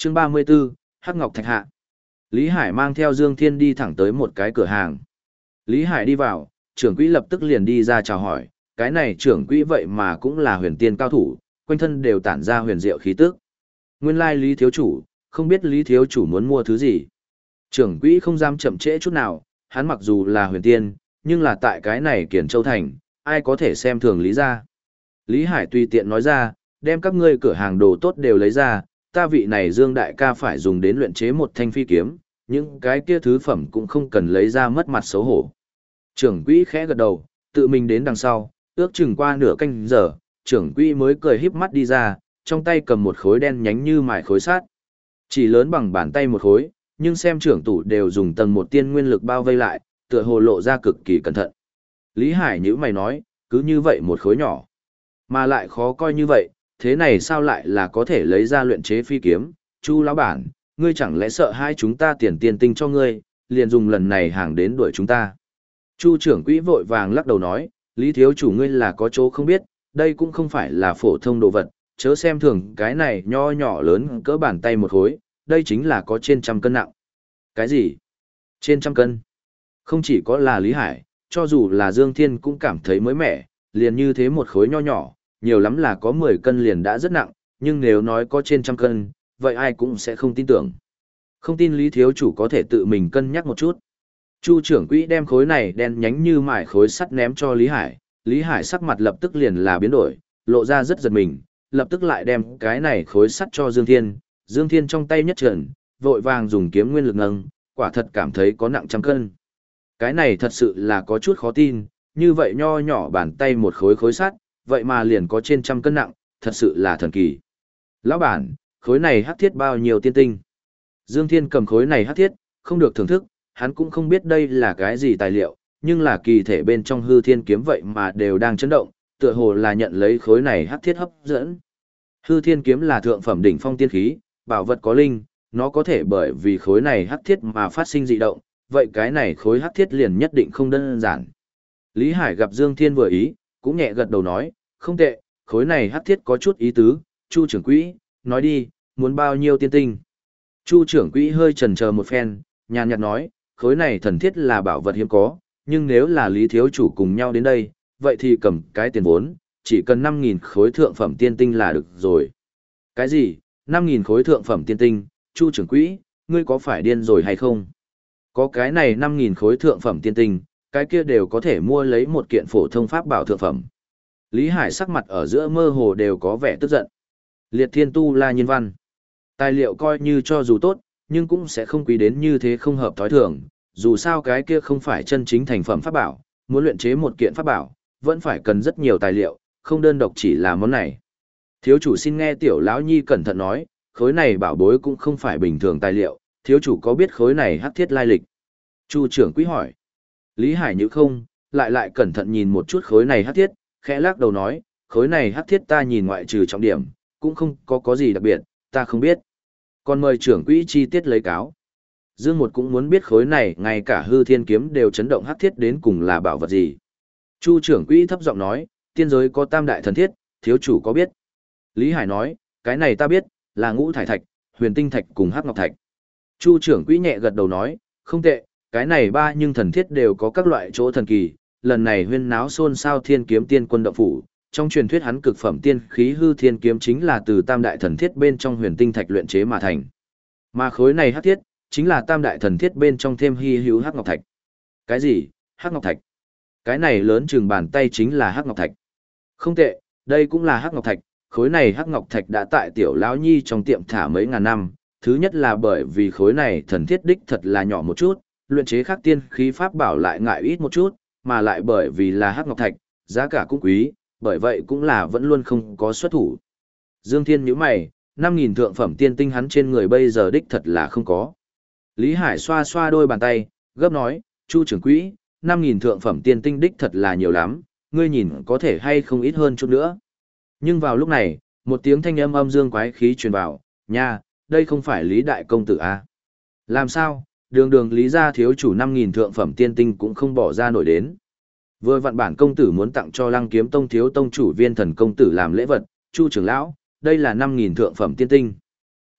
Chương 34, Hắc Ngọc Thạch Hạ. Lý Hải mang theo Dương Thiên đi thẳng tới một cái cửa hàng. Lý Hải đi vào, trưởng quỹ lập tức liền đi ra chào hỏi, cái này trưởng quỹ vậy mà cũng là huyền tiên cao thủ, quanh thân đều tản ra huyền diệu khí tức. Nguyên lai Lý thiếu chủ, không biết Lý thiếu chủ muốn mua thứ gì. Trưởng quỹ không dám chậm trễ chút nào, hắn mặc dù là huyền tiên, nhưng là tại cái này Kiển Châu thành, ai có thể xem thường Lý gia. Lý Hải tùy tiện nói ra, đem các ngươi cửa hàng đồ tốt đều lấy ra, ta vị này Dương đại ca phải dùng đến luyện chế một thanh phi kiếm, những cái kia thứ phẩm cũng không cần lấy ra mất mặt xấu hổ. Trưởng quỹ khẽ gật đầu, tự mình đến đằng sau, ước chừng qua nửa canh giờ, trưởng quỹ mới cười híp mắt đi ra, trong tay cầm một khối đen nhánh như mài khối sắt. Chỉ lớn bằng bàn tay một khối, nhưng xem trưởng tủ đều dùng tầng một tiên nguyên lực bao vây lại, tựa hồ lộ ra cực kỳ cẩn thận. Lý Hải nhíu mày nói, cứ như vậy một khối nhỏ, mà lại khó coi như vậy, thế này sao lại là có thể lấy ra luyện chế phi kiếm? Chu lão bản, ngươi chẳng lẽ sợ hai chúng ta tiền tiền tinh cho ngươi, liền dùng lần này hàng đến đuổi chúng ta? Chu trưởng quỹ vội vàng lắc đầu nói, Lý thiếu chủ ngươi là có chỗ không biết, đây cũng không phải là phổ thông đồ vật, chớ xem thường cái này nho nhỏ lớn cỡ bàn tay một khối, đây chính là có trên 100 cân nặng. Cái gì? Trên 100 cân? Không chỉ có là Lý Hải, cho dù là Dương Thiên cũng cảm thấy mới mẻ, liền như thế một khối nho nhỏ, nhiều lắm là có 10 cân liền đã rất nặng, nhưng nếu nói có trên 100 cân, vậy ai cũng sẽ không tin tưởng. Không tin Lý thiếu chủ có thể tự mình cân nhắc một chút. Chu trưởng quỹ đem khối này đen nhánh như mài khối sắt ném cho Lý Hải sắc mặt lập tức liền là biến đổi, lộ ra rất giật mình, lập tức lại đem cái này khối sắt cho Dương Thiên trong tay nhất trần, vội vàng dùng kiếm nguyên lực nâng, quả thật cảm thấy có nặng 100 cân. Cái này thật sự là có chút khó tin, như vậy nho nhỏ bàn tay một khối sắt, vậy mà liền có trên 100 cân nặng, thật sự là thần kỳ. Lão bản, khối này hắc thiết bao nhiêu tiên tinh? Dương Thiên cầm khối này hắc thiết, không được thưởng thức, hắn cũng không biết đây là cái gì tài liệu, nhưng là kỳ thể bên trong hư thiên kiếm vậy mà đều đang chấn động, tựa hồ là nhận lấy khối này hắc thiết hấp dẫn. Hư thiên kiếm là thượng phẩm đỉnh phong tiên khí, bảo vật có linh, nó có thể bởi vì khối này hắc thiết mà phát sinh dị động, vậy cái này khối hắc thiết liền nhất định không đơn giản. Lý Hải gặp Dương Thiên vừa ý, cũng nhẹ gật đầu nói, không tệ, khối này hắc thiết có chút ý tứ, Chu trưởng quỹ, nói đi, muốn bao nhiêu tiên tinh? Chu trưởng quỹ hơi chần chờ một phen, nhàn nhạt nói, khối này thần thiết là bảo vật hiếm có, nhưng nếu là Lý thiếu chủ cùng nhau đến đây, vậy thì cầm cái tiền vốn, chỉ cần 5.000 khối thượng phẩm tiên tinh là được rồi. Cái gì? 5.000 khối thượng phẩm tiên tinh, Chu trưởng quỹ, ngươi có phải điên rồi hay không? Có cái này 5.000 khối thượng phẩm tiên tinh, cái kia đều có thể mua lấy một kiện phổ thông pháp bảo thượng phẩm. Lý Hải sắc mặt ở giữa mơ hồ đều có vẻ tức giận. Liệt thiên tu la nhiên văn. Tài liệu coi như cho dù tốt, nhưng cũng sẽ không quý đến như thế không hợp thói thường. Dù sao cái kia không phải chân chính thành phẩm pháp bảo, muốn luyện chế một kiện pháp bảo, vẫn phải cần rất nhiều tài liệu, không đơn độc chỉ là món này. Thiếu chủ xin nghe tiểu lão nhi cẩn thận nói, khối này bảo bối cũng không phải bình thường tài liệu, thiếu chủ có biết khối này hắc thiết lai lịch? Chu trưởng quý hỏi. Lý Hải nhíu không, lại cẩn thận nhìn một chút khối này hắc thiết, khẽ lắc đầu nói, khối này hắc thiết ta nhìn ngoại trừ trọng điểm, cũng không có gì đặc biệt, ta không biết. Còn mời trưởng quỹ chi tiết lấy cáo. Dương một cũng muốn biết khối này ngay cả hư thiên kiếm đều chấn động hắc thiết đến cùng là bảo vật gì. Chu trưởng quỹ thấp giọng nói, tiên giới có tam đại thần thiết, thiếu chủ có biết? Lý Hải nói, cái này ta biết, là ngũ thải thạch, huyền tinh thạch cùng hắc ngọc thạch. Chu trưởng quỹ nhẹ gật đầu nói, không tệ, cái này ba nhưng thần thiết đều có các loại chỗ thần kỳ, lần này huyên náo xôn xao thiên kiếm tiên quân động phủ, trong truyền thuyết hắn cực phẩm tiên khí hư thiên kiếm chính là từ tam đại thần thiết bên trong huyền tinh thạch luyện chế mà thành. Mà khối này hắc thiết, chính là tam đại thần thiết bên trong thêm hy hữu hắc ngọc thạch. Cái gì? Hắc ngọc thạch? Cái này lớn chừng bàn tay chính là hắc ngọc thạch. Không tệ, đây cũng là hắc ngọc thạch, khối này hắc ngọc thạch đã tại tiểu lão nhi trong tiệm thả mấy ngàn năm, thứ nhất là bởi vì khối này thần thiết đích thật là nhỏ một chút, luyện chế khắc tiên khí pháp bảo lại ngại ít một chút, mà lại bởi vì là hắc ngọc thạch, giá cả cũng quý, bởi vậy cũng là vẫn luôn không có xuất thủ. Dương Thiên nhíu mày, 5.000 thượng phẩm tiên tinh hắn trên người bây giờ đích thật là không có. Lý Hải xoa xoa đôi bàn tay, gấp nói, Chu trưởng quỹ, 5.000 thượng phẩm tiên tinh đích thật là nhiều lắm, ngươi nhìn có thể hay không ít hơn chút nữa. Nhưng vào lúc này, một tiếng thanh âm âm dương quái khí truyền vào, nha, đây không phải Lý Đại Công Tử à? Làm sao, đường Lý gia thiếu chủ 5.000 thượng phẩm tiên tinh cũng không bỏ ra nổi đến. Vừa vặn bản công tử muốn tặng cho Lăng Kiếm Tông thiếu tông chủ Viên Thần công tử làm lễ vật, Chu trưởng lão, đây là 5.000 thượng phẩm tiên tinh.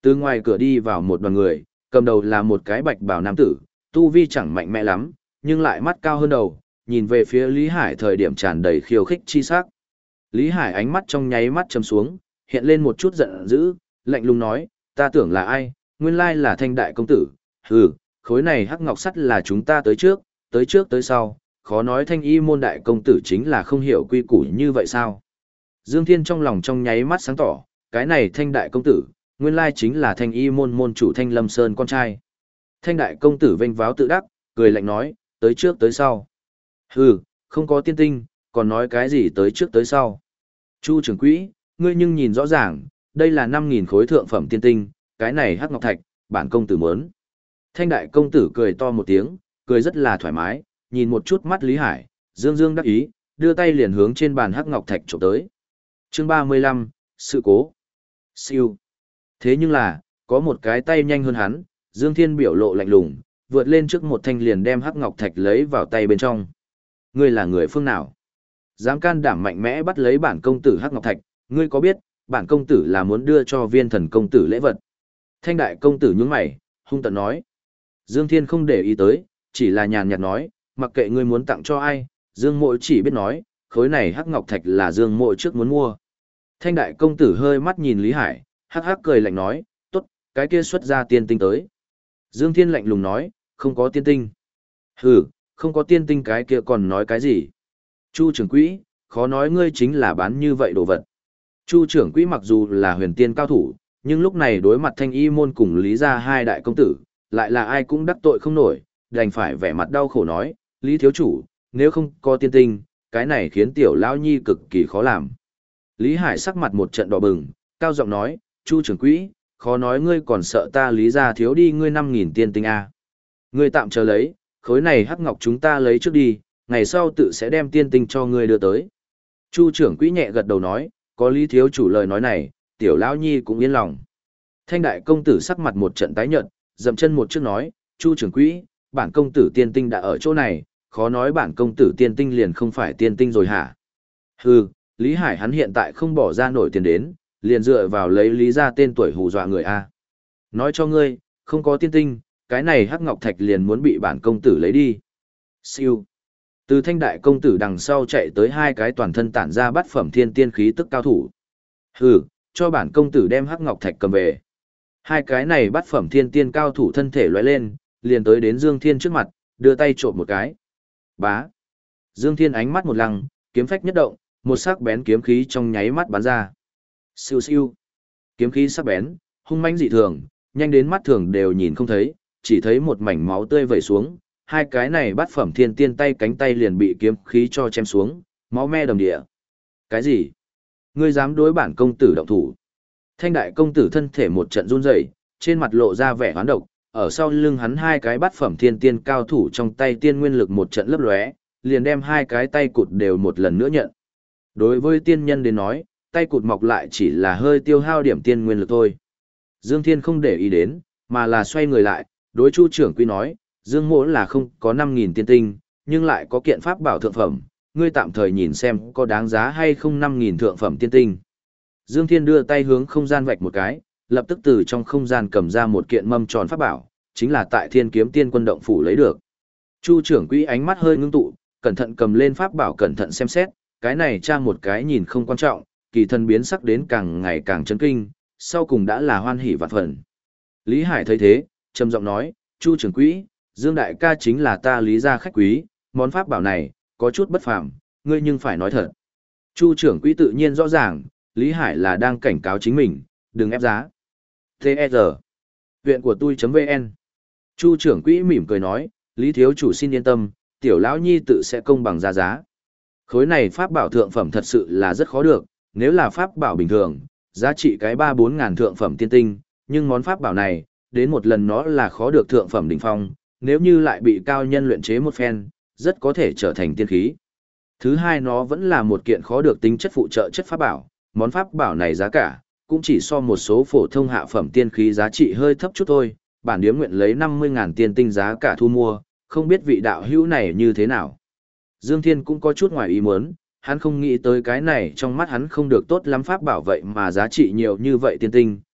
Từ ngoài cửa đi vào một đoàn người, cầm đầu là một cái bạch bào nam tử, tu vi chẳng mạnh mẽ lắm, nhưng lại mắt cao hơn đầu, nhìn về phía Lý Hải thời điểm tràn đầy khiêu khích chi sắc. Lý Hải ánh mắt trong nháy mắt trầm xuống, hiện lên một chút giận dữ, lạnh lùng nói, ta tưởng là ai, nguyên lai là Thanh đại công tử, hừ, khối này hắc ngọc sắt là chúng ta tới trước tới sau, khó nói Thanh y môn đại công tử chính là không hiểu quy củ như vậy sao. Dương Thiên trong lòng trong nháy mắt sáng tỏ, cái này Thanh đại công tử, nguyên lai chính là Thanh y môn môn chủ Thanh Lâm Sơn con trai. Thanh đại công tử vênh váo tự đắc, cười lạnh nói, tới trước tới sau. Hừ, không có tiên tinh, còn nói cái gì tới trước tới sau. Chu trưởng quỹ, ngươi nhưng nhìn rõ ràng, đây là 5.000 khối thượng phẩm tiên tinh, cái này hắc ngọc thạch, bản công tử muốn. Thanh đại công tử cười to một tiếng, cười rất là thoải mái, nhìn một chút mắt Lý Hải, dương dương đắc ý, đưa tay liền hướng trên bàn hắc ngọc thạch chụp tới. Chương 35, sự cố. Siêu. Thế nhưng là, có một cái tay nhanh hơn hắn, Dương Thiên biểu lộ lạnh lùng, vượt lên trước một thanh liền đem hắc ngọc thạch lấy vào tay bên trong. Ngươi là người phương nào? Dám can đảm mạnh mẽ bắt lấy bản công tử hắc ngọc thạch, ngươi có biết, bản công tử là muốn đưa cho viên thần công tử lễ vật. Thanh đại công tử nhướng mày, hung tợn nói. Dương Thiên không để ý tới, chỉ là nhàn nhạt nói, mặc kệ ngươi muốn tặng cho ai, Dương Mộ chỉ biết nói, khối này hắc ngọc thạch là Dương Mộ trước muốn mua. Thanh đại công tử hơi mắt nhìn Lý Hải, hắc hắc cười lạnh nói, tốt, cái kia xuất ra tiên tinh tới. Dương Thiên lạnh lùng nói, không có tiên tinh. Hừ, không có tiên tinh cái kia còn nói cái gì. Chu trưởng quỹ, khó nói ngươi chính là bán như vậy đồ vật. Chu trưởng quỹ mặc dù là huyền tiên cao thủ, nhưng lúc này đối mặt Thanh y môn cùng Lý gia hai đại công tử, lại là ai cũng đắc tội không nổi, đành phải vẻ mặt đau khổ nói, Lý thiếu chủ, nếu không có tiên tinh, cái này khiến tiểu lão nhi cực kỳ khó làm. Lý Hải sắc mặt một trận đỏ bừng, cao giọng nói, Chu trưởng quỹ, khó nói ngươi còn sợ ta Lý gia thiếu đi ngươi 5.000 tiên tinh à. Ngươi tạm chờ lấy, khối này hắc ngọc chúng ta lấy trước đi, ngày sau tự sẽ đem tiên tinh cho ngươi đưa tới. Chu trưởng quỹ nhẹ gật đầu nói, có Lý thiếu chủ lời nói này, tiểu lão nhi cũng yên lòng. Thanh đại công tử sắc mặt một trận tái nhợt, dậm chân một trước nói, Chu trưởng quỹ, bản công tử tiên tinh đã ở chỗ này, khó nói bản công tử tiên tinh liền không phải tiên tinh rồi hả? Hừ, Lý Hải hắn hiện tại không bỏ ra nổi tiền đến, liền dựa vào lấy Lý gia tên tuổi hù dọa người a. Nói cho ngươi, không có tiên tinh, cái này hắc ngọc thạch liền muốn bị bản công tử lấy đi. Siêu. Từ Thanh đại công tử đằng sau chạy tới hai cái toàn thân tản ra bát phẩm thiên tiên khí tức cao thủ. Hừ, cho bản công tử đem hắc ngọc thạch cầm về. Hai cái này bát phẩm thiên tiên cao thủ thân thể lóe lên, liền tới đến Dương Thiên trước mặt, đưa tay trộm một cái. Bá. Dương Thiên ánh mắt một lăng, kiếm phách nhất động, một sắc bén kiếm khí trong nháy mắt bắn ra. Siêu siêu. Kiếm khí sắc bén, hung mãnh dị thường, nhanh đến mắt thường đều nhìn không thấy, chỉ thấy một mảnh máu tươi vẩy xuống, hai cái này bát phẩm thiên tiên tay cánh tay liền bị kiếm khí cho chém xuống, máu me đầm địa. Cái gì? Ngươi dám đối bản công tử động thủ? Thanh đại công tử thân thể một trận run rẩy, trên mặt lộ ra vẻ hoán độc, ở sau lưng hắn hai cái bát phẩm thiên tiên cao thủ trong tay tiên nguyên lực một trận lấp lóe, liền đem hai cái tay cụt đều một lần nữa nhận. Đối với tiên nhân đến nói, tay cụt mọc lại chỉ là hơi tiêu hao điểm tiên nguyên lực thôi. Dương Thiên không để ý đến, mà là xoay người lại, đối Chu trưởng quỹ nói, Dương Mỗ là không có 5.000 tiên tinh, nhưng lại có kiện pháp bảo thượng phẩm, ngươi tạm thời nhìn xem có đáng giá hay không 5.000 thượng phẩm tiên tinh. Dương Thiên đưa tay hướng không gian vạch một cái, lập tức từ trong không gian cầm ra một kiện mâm tròn pháp bảo, chính là tại Thiên Kiếm Tiên Quân động phủ lấy được. Chu trưởng quỹ ánh mắt hơi ngưng tụ, cẩn thận cầm lên pháp bảo cẩn thận xem xét, cái này tra một cái nhìn không quan trọng, kỳ thân biến sắc đến càng ngày càng chấn kinh, sau cùng đã là hoan hỉ vạn phần. Lý Hải thấy thế, trầm giọng nói, Chu trưởng quỹ, Dương đại ca chính là ta Lý gia khách quý, món pháp bảo này, có chút bất phàm, ngươi nhưng phải nói thật. Chu trưởng quỹ tự nhiên rõ ràng, Lý Hải là đang cảnh cáo chính mình, đừng ép giá. T.E.R. Viện của tôi.vn. Chu trưởng quỹ mỉm cười nói, Lý thiếu chủ xin yên tâm, tiểu lão nhi tự sẽ công bằng ra giá. Khối này pháp bảo thượng phẩm thật sự là rất khó được, nếu là pháp bảo bình thường, giá trị cái 3-4 ngàn thượng phẩm tiên tinh, nhưng món pháp bảo này, đến một lần nó là khó được thượng phẩm đỉnh phong, nếu như lại bị cao nhân luyện chế một phen, rất có thể trở thành tiên khí. Thứ hai nó vẫn là một kiện khó được tính chất phụ trợ chất pháp bảo, món pháp bảo này giá cả, cũng chỉ so một số phổ thông hạ phẩm tiên khí giá trị hơi thấp chút thôi, bản điếm nguyện lấy 50.000 tiên tinh giá cả thu mua, không biết vị đạo hữu này như thế nào. Dương Thiên cũng có chút ngoài ý muốn, hắn không nghĩ tới cái này trong mắt hắn không được tốt lắm pháp bảo vậy mà giá trị nhiều như vậy tiên tinh,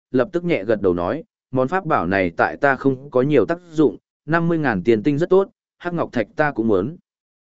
lập tức nhẹ gật đầu nói, món pháp bảo này tại ta không có nhiều tác dụng, 50.000 tiền tinh rất tốt, hắc ngọc thạch ta cũng muốn.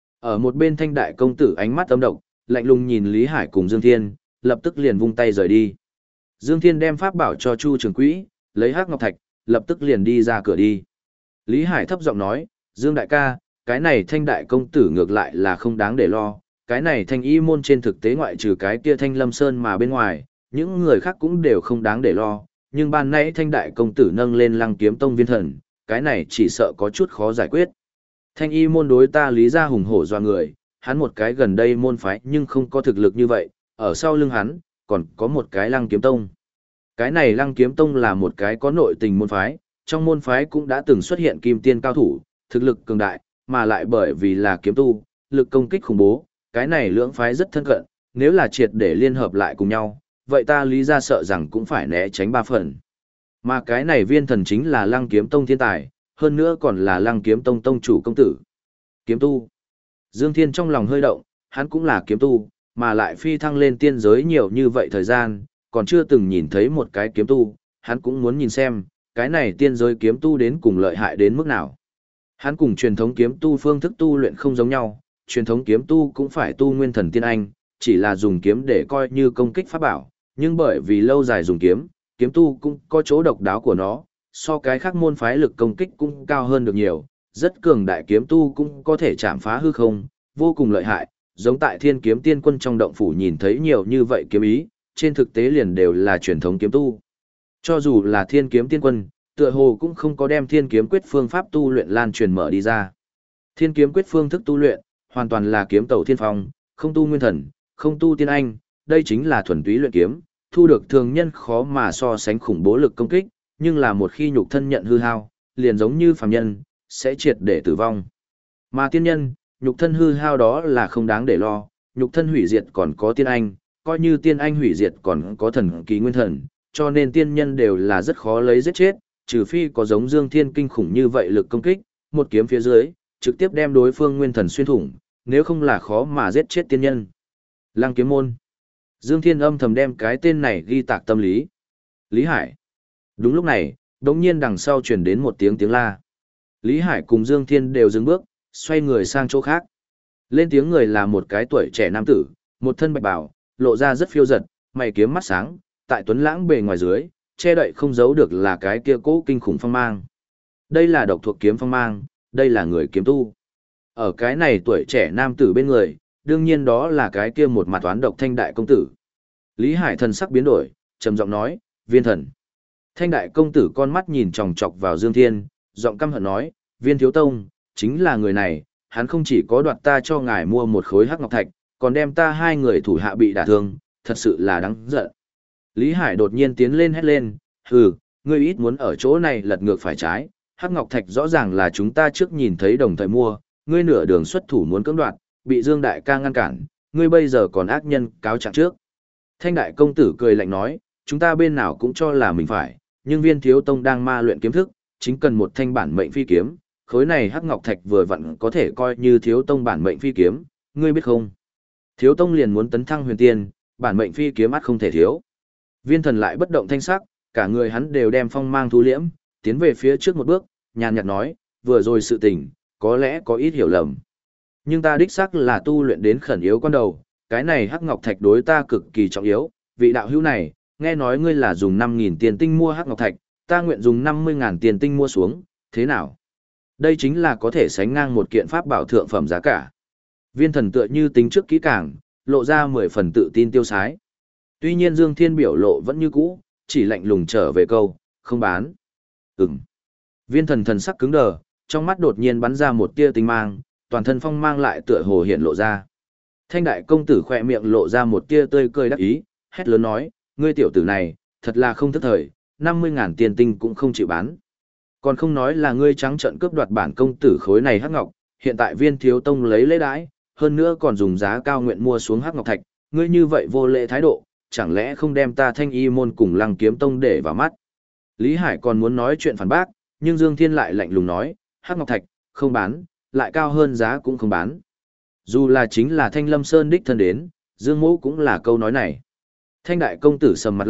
Ở một bên Thanh đại công tử ánh mắt âm độc, lạnh lùng nhìn Lý Hải cùng Dương Thiên, lập tức liền vung tay rời đi. Dương Thiên đem pháp bảo cho Chu Trường Quỹ, lấy hắc ngọc thạch, lập tức liền đi ra cửa đi. Lý Hải thấp giọng nói, Dương đại ca, cái này Thanh đại công tử ngược lại là không đáng để lo, cái này Thanh y môn trên thực tế ngoại trừ cái kia Thanh Lâm Sơn mà bên ngoài, những người khác cũng đều không đáng để lo, nhưng ban nãy Thanh đại công tử nâng lên Lăng Kiếm Tông viên thần, cái này chỉ sợ có chút khó giải quyết. Thanh y môn đối ta Lý gia hùng hổ doa người, hắn một cái gần đây môn phái nhưng không có thực lực như vậy, ở sau lưng hắn, còn có một cái Lăng Kiếm Tông. Cái này Lăng Kiếm Tông là một cái có nội tình môn phái, trong môn phái cũng đã từng xuất hiện kim tiên cao thủ, thực lực cường đại, mà lại bởi vì là kiếm tu, lực công kích khủng bố, cái này lưỡng phái rất thân cận, nếu là triệt để liên hợp lại cùng nhau, vậy ta Lý gia sợ rằng cũng phải né tránh ba phần. Mà cái này viên thần chính là Lăng Kiếm Tông thiên tài, hơn nữa còn là Lăng Kiếm Tông tông chủ công tử. Kiếm tu. Dương Thiên trong lòng hơi động, hắn cũng là kiếm tu, mà lại phi thăng lên tiên giới nhiều như vậy thời gian, còn chưa từng nhìn thấy một cái kiếm tu, hắn cũng muốn nhìn xem, cái này tiên giới kiếm tu đến cùng lợi hại đến mức nào. Hắn cùng truyền thống kiếm tu phương thức tu luyện không giống nhau, truyền thống kiếm tu cũng phải tu nguyên thần tiên anh, chỉ là dùng kiếm để coi như công kích pháp bảo, nhưng bởi vì lâu dài dùng kiếm, kiếm tu cũng có chỗ độc đáo của nó, so cái khác môn phái lực công kích cũng cao hơn được nhiều, rất cường đại kiếm tu cũng có thể chạm phá hư không, vô cùng lợi hại, giống tại Thiên Kiếm Tiên Quân trong động phủ nhìn thấy nhiều như vậy kiếm ý, trên thực tế liền đều là truyền thống kiếm tu. Cho dù là Thiên Kiếm Tiên Quân, tựa hồ cũng không có đem Thiên Kiếm Quyết phương pháp tu luyện lan truyền mở đi ra. Thiên Kiếm Quyết phương thức tu luyện, hoàn toàn là kiếm tẩu thiên phong, không tu nguyên thần, không tu tiên anh, đây chính là thuần túy luyện kiếm, thu được thường nhân khó mà so sánh khủng bố lực công kích, nhưng là một khi nhục thân nhận hư hao, liền giống như phàm nhân, sẽ triệt để tử vong. Mà tiên nhân, nhục thân hư hao đó là không đáng để lo, nhục thân hủy diệt còn có tiên anh, coi như tiên anh hủy diệt còn có thần kỳ nguyên thần, cho nên tiên nhân đều là rất khó lấy giết chết, trừ phi có giống Dương Thiên kinh khủng như vậy lực công kích, một kiếm phía dưới, trực tiếp đem đối phương nguyên thần xuyên thủng, nếu không là khó mà giết chết tiên nhân. Lăng Kiếm môn. Dương Thiên âm thầm đem cái tên này ghi tạc tâm lý. Lý Hải. Đúng lúc này, đống nhiên đằng sau truyền đến một tiếng la. Lý Hải cùng Dương Thiên đều dừng bước, xoay người sang chỗ khác. Lên tiếng người là một cái tuổi trẻ nam tử, một thân bạch bào, lộ ra rất phiêu giật, mày kiếm mắt sáng, tại tuấn lãng bề ngoài dưới, che đậy không giấu được là cái kia cố kinh khủng phong mang. Đây là độc thuộc kiếm phong mang, đây là người kiếm tu. Ở cái này tuổi trẻ nam tử bên người, đương nhiên đó là cái kia một mặt toán độc Thanh đại công tử. Lý Hải thần sắc biến đổi, trầm giọng nói, viên thần. Thanh đại công tử con mắt nhìn chòng chọc vào Dương Thiên, giọng căm hận nói, viên thiếu tông, chính là người này, hắn không chỉ có đoạt ta cho ngài mua một khối hắc ngọc thạch, còn đem ta hai người thủ hạ bị đả thương, thật sự là đáng giận. Lý Hải đột nhiên tiến lên hét lên, hừ, ngươi ít muốn ở chỗ này lật ngược phải trái, hắc ngọc thạch rõ ràng là chúng ta trước nhìn thấy đồng thời mua, ngươi nửa đường xuất thủ muốn cưỡng đoạt, bị Dương đại ca ngăn cản, ngươi bây giờ còn ác nhân cáo trạng trước. Thanh đại công tử cười lạnh nói, chúng ta bên nào cũng cho là mình phải, nhưng viên thiếu tông đang ma luyện kiếm thức, chính cần một thanh bản mệnh phi kiếm, khối này hắc ngọc thạch vừa vặn có thể coi như thiếu tông bản mệnh phi kiếm, ngươi biết không? Thiếu tông liền muốn tấn thăng huyền tiên, bản mệnh phi kiếm ắt không thể thiếu. Viên thần lại bất động thanh sắc, cả người hắn đều đem phong mang thu liễm, tiến về phía trước một bước, nhàn nhạt nói, vừa rồi sự tình, có lẽ có ít hiểu lầm. Nhưng ta đích xác là tu luyện đến khẩn yếu con đầu, cái này hắc ngọc thạch đối ta cực kỳ trọng yếu, vị đạo hữu này, nghe nói ngươi là dùng 5.000 tiền tinh mua hắc ngọc thạch, ta nguyện dùng 50.000 tiền tinh mua xuống, thế nào? Đây chính là có thể sánh ngang một kiện pháp bảo thượng phẩm giá cả. Viên thần tựa như tính trước kỹ càng, lộ ra 10 phần tự tin tiêu sái. Tuy nhiên Dương Thiên biểu lộ vẫn như cũ, chỉ lạnh lùng trở về câu, không bán. Ừm. Viên thần thần sắc cứng đờ, trong mắt đột nhiên bắn ra một tia tinh mang, toàn thân phong mang lại tựa hồ hiện lộ ra. Thanh đại công tử khỏe miệng lộ ra một tia tươi cười đắc ý, hét lớn nói, ngươi tiểu tử này, thật là không thức thời, 50.000 tiền tinh cũng không chịu bán. Còn không nói là ngươi trắng trợn cướp đoạt bản công tử khối này hắc ngọc, hiện tại viên thiếu tông lấy lễ đãi, hơn nữa còn dùng giá cao nguyện mua xuống hắc ngọc thạch, ngươi như vậy vô lễ thái độ, chẳng lẽ không đem ta Thanh y môn cùng Lăng Kiếm tông để vào mắt. Lý Hải còn muốn nói chuyện phản bác, nhưng Dương Thiên lại lạnh lùng nói, hắc ngọc thạch, không bán, lại cao hơn giá cũng không bán. Dù là chính là Thanh Lâm Sơn đích thân đến, Dương Mỗ cũng là câu nói này. Thanh đại công tử sầm mặt lại,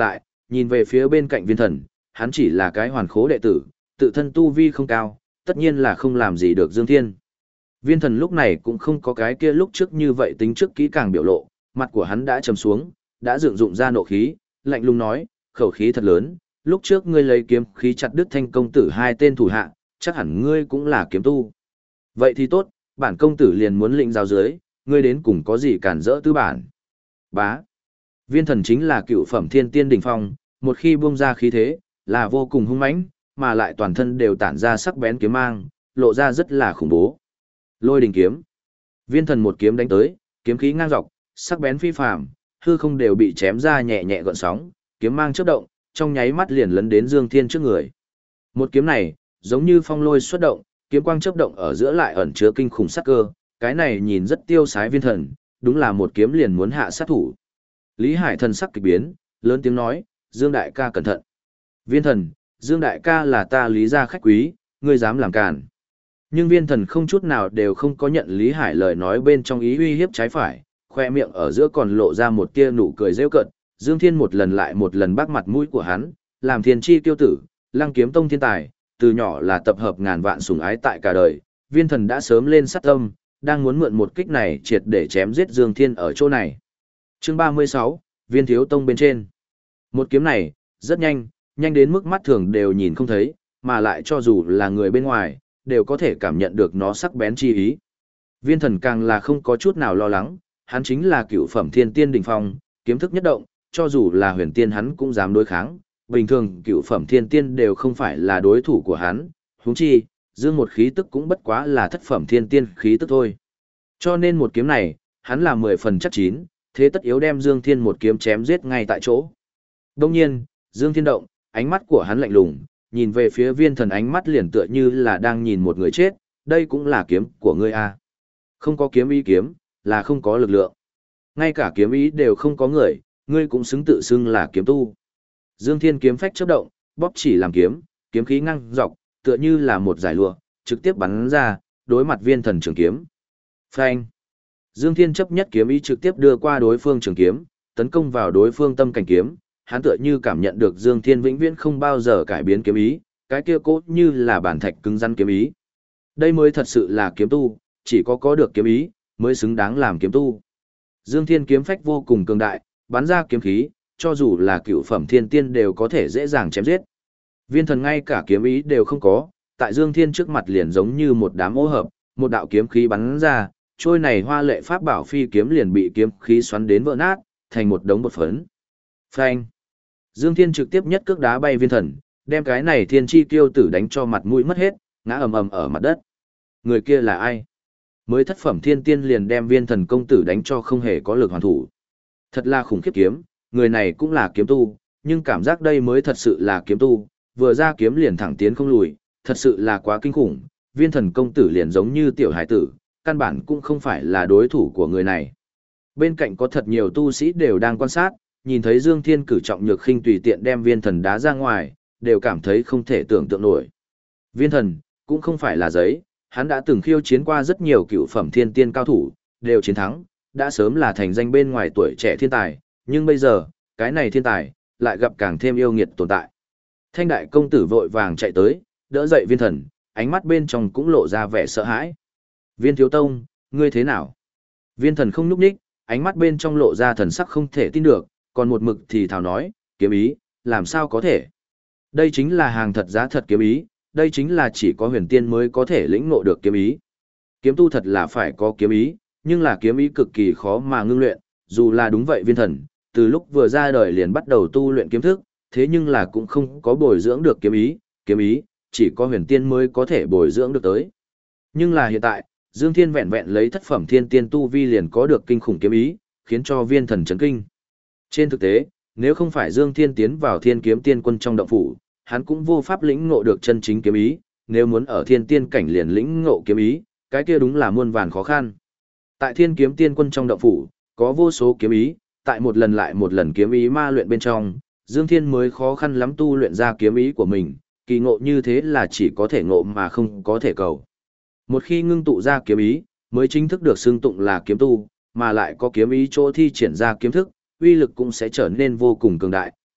nhìn về phía bên cạnh viên thần, hắn chỉ là cái hoàn khố đệ tử, tự thân tu vi không cao, tất nhiên là không làm gì được Dương Thiên. Viên thần lúc này cũng không có cái kia lúc trước như vậy tính trước kỹ càng biểu lộ, mặt của hắn đã trầm xuống, đã dựng dụng ra nộ khí, lạnh lùng nói, khẩu khí thật lớn, lúc trước ngươi lấy kiếm khí chặt đứt Thanh công tử hai tên thủ hạ, chắc hẳn ngươi cũng là kiếm tu. Vậy thì tốt, bản công tử liền muốn lĩnh giáo dưới, ngươi đến cùng có gì cản rỡ tư bản. Bá. Viên thần chính là cựu phẩm thiên tiên đỉnh phong, một khi buông ra khí thế, là vô cùng hung mãnh, mà lại toàn thân đều tản ra sắc bén kiếm mang, lộ ra rất là khủng bố. Lôi đình kiếm. Viên thần một kiếm đánh tới, kiếm khí ngang dọc, sắc bén phi phàm, hư không đều bị chém ra nhẹ nhẹ gợn sóng, kiếm mang chớp động, trong nháy mắt liền lấn đến Dương Thiên trước người. Một kiếm này, giống như phong lôi xuất động, kiếm quang chớp động ở giữa lại ẩn chứa kinh khủng sát cơ, cái này nhìn rất tiêu sái viên thần, đúng là một kiếm liền muốn hạ sát thủ. Lý Hải thần sắc kịch biến, lớn tiếng nói, Dương đại ca cẩn thận. Viên thần, Dương đại ca là ta Lý gia khách quý, ngươi dám làm cản. Nhưng viên thần không chút nào đều không có nhận Lý Hải lời nói bên trong ý uy hiếp trái phải, khoe miệng ở giữa còn lộ ra một tia nụ cười rêu cợt. Dương Thiên một lần lại một lần bác mặt mũi của hắn, làm thiên chi tiêu tử, Lăng Kiếm Tông thiên tài, từ nhỏ là tập hợp ngàn vạn sủng ái tại cả đời, viên thần đã sớm lên sát tâm, đang muốn mượn một kích này triệt để chém giết Dương Thiên ở chỗ này. Chương 36, Viên Thiếu Tông bên trên. Một kiếm này, rất nhanh, nhanh đến mức mắt thường đều nhìn không thấy, mà lại cho dù là người bên ngoài, đều có thể cảm nhận được nó sắc bén chi ý. Viên thần càng là không có chút nào lo lắng, hắn chính là cựu phẩm thiên tiên đỉnh phong, kiếm thức nhất động, cho dù là huyền tiên hắn cũng dám đối kháng, bình thường cựu phẩm thiên tiên đều không phải là đối thủ của hắn, huống chi, dương một khí tức cũng bất quá là thất phẩm thiên tiên khí tức thôi. Cho nên một kiếm này, hắn là 10 phần chắc chín, thế tất yếu đem Dương Thiên một kiếm chém giết ngay tại chỗ. Đông nhiên, Dương Thiên động, ánh mắt của hắn lạnh lùng, nhìn về phía viên thần ánh mắt liền tựa như là đang nhìn một người chết, đây cũng là kiếm của ngươi à. Không có kiếm ý kiếm, là không có lực lượng. Ngay cả kiếm ý đều không có người, ngươi cũng xứng tự xưng là kiếm tu. Dương Thiên kiếm phách chớp động, bóp chỉ làm kiếm, kiếm khí ngang dọc, tựa như là một giải lụa, trực tiếp bắn ra, đối mặt viên thần trường kiếm. Phanh. Dương Thiên chấp nhất kiếm ý trực tiếp đưa qua đối phương trường kiếm, tấn công vào đối phương tâm cảnh kiếm, hắn tựa như cảm nhận được Dương Thiên vĩnh viễn không bao giờ cải biến kiếm ý, cái kia cốt như là bản thạch cứng rắn kiếm ý. Đây mới thật sự là kiếm tu, chỉ có được kiếm ý, mới xứng đáng làm kiếm tu. Dương Thiên kiếm phách vô cùng cường đại, bắn ra kiếm khí, cho dù là cựu phẩm thiên tiên đều có thể dễ dàng chém giết. Viên thần ngay cả kiếm ý đều không có, tại Dương Thiên trước mặt liền giống như một đám ô hợp, một đạo kiếm khí bắn ra, trôi này hoa lệ pháp bảo phi kiếm liền bị kiếm khí xoắn đến vỡ nát, thành một đống bột phấn. Phanh. Dương Thiên trực tiếp nhất cước đá bay viên thần, đem cái này thiên chi kiêu tử đánh cho mặt mũi mất hết, ngã ầm ầm ở mặt đất. Người kia là ai? Mới thất phẩm thiên tiên liền đem viên thần công tử đánh cho không hề có lực hoàn thủ. Thật là khủng khiếp kiếm, người này cũng là kiếm tu, nhưng cảm giác đây mới thật sự là kiếm tu, vừa ra kiếm liền thẳng tiến không lùi, thật sự là quá kinh khủng, viên thần công tử liền giống như tiểu hải tử, căn bản cũng không phải là đối thủ của người này. Bên cạnh có thật nhiều tu sĩ đều đang quan sát, nhìn thấy Dương Thiên cử trọng nhược khinh tùy tiện đem viên thần đá ra ngoài, đều cảm thấy không thể tưởng tượng nổi. Viên thần, cũng không phải là giấy, hắn đã từng khiêu chiến qua rất nhiều cựu phẩm thiên tiên cao thủ, đều chiến thắng, đã sớm là thành danh bên ngoài tuổi trẻ thiên tài, nhưng bây giờ, cái này thiên tài, lại gặp càng thêm yêu nghiệt tồn tại. Thanh đại công tử vội vàng chạy tới, đỡ dậy viên thần, ánh mắt bên trong cũng lộ ra vẻ sợ hãi. Viên thiếu tông, ngươi thế nào? Viên thần không nhúc nhích, ánh mắt bên trong lộ ra thần sắc không thể tin được, còn một mực thì thào nói, kiếm ý, làm sao có thể? Đây chính là hàng thật giá thật kiếm ý, đây chính là chỉ có huyền tiên mới có thể lĩnh ngộ được kiếm ý. Kiếm tu thật là phải có kiếm ý, nhưng là kiếm ý cực kỳ khó mà ngưng luyện, dù là đúng vậy viên thần, từ lúc vừa ra đời liền bắt đầu tu luyện kiếm thức, thế nhưng là cũng không có bồi dưỡng được kiếm ý, chỉ có huyền tiên mới có thể bồi dưỡng được tới. Nhưng là hiện tại, Dương Thiên vẹn vẹn lấy thất phẩm thiên tiên tu vi liền có được kinh khủng kiếm ý, khiến cho viên thần chấn kinh. Trên thực tế, nếu không phải Dương Thiên tiến vào Thiên Kiếm Tiên Quân trong động phủ, hắn cũng vô pháp lĩnh ngộ được chân chính kiếm ý, nếu muốn ở thiên tiên cảnh liền lĩnh ngộ kiếm ý, cái kia đúng là muôn vàn khó khăn. Tại Thiên Kiếm Tiên Quân trong động phủ, có vô số kiếm ý, tại một lần lại một lần kiếm ý ma luyện bên trong, Dương Thiên mới khó khăn lắm tu luyện ra kiếm ý của mình, kỳ ngộ như thế là chỉ có thể ngộ mà không có thể cầu. Một khi ngưng tụ ra kiếm ý, mới chính thức được xưng tụng là kiếm tu, mà lại có kiếm ý chỗ thi triển ra kiếm thức, uy lực cũng sẽ trở nên vô cùng cường đại,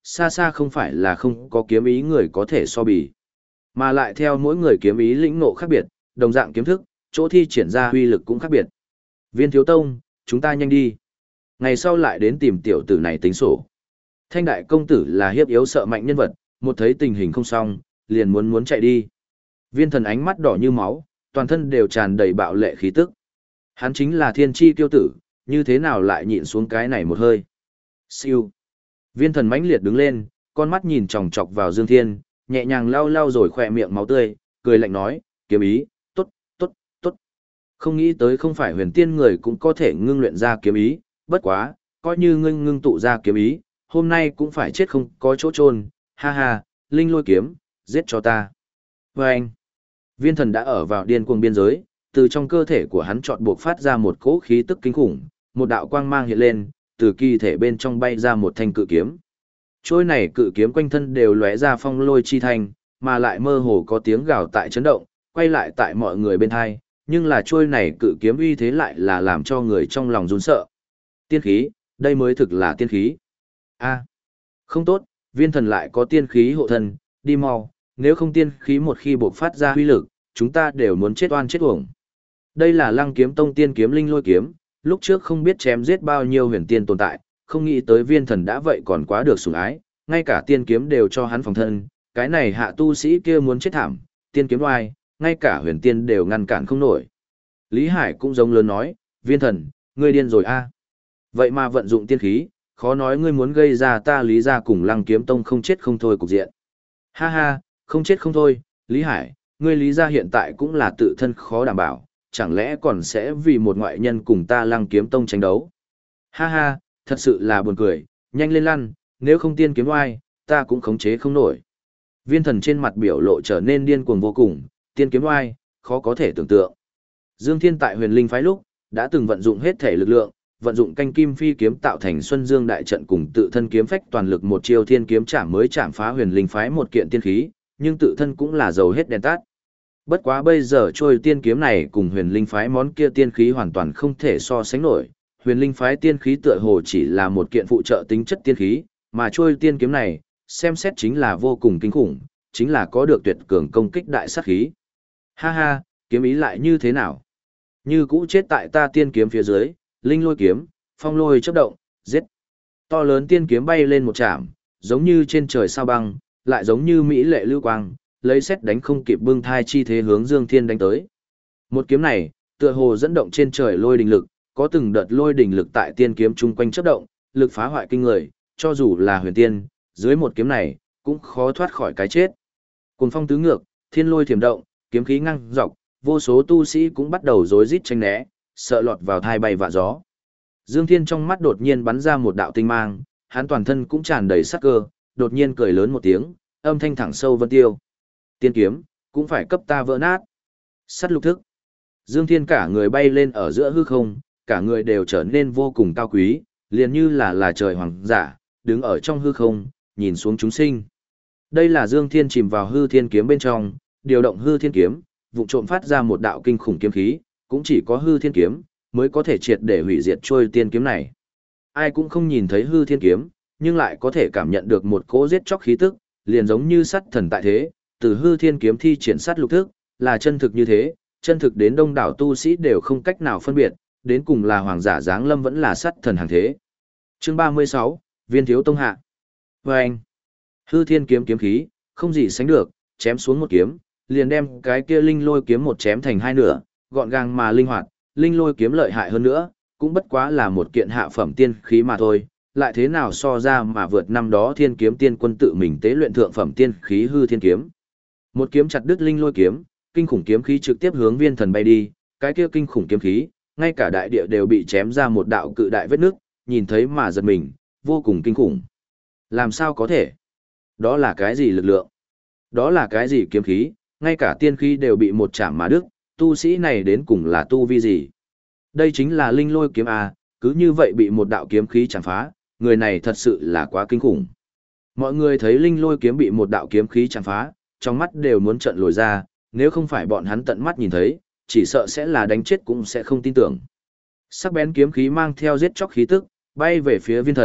xa xa không phải là không có kiếm ý người có thể so bì. Mà lại theo mỗi người kiếm ý lĩnh ngộ khác biệt, đồng dạng kiếm thức, chỗ thi triển ra huy lực cũng khác biệt. Viên thiếu tông, chúng ta nhanh đi. Ngày sau lại đến tìm tiểu tử này tính sổ. Thanh đại công tử là hiếp yếu sợ mạnh nhân vật, một thấy tình hình không xong, liền muốn chạy đi. Viên thần ánh mắt đỏ như máu, toàn thân đều tràn đầy bạo lệ khí tức. Hắn chính là thiên chi tiêu tử, như thế nào lại nhịn xuống cái này một hơi. Siêu. Viên thần mãnh liệt đứng lên, con mắt nhìn chòng chọc vào Dương Thiên, nhẹ nhàng lau lau rồi khỏe miệng máu tươi, cười lạnh nói, kiếm ý, tốt, tốt, tốt. Không nghĩ tới không phải huyền tiên người cũng có thể ngưng luyện ra kiếm ý, bất quá, coi như ngưng tụ ra kiếm ý, hôm nay cũng phải chết không có chỗ chôn, ha ha, linh lôi kiếm, giết cho ta. Và anh, viên thần đã ở vào điên cuồng biên giới, từ trong cơ thể của hắn chọn buộc phát ra một cỗ khí tức kinh khủng, một đạo quang mang hiện lên, từ kỳ thể bên trong bay ra một thanh cự kiếm. Trôi này cự kiếm quanh thân đều lóe ra phong lôi chi thanh, mà lại mơ hồ có tiếng gào tại chấn động, quay lại tại mọi người bên hai, nhưng là trôi này cự kiếm uy thế lại là làm cho người trong lòng run sợ. Tiên khí, đây mới thực là tiên khí. A, không tốt, viên thần lại có tiên khí hộ thân, đi mau, nếu không tiên khí một khi bộc phát ra huy lực, chúng ta đều muốn chết oan chết uổng. Đây là Lăng Kiếm Tông tiên kiếm linh lôi kiếm, lúc trước không biết chém giết bao nhiêu huyền tiên tồn tại, không nghĩ tới viên thần đã vậy còn quá được sủng ái, ngay cả tiên kiếm đều cho hắn phòng thân, cái này hạ tu sĩ kia muốn chết thảm, tiên kiếm oai, ngay cả huyền tiên đều ngăn cản không nổi. Lý Hải cũng giống lớn nói, viên thần, ngươi điên rồi a? Vậy mà vận dụng tiên khí, khó nói ngươi muốn gây ra ta Lý gia cùng Lăng Kiếm Tông không chết không thôi cục diện. Ha ha, không chết không thôi, Lý Hải, ngươi Lý gia hiện tại cũng là tự thân khó đảm bảo, chẳng lẽ còn sẽ vì một ngoại nhân cùng ta Lăng Kiếm Tông tranh đấu. Ha ha, thật sự là buồn cười, nhanh lên lăn, nếu không tiên kiếm oai, ta cũng khống chế không nổi. Viên thần trên mặt biểu lộ trở nên điên cuồng vô cùng, tiên kiếm oai, khó có thể tưởng tượng. Dương Thiên tại huyền linh phái lúc, đã từng vận dụng hết thể lực lượng, vận dụng canh kim phi kiếm tạo thành Xuân Dương đại trận cùng tự thân kiếm phách toàn lực một chiêu thiên kiếm chạm mới chạm phá huyền linh phái một kiện tiên khí, nhưng tự thân cũng là dầu hết đèn tắt. Bất quá bây giờ trôi tiên kiếm này cùng huyền linh phái món kia tiên khí hoàn toàn không thể so sánh nổi. Huyền linh phái tiên khí tựa hồ chỉ là một kiện phụ trợ tính chất tiên khí, mà trôi tiên kiếm này, xem xét chính là vô cùng kinh khủng, chính là có được tuyệt cường công kích đại sát khí. Ha ha, kiếm ý lại như thế nào? Như cũ chết tại ta tiên kiếm phía dưới, linh lôi kiếm, phong lôi chớp động, giết. To lớn tiên kiếm bay lên một chạm, giống như trên trời sao băng, lại giống như mỹ lệ lưu quang, lấy xét đánh không kịp bưng thai chi thế hướng Dương Thiên đánh tới. Một kiếm này, tựa hồ dẫn động trên trời lôi đình lực, có từng đợt lôi đình lực tại tiên kiếm chung quanh chớp động, lực phá hoại kinh người, cho dù là huyền tiên, dưới một kiếm này, cũng khó thoát khỏi cái chết. Cuồng phong tứ ngược, thiên lôi thiểm động, kiếm khí ngăng dọc, vô số tu sĩ cũng bắt đầu rối rít tranh né, sợ lọt vào thai bay vạ gió. Dương Thiên trong mắt đột nhiên bắn ra một đạo tinh mang, hắn toàn thân cũng tràn đầy sát cơ, đột nhiên cười lớn một tiếng, âm thanh thẳng sâu vân tiêu. Tiên kiếm, cũng phải cấp ta vỡ nát. Sắt lục thức. Dương Thiên cả người bay lên ở giữa hư không, cả người đều trở nên vô cùng cao quý, liền như là trời hoàng giả, đứng ở trong hư không, nhìn xuống chúng sinh. Đây là Dương Thiên chìm vào hư thiên kiếm bên trong, điều động hư thiên kiếm, vụng trộm phát ra một đạo kinh khủng kiếm khí, cũng chỉ có hư thiên kiếm mới có thể triệt để hủy diệt trôi tiên kiếm này. Ai cũng không nhìn thấy hư thiên kiếm, nhưng lại có thể cảm nhận được một cỗ giết chóc khí tức, liền giống như sắt thần tại thế, từ hư thiên kiếm thi triển sát lục thức, là chân thực như thế, chân thực đến đông đảo tu sĩ đều không cách nào phân biệt, đến cùng là hoàng giả giáng lâm vẫn là sắt thần hàng thế. Chương 36, Viên thiếu tông hạ. Và anh, hư thiên kiếm kiếm khí, không gì sánh được, chém xuống một kiếm, liền đem cái kia linh lôi kiếm một chém thành hai nửa, gọn gàng mà linh hoạt, linh lôi kiếm lợi hại hơn nữa, cũng bất quá là một kiện hạ phẩm tiên khí mà thôi, lại thế nào so ra mà vượt năm đó thiên kiếm tiên quân tự mình tế luyện thượng phẩm tiên khí hư thiên kiếm. Một kiếm chặt đứt linh lôi kiếm, kinh khủng kiếm khí trực tiếp hướng viên thần bay đi, cái kia kinh khủng kiếm khí, ngay cả đại địa đều bị chém ra một đạo cự đại vết nước, nhìn thấy mà giật mình, vô cùng kinh khủng. Làm sao có thể? Đó là cái gì lực lượng? Đó là cái gì kiếm khí? Ngay cả tiên khí đều bị một chạm mà đứt, tu sĩ này đến cùng là tu vi gì? Đây chính là linh lôi kiếm A, cứ như vậy bị một đạo kiếm khí chạm phá, người này thật sự là quá kinh khủng. Mọi người thấy linh lôi kiếm bị một đạo kiếm khí chạm phá, trong mắt đều muốn trợn lồi ra, nếu không phải bọn hắn tận mắt nhìn thấy, chỉ sợ sẽ là đánh chết cũng sẽ không tin tưởng. Sắc bén kiếm khí mang theo giết chóc khí tức, bay về phía viên thần,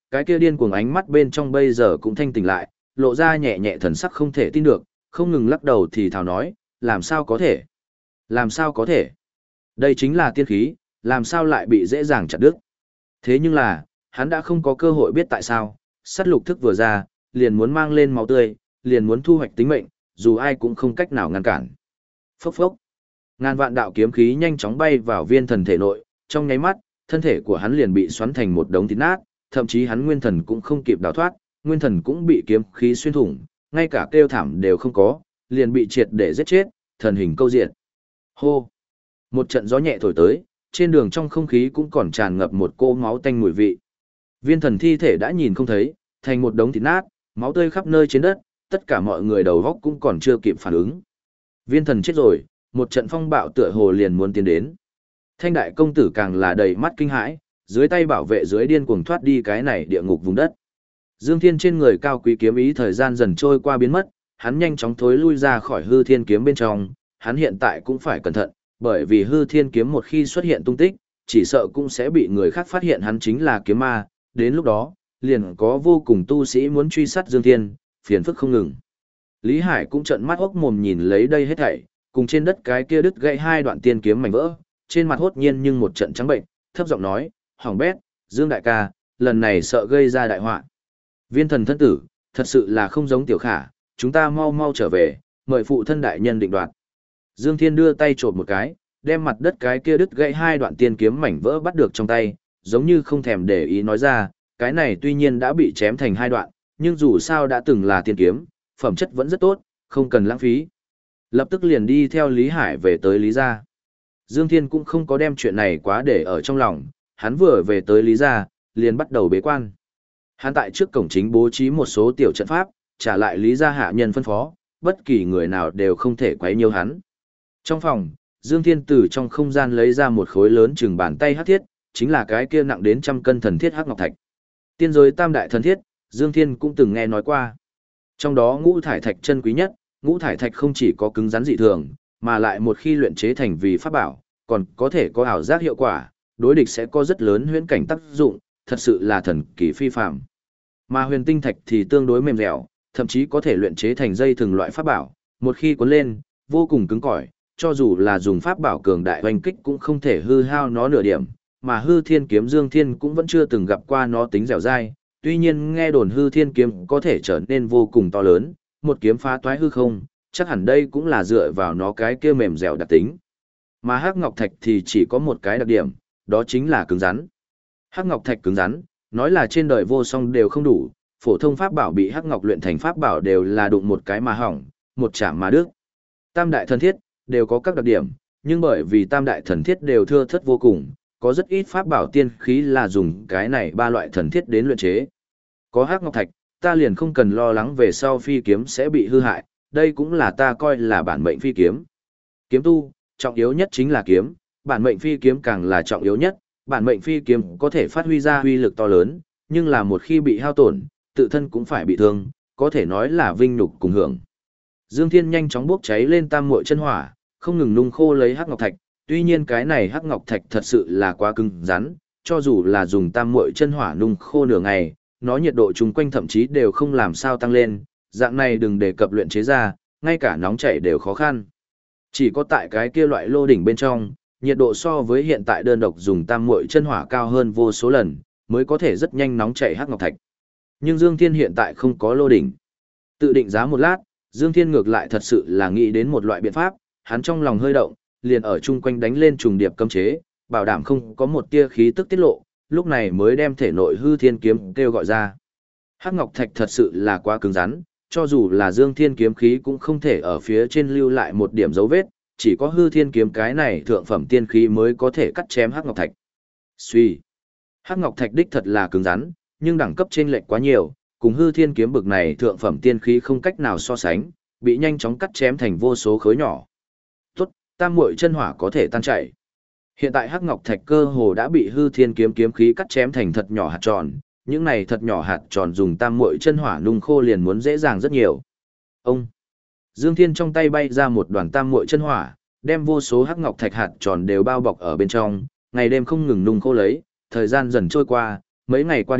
cái kia điên cuồng ánh mắt bên trong bây giờ cũng thanh tỉnh lại, lộ ra nhẹ nhẹ thần sắc không thể tin được, không ngừng lắc đầu thì thào nói, làm sao có thể? Làm sao có thể? Đây chính là tiên khí, làm sao lại bị dễ dàng chặt đứt? Thế nhưng là, hắn đã không có cơ hội biết tại sao, sát lục thức vừa ra, liền muốn mang lên máu tươi, liền muốn thu hoạch tính mệnh, dù ai cũng không cách nào ngăn cản. Phốc phốc. Ngàn vạn đạo kiếm khí nhanh chóng bay vào viên thần thể nội, trong nháy mắt, thân thể của hắn liền bị xoắn thành một đống thịt nát, thậm chí hắn nguyên thần cũng không kịp đào thoát, nguyên thần cũng bị kiếm khí xuyên thủng, ngay cả kêu thảm đều không có, liền bị triệt để giết chết, thần hình câu diện. Hô! Một trận gió nhẹ thổi tới, trên đường trong không khí cũng còn tràn ngập một cỗ máu tanh mùi vị. Viên thần thi thể đã nhìn không thấy, thành một đống thịt nát, máu tươi khắp nơi trên đất, tất cả mọi người đầu góc cũng còn chưa kịp phản ứng. Viên thần chết rồi, một trận phong bạo tựa hồ liền muốn tiến đến. Thanh đại công tử càng là đầy mắt kinh hãi, dưới tay bảo vệ dưới điên cuồng thoát đi cái này địa ngục vùng đất. Dương Thiên trên người cao quý kiếm ý thời gian dần trôi qua biến mất, hắn nhanh chóng thối lui ra khỏi hư thiên kiếm bên trong, hắn hiện tại cũng phải cẩn thận, bởi vì hư thiên kiếm một khi xuất hiện tung tích, chỉ sợ cũng sẽ bị người khác phát hiện hắn chính là kiếm ma, đến lúc đó, liền có vô cùng tu sĩ muốn truy sát Dương Thiên, phiền phức không ngừng. Lý Hải cũng trợn mắt hốc mồm nhìn lấy đây hết thảy, cùng trên đất cái kia đứt gãy hai đoạn tiên kiếm mảnh vỡ, trên mặt hốt nhiên nhưng một trận trắng bệnh, thấp giọng nói, hỏng bét, Dương đại ca, lần này sợ gây ra đại họa. Viên thần thân tử, thật sự là không giống tiểu khả, chúng ta mau mau trở về, mời phụ thân đại nhân định đoạt. Dương Thiên đưa tay chộp một cái, đem mặt đất cái kia đứt gãy hai đoạn tiên kiếm mảnh vỡ bắt được trong tay, giống như không thèm để ý nói ra, cái này tuy nhiên đã bị chém thành hai đoạn, nhưng dù sao đã từng là tiên kiếm, phẩm chất vẫn rất tốt, không cần lãng phí. Lập tức liền đi theo Lý Hải về tới Lý gia. Dương Thiên cũng không có đem chuyện này quá để ở trong lòng, hắn vừa về tới Lý gia, liền bắt đầu bế quan. Hắn tại trước cổng chính bố trí một số tiểu trận pháp, trả lại Lý gia hạ nhân phân phó, bất kỳ người nào đều không thể quấy nhiễu hắn. Trong phòng, Dương Thiên từ trong không gian lấy ra một khối lớn chừng bàn tay hắc thiết, chính là cái kia nặng đến 100 cân thần thiết hắc ngọc thạch. Tiên giới tam đại thần thiết, Dương Thiên cũng từng nghe nói qua. Trong đó ngũ thải thạch chân quý nhất, ngũ thải thạch không chỉ có cứng rắn dị thường, mà lại một khi luyện chế thành vì pháp bảo, còn có thể có ảo giác hiệu quả, đối địch sẽ có rất lớn huyễn cảnh tác dụng, thật sự là thần kỳ phi phàm. Mà huyền tinh thạch thì tương đối mềm dẻo, thậm chí có thể luyện chế thành dây thường loại pháp bảo, một khi cuốn lên, vô cùng cứng cỏi, cho dù là dùng pháp bảo cường đại hoành kích cũng không thể hư hao nó nửa điểm, mà hư thiên kiếm Dương Thiên cũng vẫn chưa từng gặp qua nó tính dẻo dai, tuy nhiên nghe đồn hư thiên kiếm có thể trở nên vô cùng to lớn, một kiếm phá toái hư không, chắc hẳn đây cũng là dựa vào nó cái kia mềm dẻo đặc tính. Mà hắc ngọc thạch thì chỉ có một cái đặc điểm, đó chính là cứng rắn. Hắc ngọc thạch cứng rắn, nói là trên đời vô song đều không đủ, phổ thông pháp bảo bị hắc ngọc luyện thành pháp bảo đều là đụng một cái mà hỏng, một chạm mà đứt. Tam đại thần thiết đều có các đặc điểm, nhưng bởi vì tam đại thần thiết đều thưa thớt vô cùng, có rất ít pháp bảo tiên khí là dùng cái này ba loại thần thiết đến luyện chế. Có hắc ngọc thạch, ta liền không cần lo lắng về sau phi kiếm sẽ bị hư hại, đây cũng là ta coi là bản mệnh phi kiếm. Kiếm tu, trọng yếu nhất chính là kiếm, bản mệnh phi kiếm càng là trọng yếu nhất, bản mệnh phi kiếm có thể phát huy ra uy lực to lớn, nhưng là một khi bị hao tổn, tự thân cũng phải bị thương, có thể nói là vinh nhục cùng hưởng. Dương Thiên nhanh chóng bốc cháy lên tam muội chân hỏa, không ngừng nung khô lấy hắc ngọc thạch, tuy nhiên cái này hắc ngọc thạch thật sự là quá cứng rắn, cho dù là dùng tam muội chân hỏa nung khô nửa ngày, nó nhiệt độ chung quanh thậm chí đều không làm sao tăng lên, dạng này đừng đề cập luyện chế ra, ngay cả nóng chảy đều khó khăn. Chỉ có tại cái kia loại lô đỉnh bên trong, nhiệt độ so với hiện tại đơn độc dùng tam muội chân hỏa cao hơn vô số lần, mới có thể rất nhanh nóng chảy hắc ngọc thạch. Nhưng Dương Thiên hiện tại không có lô đỉnh. Tự định giá một lát, Dương Thiên ngược lại thật sự là nghĩ đến một loại biện pháp, hắn trong lòng hơi động, liền ở chung quanh đánh lên trùng điệp cấm chế, bảo đảm không có một tia khí tức tiết lộ, lúc này mới đem thể nội hư thiên kiếm kêu gọi ra. Hắc ngọc thạch thật sự là quá cứng rắn, cho dù là Dương Thiên kiếm khí cũng không thể ở phía trên lưu lại một điểm dấu vết, chỉ có hư thiên kiếm cái này thượng phẩm tiên khí mới có thể cắt chém hắc ngọc thạch. Suy, hắc ngọc thạch đích thật là cứng rắn, nhưng đẳng cấp chênh lệch quá nhiều, cùng hư thiên kiếm bực này thượng phẩm tiên khí không cách nào so sánh, bị nhanh chóng cắt chém thành vô số khối nhỏ. Tốt, tam muội chân hỏa có thể tan chảy. Hiện tại hắc ngọc thạch cơ hồ đã bị hư thiên kiếm kiếm khí cắt chém thành thật nhỏ hạt tròn, những này thật nhỏ hạt tròn dùng tam muội chân hỏa nung khô liền muốn dễ dàng rất nhiều. Ông Dương Thiên trong tay bay ra một đoàn tam muội chân hỏa, đem vô số hắc ngọc thạch hạt tròn đều bao bọc ở bên trong, ngày đêm không ngừng nung khô lấy, thời gian dần trôi qua, mấy ngày qua đi,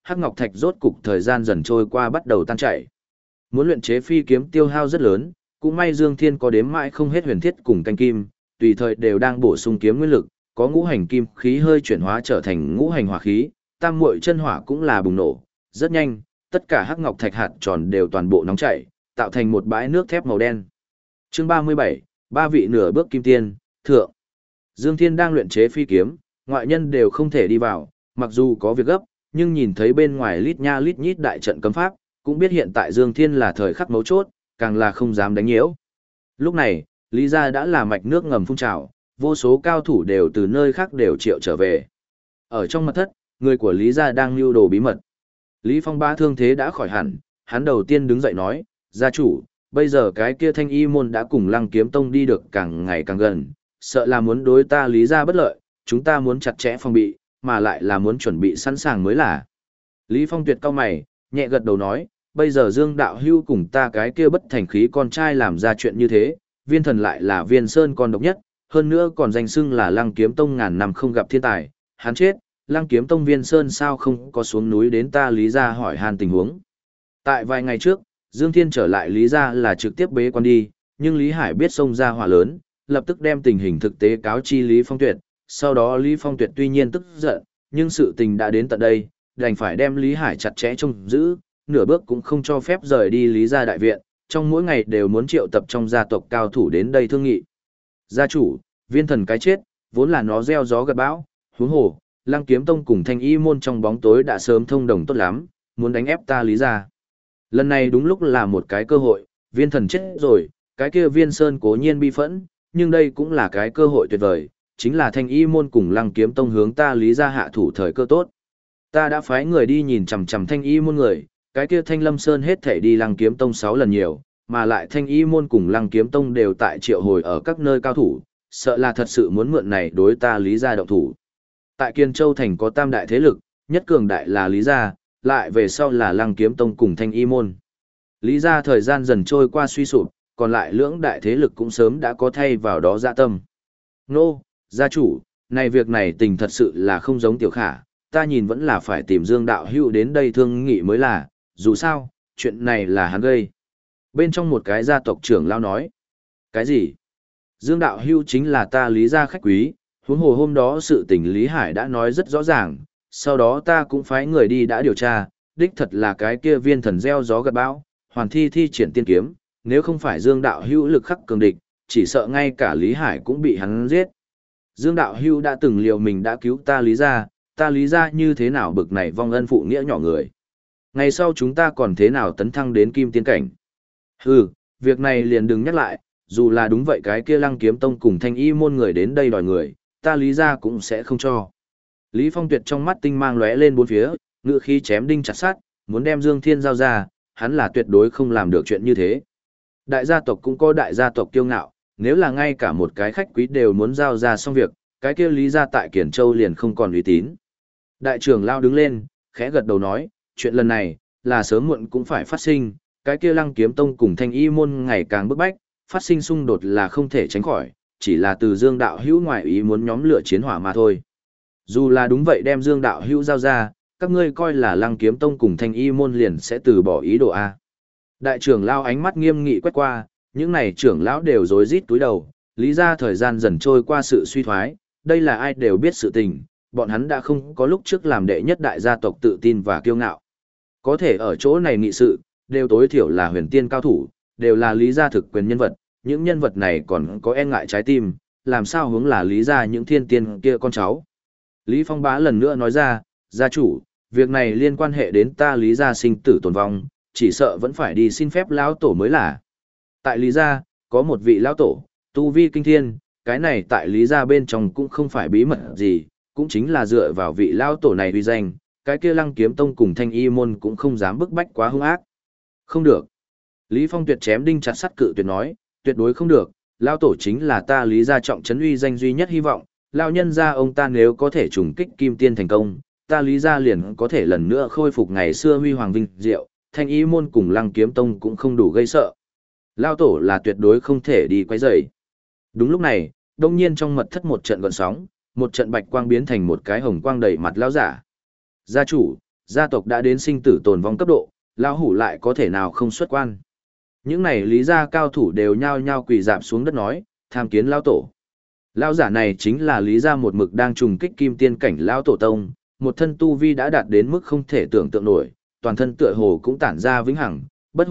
hắc ngọc thạch rốt cục thời gian dần trôi qua bắt đầu tan chảy. Muốn luyện chế phi kiếm tiêu hao rất lớn, cũng may Dương Thiên có đếm mãi không hết huyền thiết cùng canh kim, tùy thời đều đang bổ sung kiếm nguyên lực, có ngũ hành kim khí hơi chuyển hóa trở thành ngũ hành hỏa khí, tam muội chân hỏa cũng là bùng nổ, rất nhanh, tất cả hắc ngọc thạch hạt tròn đều toàn bộ nóng chảy, tạo thành một bãi nước thép màu đen. Chương 37, ba vị nửa bước kim tiên, thượng. Dương Thiên đang luyện chế phi kiếm, ngoại nhân đều không thể đi vào, mặc dù có việc gấp, nhưng nhìn thấy bên ngoài lít nha lít nhít đại trận cấm pháp, cũng biết hiện tại Dương Thiên là thời khắc mấu chốt, càng là không dám đánh nhiễu. Lúc này, Lý gia đã là mạch nước ngầm phun trào, vô số cao thủ đều từ nơi khác đều triệu trở về. Ở trong mật thất, người của Lý gia đang lưu đồ bí mật. Lý Phong Bá thương thế đã khỏi hẳn, hắn đầu tiên đứng dậy nói, gia chủ, bây giờ cái kia Thanh Y môn đã cùng Lăng Kiếm Tông đi được càng ngày càng gần, sợ là muốn đối ta Lý gia bất lợi, chúng ta muốn chặt chẽ phòng bị, mà lại là muốn chuẩn bị sẵn sàng mới là. Lý Phong tuyệt cao mày, nhẹ gật đầu nói, bây giờ Dương Đạo Hưu cùng ta cái kia bất thành khí con trai làm ra chuyện như thế, Viên Thần lại là Viên Sơn con độc nhất, hơn nữa còn danh xưng là Lăng Kiếm Tông ngàn năm không gặp thiên tài, hắn chết, Lăng Kiếm Tông Viên Sơn sao không có xuống núi đến ta Lý gia hỏi han tình huống. Tại vài ngày trước, Dương Thiên trở lại Lý gia là trực tiếp bế quan đi, nhưng Lý Hải biết xông ra hỏa lớn, lập tức đem tình hình thực tế cáo chi Lý Phong Tuyệt, sau đó Lý Phong Tuyệt tuy nhiên tức giận, nhưng sự tình đã đến tận đây, đành phải đem Lý Hải chặt chẽ trông giữ, nửa bước cũng không cho phép rời đi Lý gia đại viện, trong mỗi ngày đều muốn triệu tập trong gia tộc cao thủ đến đây thương nghị. Gia chủ, Viên Thần cái chết, vốn là nó gieo gió gặt bão, huống hồ, Lăng Kiếm Tông cùng Thanh Y môn trong bóng tối đã sớm thông đồng tốt lắm, muốn đánh ép ta Lý gia. Lần này đúng lúc là một cái cơ hội, Viên Thần chết rồi, cái kia Viên Sơn cố nhiên bi phẫn, nhưng đây cũng là cái cơ hội tuyệt vời, chính là Thanh Y môn cùng Lăng Kiếm Tông hướng ta Lý gia hạ thủ thời cơ tốt. Ta đã phái người đi nhìn chằm chằm Thanh Y môn người, cái kia Thanh Lâm Sơn hết thảy đi Lăng Kiếm Tông 6 lần nhiều, mà lại Thanh Y môn cùng Lăng Kiếm Tông đều tại triệu hồi ở các nơi cao thủ, sợ là thật sự muốn mượn này đối ta Lý gia động thủ. Tại Kiên Châu thành có tam đại thế lực, nhất cường đại là Lý gia, lại về sau là Lăng Kiếm Tông cùng Thanh Y môn. Lý gia thời gian dần trôi qua suy sụp, còn lại lưỡng đại thế lực cũng sớm đã có thay vào đó dạ tâm. Nô, gia chủ, này việc này tình thật sự là không giống Tiểu Khả, ta nhìn vẫn là phải tìm Dương Đạo Hữu đến đây thương nghị mới là, dù sao, chuyện này là hắn gây. Bên trong một cái gia tộc trưởng lao nói. Cái gì? Dương Đạo Hữu chính là ta Lý gia khách quý, huống hồ hôm đó sự tình Lý Hải đã nói rất rõ ràng, sau đó ta cũng phái người đi đã điều tra, đích thật là cái kia Viên Thần gieo gió gặt bão, hoàn thi triển tiên kiếm, nếu không phải Dương Đạo Hữu lực khắc cường địch, chỉ sợ ngay cả Lý Hải cũng bị hắn giết. Dương Đạo Hữu đã từng liều mình đã cứu ta Lý gia như thế nào bực này vong ân phụ nghĩa nhỏ người. Ngày sau chúng ta còn thế nào tấn thăng đến kim tiên cảnh. Hừ, việc này liền đừng nhắc lại, dù là đúng vậy cái kia Lăng Kiếm Tông cùng Thanh Y môn người đến đây đòi người, ta Lý gia cũng sẽ không cho. Lý Phong Tuyệt trong mắt tinh mang lóe lên bốn phía, ngựa khí chém đinh chặt sắt, muốn đem Dương Thiên giao ra, hắn là tuyệt đối không làm được chuyện như thế. Đại gia tộc cũng có đại gia tộc kiêu ngạo, nếu là ngay cả một cái khách quý đều muốn giao ra xong việc, cái kia Lý gia tại Kiển Châu liền không còn uy tín. Đại trưởng lao đứng lên, khẽ gật đầu nói, chuyện lần này, là sớm muộn cũng phải phát sinh, cái kia Lăng Kiếm Tông cùng Thanh Y môn ngày càng bức bách, phát sinh xung đột là không thể tránh khỏi, chỉ là từ Dương Đạo Hữu ngoại ý muốn nhóm lửa chiến hỏa mà thôi. Dù là đúng vậy đem Dương Đạo Hữu giao ra, các ngươi coi là Lăng Kiếm Tông cùng Thanh Y môn liền sẽ từ bỏ ý đồ A. Đại trưởng lao ánh mắt nghiêm nghị quét qua, những này trưởng lão đều rối rít túi đầu, lý ra thời gian dần trôi qua sự suy thoái, đây là ai đều biết sự tình, bọn hắn đã không có lúc trước làm đệ nhất đại gia tộc tự tin và kiêu ngạo. Có thể ở chỗ này nghị sự, đều tối thiểu là huyền tiên cao thủ, đều là lý gia thực quyền nhân vật, những nhân vật này còn có e ngại trái tim, làm sao hướng là lý gia những thiên tiên kia con cháu. Lý Phong Bá lần nữa nói ra, gia chủ, việc này liên quan hệ đến ta lý gia sinh tử tồn vong, chỉ sợ vẫn phải đi xin phép lão tổ mới là. Tại lý gia, có một vị lão tổ, tu vi kinh thiên, cái này tại lý gia bên trong cũng không phải bí mật gì, cũng chính là dựa vào vị lão tổ này uy danh, cái kia Lăng Kiếm Tông cùng Thanh Y môn cũng không dám bức bách quá hung ác. Không được. Lý Phong tuyệt chém đinh chặt sắt cự tuyệt nói, tuyệt đối không được, lão tổ chính là ta lý gia trọng trấn uy danh duy nhất hy vọng, lão nhân gia ông ta nếu có thể trùng kích kim tiên thành công, ta lý gia liền có thể lần nữa khôi phục ngày xưa huy hoàng vinh diệu, Thanh Y môn cùng Lăng Kiếm Tông cũng không đủ gây sợ. Lão tổ là tuyệt đối không thể đi quấy rầy. Đúng lúc này, đông nhiên trong mật thất một trận gợn sóng, một trận bạch quang biến thành một cái hồng quang đầy mặt lão giả. Gia tộc đã đến sinh tử tồn vong cấp độ, lão hủ lại có thể nào không xuất quan. Những này lý gia cao thủ đều nhao nhao quỳ dạp xuống đất nói, tham kiến lão tổ. Lão giả này chính là lý gia một mực đang trùng kích kim tiên cảnh lão tổ tông, một thân tu vi đã đạt đến mức không thể tưởng tượng nổi, toàn thân tựa hồ cũng tản ra vĩnh hằng,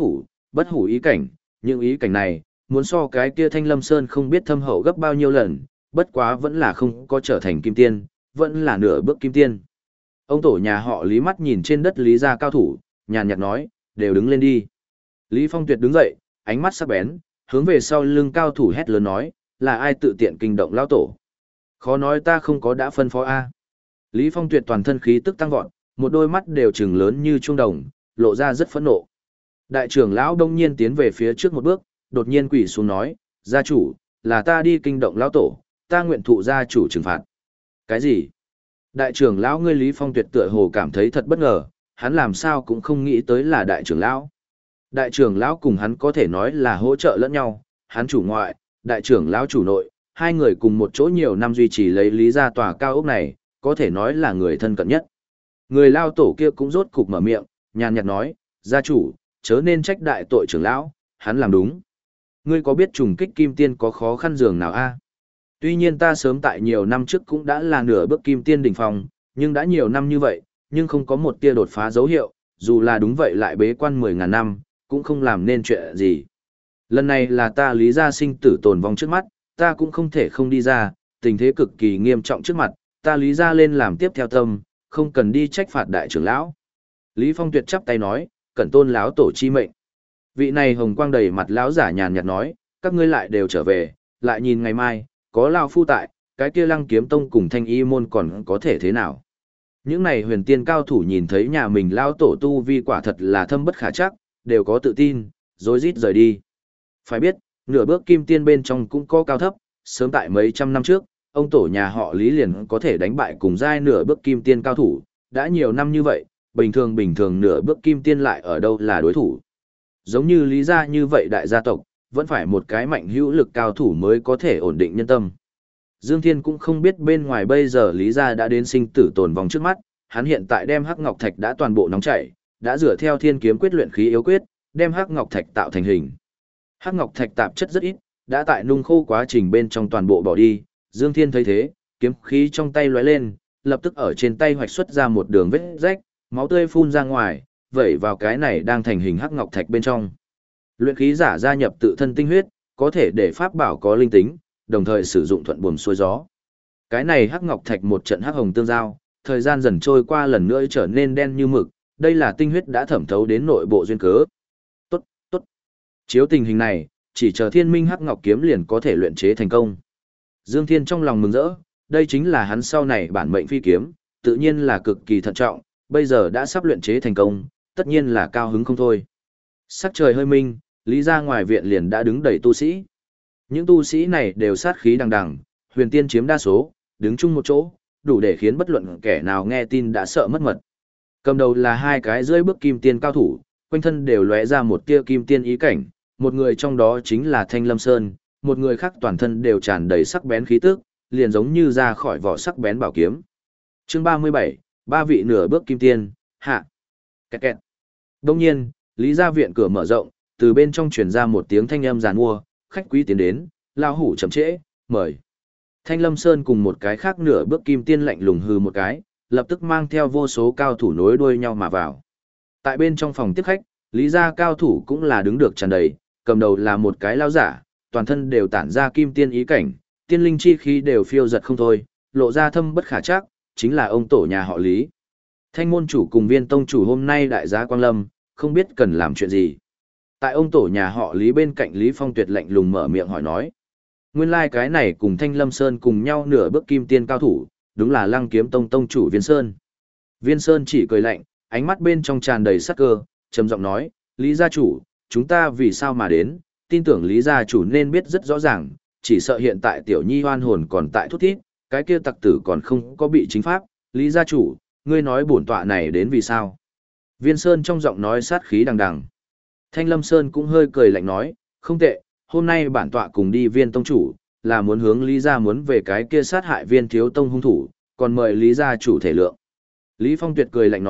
bất hủ ý cảnh, những ý cảnh này, muốn so cái kia Thanh Lâm Sơn không biết thâm hậu gấp bao nhiêu lần, bất quá vẫn là không có trở thành kim tiên, vẫn là nửa bước kim tiên. Ông tổ nhà họ Lý mắt nhìn trên đất Lý gia cao thủ, nhàn nhạt nói, đều đứng lên đi. Lý Phong Tuyệt đứng dậy, ánh mắt sắc bén, hướng về sau lưng cao thủ hét lớn nói, là ai tự tiện kinh động lão tổ? Khó nói ta không có đã phân phó a. Lý Phong Tuyệt toàn thân khí tức tăng vọt, một đôi mắt đều trừng lớn như trung đồng, lộ ra rất phẫn nộ. Đại trưởng lão đông nhiên tiến về phía trước một bước, đột nhiên quỳ xuống nói, gia chủ, là ta đi kinh động lão tổ, ta nguyện thụ gia chủ trừng phạt. Cái gì? Đại trưởng lão ngươi Lý Phong Tuyệt tựa hồ cảm thấy thật bất ngờ, hắn làm sao cũng không nghĩ tới là đại trưởng lão. Đại trưởng lão cùng hắn có thể nói là hỗ trợ lẫn nhau, hắn chủ ngoại, đại trưởng lão chủ nội, hai người cùng một chỗ nhiều năm duy trì lấy Lý gia tòa cao ốc này, có thể nói là người thân cận nhất. Người lao tổ kia cũng rốt cục mở miệng, nhàn nhạt nói, gia chủ, chớ nên trách đại tội trưởng lão, hắn làm đúng. Ngươi có biết trùng kích kim tiên có khó khăn dường nào a? Tuy nhiên ta sớm tại nhiều năm trước cũng đã là nửa bước kim tiên đỉnh phong, nhưng đã nhiều năm như vậy, nhưng không có một tia đột phá dấu hiệu, dù là đúng vậy lại bế quan 10.000 năm, cũng không làm nên chuyện gì. Lần này là ta Lý gia sinh tử tồn vong trước mắt, ta cũng không thể không đi ra, tình thế cực kỳ nghiêm trọng trước mặt, ta Lý gia lên làm tiếp theo tâm, không cần đi trách phạt đại trưởng lão. Lý Phong Tuyệt chắp tay nói, cẩn tôn lão tổ chi mệnh. Vị này hồng quang đầy mặt lão giả nhàn nhạt nói, các ngươi lại đều trở về, lại nhìn ngày mai, có lão phu tại, cái kia Lăng Kiếm Tông cùng Thanh Y môn còn có thể thế nào? Những này huyền tiên cao thủ nhìn thấy nhà mình lão tổ tu vi quả thật là thâm bất khả trắc, đều có tự tin, rối rít rời đi. Phải biết, nửa bước kim tiên bên trong cũng có cao thấp, sớm tại mấy trăm năm trước, ông tổ nhà họ Lý liền có thể đánh bại cùng giai nửa bước kim tiên cao thủ, đã nhiều năm như vậy, bình thường nửa bước kim tiên lại ở đâu là đối thủ. Giống như Lý gia như vậy đại gia tộc, vẫn phải một cái mạnh hữu lực cao thủ mới có thể ổn định nhân tâm. Dương Thiên cũng không biết bên ngoài bây giờ Lý gia đã đến sinh tử tồn vong trước mắt, hắn hiện tại đem Hắc Ngọc Thạch đã toàn bộ nóng chảy, đã dựa theo Thiên Kiếm quyết luyện khí yếu quyết, đem Hắc Ngọc Thạch tạo thành hình. Hắc Ngọc Thạch tạp chất rất ít, đã tại nung khô quá trình bên trong toàn bộ bỏ đi, Dương Thiên thấy thế, kiếm khí trong tay lóe lên, lập tức ở trên tay hoạch xuất ra một đường vết rách, máu tươi phun ra ngoài, vẩy vào cái này đang thành hình Hắc Ngọc Thạch bên trong. Luyện khí giả gia nhập tự thân tinh huyết, có thể để pháp bảo có linh tính, đồng thời sử dụng thuận buồm xuôi gió. Cái này Hắc Ngọc Thạch một trận hắc hồng tương giao, thời gian dần trôi qua lần nữa trở nên đen như mực, đây là tinh huyết đã thẩm thấu đến nội bộ duyên cớ. Tốt, tốt. Chiếu tình hình này, chỉ chờ Thiên Minh Hắc Ngọc kiếm liền có thể luyện chế thành công. Dương Thiên trong lòng mừng rỡ, đây chính là hắn sau này bản mệnh phi kiếm, tự nhiên là cực kỳ thận trọng, bây giờ đã sắp luyện chế thành công, tất nhiên là cao hứng không thôi. Sắc trời hơi minh, Lý gia ngoài viện liền đã đứng đầy tu sĩ. Những tu sĩ này đều sát khí đằng đằng, huyền tiên chiếm đa số, đứng chung một chỗ, đủ để khiến bất luận kẻ nào nghe tin đã sợ mất mật. Cầm đầu là hai cái rơi bước kim tiên cao thủ, quanh thân đều lóe ra một tia kim tiên ý cảnh, một người trong đó chính là Thanh Lâm Sơn, một người khác toàn thân đều tràn đầy sắc bén khí tức, liền giống như ra khỏi vỏ sắc bén bảo kiếm. Chương 37, ba vị nửa bước kim tiên, hạ. Kẹt kẹt. Đông nhiên, Lý gia viện cửa mở rộng, từ bên trong truyền ra một tiếng thanh âm giàn mua, khách quý tiến đến, lao hủ chậm trễ, mời. Thanh Lâm Sơn cùng một cái khác nửa bước kim tiên lạnh lùng hừ một cái, lập tức mang theo vô số cao thủ nối đuôi nhau mà vào. Tại bên trong phòng tiếp khách, Lý gia cao thủ cũng là đứng được tràn đầy, cầm đầu là một cái lao giả, toàn thân đều tản ra kim tiên ý cảnh, tiên linh chi khí đều phiêu giật không thôi, lộ ra thâm bất khả trắc, chính là ông tổ nhà họ Lý. Thanh môn chủ cùng Viên tông chủ hôm nay đại giá Quang Lâm, không biết cần làm chuyện gì. Tại ông tổ nhà họ Lý bên cạnh Lý Phong Tuyệt lạnh lùng mở miệng hỏi nói. Nguyên lai cái này cùng Thanh Lâm Sơn cùng nhau nửa bước kim tiên cao thủ, đúng là Lăng Kiếm Tông tông chủ Viên Sơn. Viên Sơn chỉ cười lạnh, ánh mắt bên trong tràn đầy sắc cơ, trầm giọng nói, Lý gia chủ, chúng ta vì sao mà đến, tin tưởng Lý gia chủ nên biết rất rõ ràng, chỉ sợ hiện tại tiểu nhi hoan hồn còn tại thút thít, cái kia tặc tử còn không có bị chính pháp, Lý gia chủ, ngươi nói bổn tọa này đến vì sao? Viên Sơn trong giọng nói sát khí đằng đằng. Thanh Lâm Sơn cũng hơi cười lạnh nói, không tệ, hôm nay bản tọa cùng đi Viên tông chủ, là muốn hướng Lý gia muốn về cái kia sát hại Viên thiếu tông hung thủ, còn mời Lý gia chủ thể lượng. Lý Phong Tuyệt cười lạnh nói,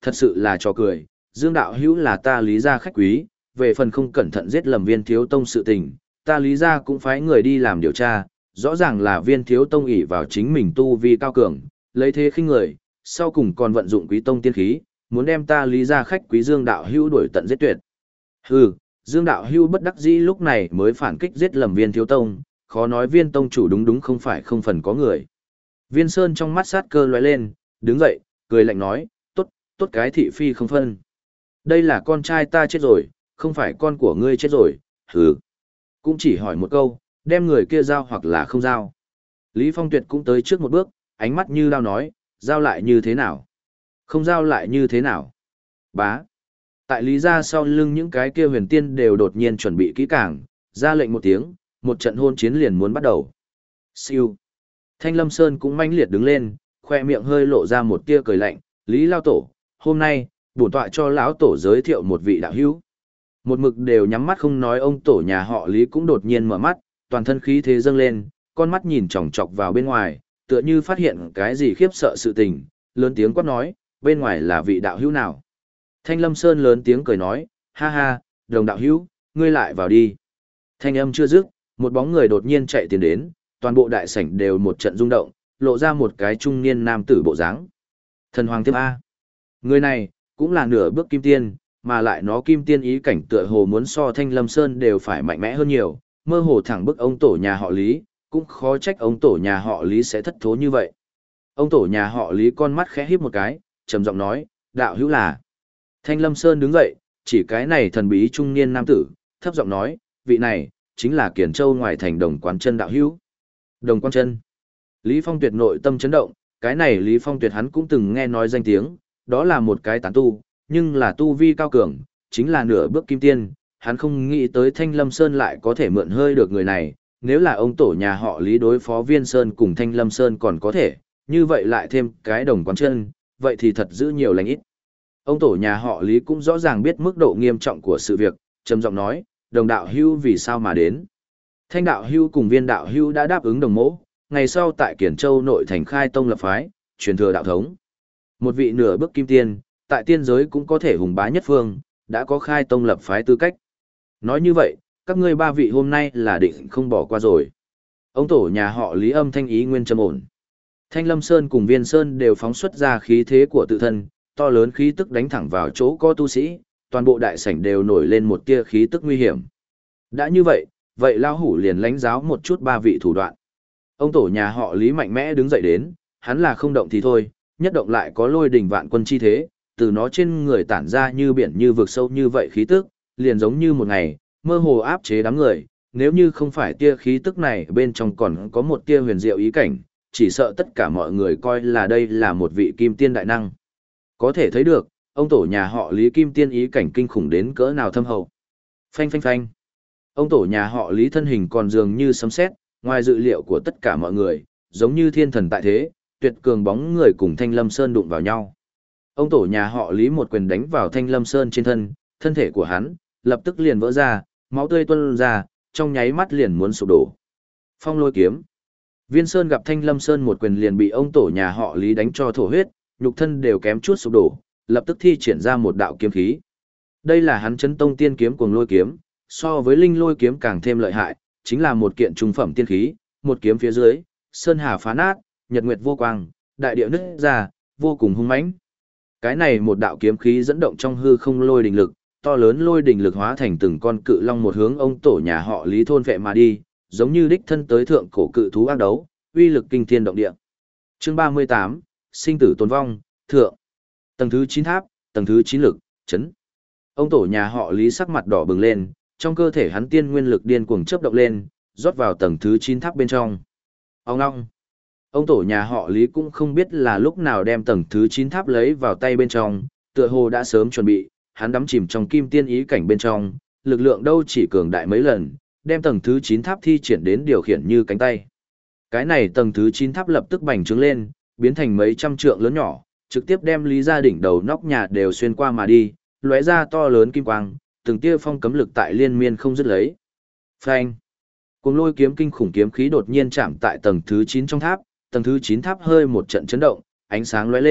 thật sự là trò cười, Dương đạo hữu là ta Lý gia khách quý, về phần không cẩn thận giết lầm Viên thiếu tông sự tình, ta Lý gia cũng phái người đi làm điều tra, rõ ràng là Viên thiếu tông ỷ vào chính mình tu vi cao cường, lấy thế khinh người, sau cùng còn vận dụng quý tông tiên khí, muốn đem ta Lý gia khách quý Dương đạo hữu đuổi tận giết tuyệt. Hừ, Dương đạo hữu bất đắc dĩ lúc này mới phản kích giết lầm Viên thiếu tông, khó nói Viên tông chủ đúng không phải không phần có người. Viên Sơn trong mắt sát cơ lóe lên, đứng dậy, cười lạnh nói, tốt, tốt cái thị phi không phân. Đây là con trai ta chết rồi, không phải con của ngươi chết rồi, hừ. Cũng chỉ hỏi một câu, đem người kia giao hoặc là không giao. Lý Phong Tuyệt cũng tới trước một bước, ánh mắt như lao nói, giao lại như thế nào? Không giao lại như thế nào? Bá. Tại Lý gia sau lưng những cái kia huyền tiên đều đột nhiên chuẩn bị kỹ càng, ra lệnh một tiếng, một trận hôn chiến liền muốn bắt đầu. Siêu. Thanh Lâm Sơn cũng mãnh liệt đứng lên, khoe miệng hơi lộ ra một tia cười lạnh, Lý Lao Tổ, hôm nay, bổn tọa cho lão tổ giới thiệu một vị đạo hữu. Một mực đều nhắm mắt không nói ông tổ nhà họ Lý cũng đột nhiên mở mắt, toàn thân khí thế dâng lên, con mắt nhìn chòng chọc vào bên ngoài, tựa như phát hiện cái gì khiếp sợ sự tình, lớn tiếng quát nói, bên ngoài là vị đạo hữu nào. Thanh Lâm Sơn lớn tiếng cười nói, ha ha, đồng đạo hữu, ngươi lại vào đi. Thanh âm chưa dứt, một bóng người đột nhiên chạy tiến đến, toàn bộ đại sảnh đều một trận rung động, lộ ra một cái trung niên nam tử bộ dáng. Thần Hoàng Thiếp A. Người này, cũng là nửa bước kim tiên, mà lại nó kim tiên ý cảnh tựa hồ muốn so Thanh Lâm Sơn đều phải mạnh mẽ hơn nhiều, mơ hồ thẳng bức ông tổ nhà họ Lý, cũng khó trách ông tổ nhà họ Lý sẽ thất thố như vậy. Ông tổ nhà họ Lý con mắt khẽ híp một cái, trầm giọng nói, đạo hữu là. Thanh Lâm Sơn đứng dậy, chỉ cái này thần bí trung niên nam tử, thấp giọng nói, vị này, chính là Kiển Châu ngoài thành Đồng Quán Chân đạo hữu. Đồng Quán Chân. Lý Phong Tuyệt nội tâm chấn động, cái này Lý Phong Tuyệt hắn cũng từng nghe nói danh tiếng, đó là một cái tán tu, nhưng là tu vi cao cường, chính là nửa bước kim tiên, hắn không nghĩ tới Thanh Lâm Sơn lại có thể mượn hơi được người này, nếu là ông tổ nhà họ Lý đối phó Viên Sơn cùng Thanh Lâm Sơn còn có thể, như vậy lại thêm cái Đồng Quán Chân, vậy thì thật giữ nhiều lành ít. Ông tổ nhà họ Lý cũng rõ ràng biết mức độ nghiêm trọng của sự việc, trầm giọng nói, Đồng đạo hưu vì sao mà đến. Thanh đạo hưu cùng Viên đạo hưu đã đáp ứng đồng mỗ, ngày sau tại Kiển Châu nội thành khai tông lập phái, truyền thừa đạo thống. Một vị nửa bước kim tiên, tại tiên giới cũng có thể hùng bá nhất phương, đã có khai tông lập phái tư cách. Nói như vậy, các ngươi ba vị hôm nay là định không bỏ qua rồi. Ông tổ nhà họ Lý âm thanh ý nguyên trầm ổn. Thanh Lâm Sơn cùng Viên Sơn đều phóng xuất ra khí thế của tự thân, to lớn khí tức đánh thẳng vào chỗ có tu sĩ, toàn bộ đại sảnh đều nổi lên một tia khí tức nguy hiểm. Đã như vậy, vậy lão hủ liền lãnh giáo một chút ba vị thủ đoạn. Ông tổ nhà họ Lý mạnh mẽ đứng dậy đến, hắn là không động thì thôi, nhất động lại có lôi đỉnh vạn quân chi thế, từ nó trên người tản ra như biển như vực sâu như vậy khí tức, liền giống như một ngày, mơ hồ áp chế đám người, nếu như không phải tia khí tức này bên trong còn có một tia huyền diệu ý cảnh, chỉ sợ tất cả mọi người coi là đây là một vị kim tiên đại năng. Có thể thấy được, ông tổ nhà họ Lý kim tiên ý cảnh kinh khủng đến cỡ nào thâm hậu. Phanh phanh phanh. Ông tổ nhà họ Lý thân hình còn dường như sấm sét, ngoài dự liệu của tất cả mọi người, giống như thiên thần tại thế, tuyệt cường bóng người cùng Thanh Lâm Sơn đụng vào nhau. Ông tổ nhà họ Lý một quyền đánh vào Thanh Lâm Sơn trên thân, thân thể của hắn lập tức liền vỡ ra, máu tươi tuôn ra, trong nháy mắt liền muốn sụp đổ. Phong lôi kiếm. Viên Sơn gặp Thanh Lâm Sơn một quyền liền bị ông tổ nhà họ Lý đánh cho thổ huyết, nhục thân đều kém chút sụp đổ, lập tức thi triển ra một đạo kiếm khí. Đây là hắn Chấn Tông tiên kiếm Cuồng Lôi kiếm, so với Linh Lôi kiếm càng thêm lợi hại, chính là một kiện trung phẩm tiên khí, một kiếm phía dưới, sơn hà phá nát, nhật nguyệt vô quang, đại địa nứt ra, vô cùng hung mãnh. Cái này một đạo kiếm khí dẫn động trong hư không lôi đình lực, to lớn lôi đình lực hóa thành từng con cự long một hướng ông tổ nhà họ Lý thôn vệ mà đi, giống như đích thân tới thượng cổ cự thú ác đấu, uy lực kinh thiên động địa. Chương 38, sinh tử tồn vong, thượng. Tầng thứ 9 tháp, tầng thứ 9 lực, chấn. Ông tổ nhà họ Lý sắc mặt đỏ bừng lên, trong cơ thể hắn tiên nguyên lực điên cuồng chớp động lên, rót vào tầng thứ 9 tháp bên trong. Ông ngong. Ông tổ nhà họ Lý cũng không biết là lúc nào đem tầng thứ 9 tháp lấy vào tay bên trong, tựa hồ đã sớm chuẩn bị, hắn đắm chìm trong kim tiên ý cảnh bên trong, lực lượng đâu chỉ cường đại mấy lần, đem tầng thứ 9 tháp thi triển đến điều khiển như cánh tay. Cái này tầng thứ 9 tháp lập tức bành trướng lên, biến thành mấy trăm trượng lớn nhỏ, trực tiếp đem Lý gia đỉnh đầu nóc nhà đều xuyên qua mà đi, lóe ra to lớn kim quang, từng tia phong cấm lực tại liên miên không dứt lấy. Phanh! Cuồng lôi kiếm kinh khủng kiếm khí đột nhiên chạm tại tầng thứ 9 trong tháp, tầng thứ 9 tháp hơi một trận chấn động, ánh sáng lóe lên,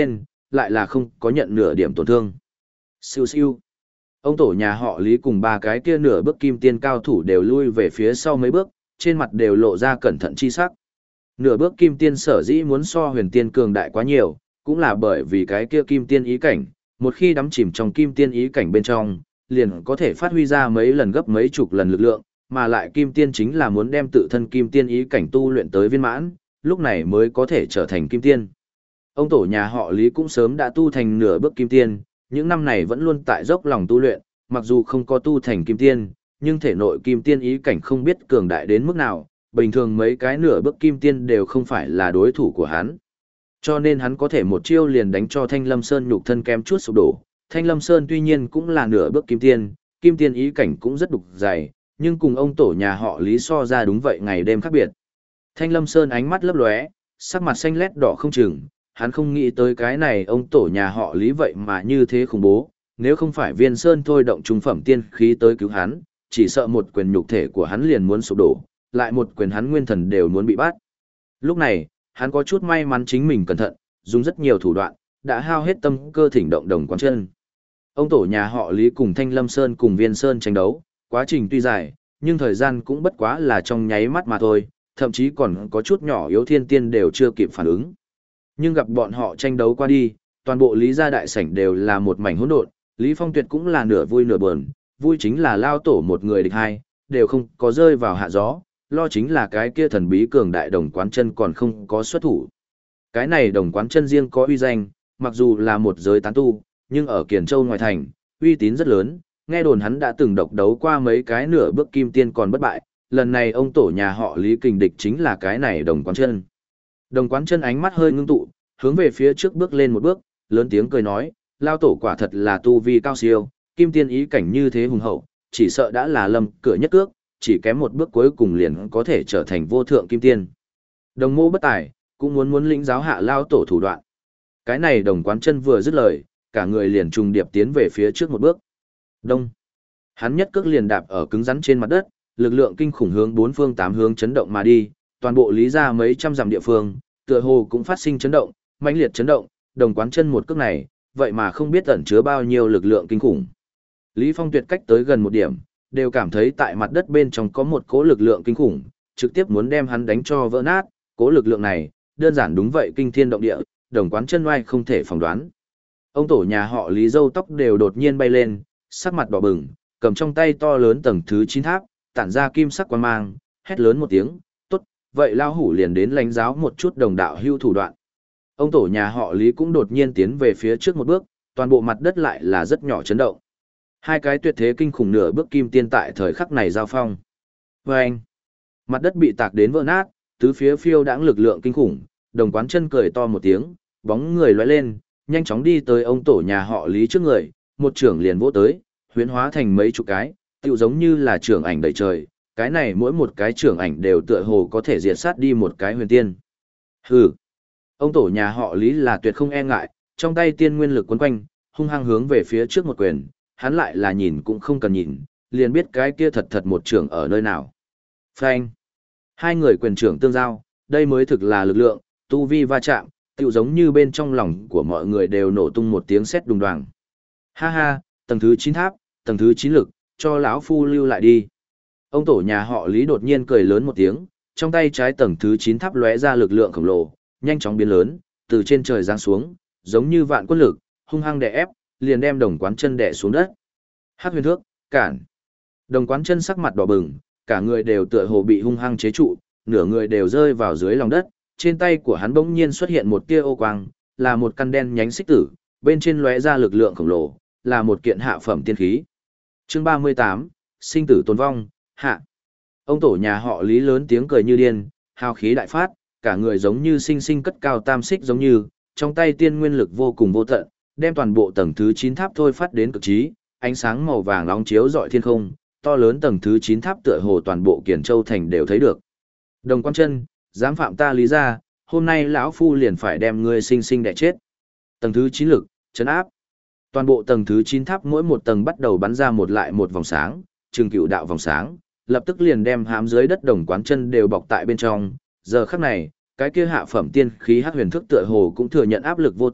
lại là không có nhận nửa điểm tổn thương. Siêu siêu. Ông tổ nhà họ Lý cùng ba cái kia nửa bước kim tiên cao thủ đều lui về phía sau mấy bước, trên mặt đều lộ ra cẩn thận chi sắc. Nửa bước kim tiên sở dĩ muốn so huyền tiên cường đại quá nhiều, cũng là bởi vì cái kia kim tiên ý cảnh, một khi đắm chìm trong kim tiên ý cảnh bên trong, liền có thể phát huy ra mấy lần gấp mấy chục lần lực lượng, mà lại kim tiên chính là muốn đem tự thân kim tiên ý cảnh tu luyện tới viên mãn, lúc này mới có thể trở thành kim tiên. Ông tổ nhà họ Lý cũng sớm đã tu thành nửa bước kim tiên, những năm này vẫn luôn tại dốc lòng tu luyện, mặc dù không có tu thành kim tiên, nhưng thể nội kim tiên ý cảnh không biết cường đại đến mức nào, bình thường mấy cái nửa bước kim tiên đều không phải là đối thủ của hắn. Cho nên hắn có thể một chiêu liền đánh cho Thanh Lâm Sơn nhục thân kém chút sụp đổ. Thanh Lâm Sơn tuy nhiên cũng là nửa bước kim tiên ý cảnh cũng rất đục dày, nhưng cùng ông tổ nhà họ Lý so ra đúng vậy ngày đêm khác biệt. Thanh Lâm Sơn ánh mắt lấp lóe, sắc mặt xanh lét đỏ không chừng, hắn không nghĩ tới cái này ông tổ nhà họ Lý vậy mà như thế khủng bố, nếu không phải Viên Sơn thôi động trung phẩm tiên khí tới cứu hắn, chỉ sợ một quyền nhục thể của hắn liền muốn sụp đổ, lại một quyền hắn nguyên thần đều muốn bị bắt. Lúc này, hắn có chút may mắn chính mình cẩn thận, dùng rất nhiều thủ đoạn, đã hao hết tâm cơ thỉnh động Đồng Quán Chân. Ông tổ nhà họ Lý cùng Thanh Lâm Sơn cùng Viên Sơn tranh đấu, quá trình tuy dài, nhưng thời gian cũng bất quá là trong nháy mắt mà thôi, thậm chí còn có chút nhỏ yếu thiên tiên đều chưa kịp phản ứng. Nhưng gặp bọn họ tranh đấu qua đi, toàn bộ Lý gia đại sảnh đều là một mảnh hỗn độn, Lý Phong Tuyệt cũng là nửa vui nửa buồn, vui chính là lao tổ một người địch hai, đều không có rơi vào hạ gió, lo chính là cái kia thần bí cường đại Đồng Quán Chân còn không có xuất thủ. Cái này Đồng Quán Chân riêng có uy danh, mặc dù là một giới tán tu, nhưng ở Kiền Châu ngoài thành, uy tín rất lớn, nghe đồn hắn đã từng độc đấu qua mấy cái nửa bước kim tiên còn bất bại, lần này ông tổ nhà họ Lý kình địch chính là cái này Đồng Quán Chân. Đồng Quán Chân ánh mắt hơi ngưng tụ, hướng về phía trước bước lên một bước, lớn tiếng cười nói, lao tổ quả thật là tu vi cao siêu, kim tiên ý cảnh như thế hùng hậu, chỉ sợ đã là lâm cửa nhất cước, chỉ kém một bước cuối cùng liền có thể trở thành vô thượng kim tiên. Đồng Mô bất tài, cũng muốn lĩnh giáo hạ lao tổ thủ đoạn. Cái này Đồng Quán Chân vừa dứt lời, cả người liền trùng điệp tiến về phía trước một bước. Đông. Hắn nhất cước liền đạp ở cứng rắn trên mặt đất, lực lượng kinh khủng hướng bốn phương tám hướng chấn động mà đi, toàn bộ Lý gia mấy trăm dặm địa phương, tựa hồ cũng phát sinh chấn động, mãnh liệt chấn động, Đồng Quán Chân một cước này, vậy mà không biết ẩn chứa bao nhiêu lực lượng kinh khủng. Lý Phong Tuyệt cách tới gần một điểm, đều cảm thấy tại mặt đất bên trong có một cỗ lực lượng kinh khủng, trực tiếp muốn đem hắn đánh cho vỡ nát, cỗ lực lượng này, đơn giản đúng vậy kinh thiên động địa, Đồng Quán Chân oai không thể phỏng đoán. Ông tổ nhà họ Lý râu tóc đều đột nhiên bay lên, sắc mặt đỏ bừng, cầm trong tay to lớn tầng thứ 9 tháp, tản ra kim sắc quang mang, hét lớn một tiếng, "Tốt, vậy lao hủ liền đến lãnh giáo một chút đồng đạo hưu thủ đoạn." Ông tổ nhà họ Lý cũng đột nhiên tiến về phía trước một bước, toàn bộ mặt đất lại là rất nhỏ chấn động. Hai cái tuyệt thế kinh khủng nửa bước kim tiên tại thời khắc này giao phong. Vâng! Mặt đất bị tạc đến vỡ nát, tứ phía phiêu đãng lực lượng kinh khủng, Đồng Quán Chân cười to một tiếng, bóng người lóe lên, nhanh chóng đi tới ông tổ nhà họ Lý trước người, một trưởng liền vỗ tới, huyễn hóa thành mấy chục cái, tựu giống như là trưởng ảnh đầy trời, cái này mỗi một cái trưởng ảnh đều tựa hồ có thể diệt sát đi một cái huyền tiên. Hừ. Ông tổ nhà họ Lý là tuyệt không e ngại, trong tay tiên nguyên lực quấn quanh, hung hăng hướng về phía trước một quyền, hắn lại là nhìn cũng không cần nhìn, liền biết cái kia thật thật một trưởng ở nơi nào. Phanh. Hai người quyền trưởng tương giao, đây mới thực là lực lượng, tu vi va chạm, tựu giống như bên trong lòng của mọi người đều nổ tung một tiếng sét đùng đoàng. Ha ha, tầng thứ 9 tháp, tầng thứ 9 lực, cho lão phu lưu lại đi. Ông tổ nhà họ Lý đột nhiên cười lớn một tiếng, trong tay trái tầng thứ 9 tháp lóe ra lực lượng khổng lồ, nhanh chóng biến lớn, từ trên trời giáng xuống, giống như vạn quân lực, hung hăng đè ép, liền đem Đồng Quán Chân đè xuống đất. Hắc huyền thước, cản. Đồng Quán Chân sắc mặt đỏ bừng, cả người đều tựa hồ bị hung hăng chế trụ, nửa người đều rơi vào dưới lòng đất, trên tay của hắn bỗng nhiên xuất hiện một tia ô quang, là một căn đen nhánh xích tử, bên trên lóe ra lực lượng khổng lồ, là một kiện hạ phẩm tiên khí. Chương 38, sinh tử tồn vong, hạ. Ông tổ nhà họ Lý lớn tiếng cười như điên, hào khí đại phát, cả người giống như sinh sinh cất cao tam xích giống như, trong tay tiên nguyên lực vô cùng vô tận, đem toàn bộ tầng thứ 9 tháp thôi phát đến cực trí, ánh sáng màu vàng nóng chiếu rọi thiên không, to lớn tầng thứ 9 tháp tựa hồ toàn bộ Kiền Châu thành đều thấy được. Đồng Quán Chân, dám phạm ta Lý gia, hôm nay lão phu liền phải đem ngươi sinh sinh đẻ chết. Tầng thứ 9 lực, trấn áp. Toàn bộ tầng thứ 9 tháp mỗi một tầng bắt đầu bắn ra một lại một vòng sáng, trường cựu đạo vòng sáng, lập tức liền đem hám dưới đất Đồng Quán Chân đều bọc tại bên trong. Giờ khắc này, cái kia hạ phẩm tiên khí hắc huyền thức tựa hồ cũng thừa nhận áp lực vô tận,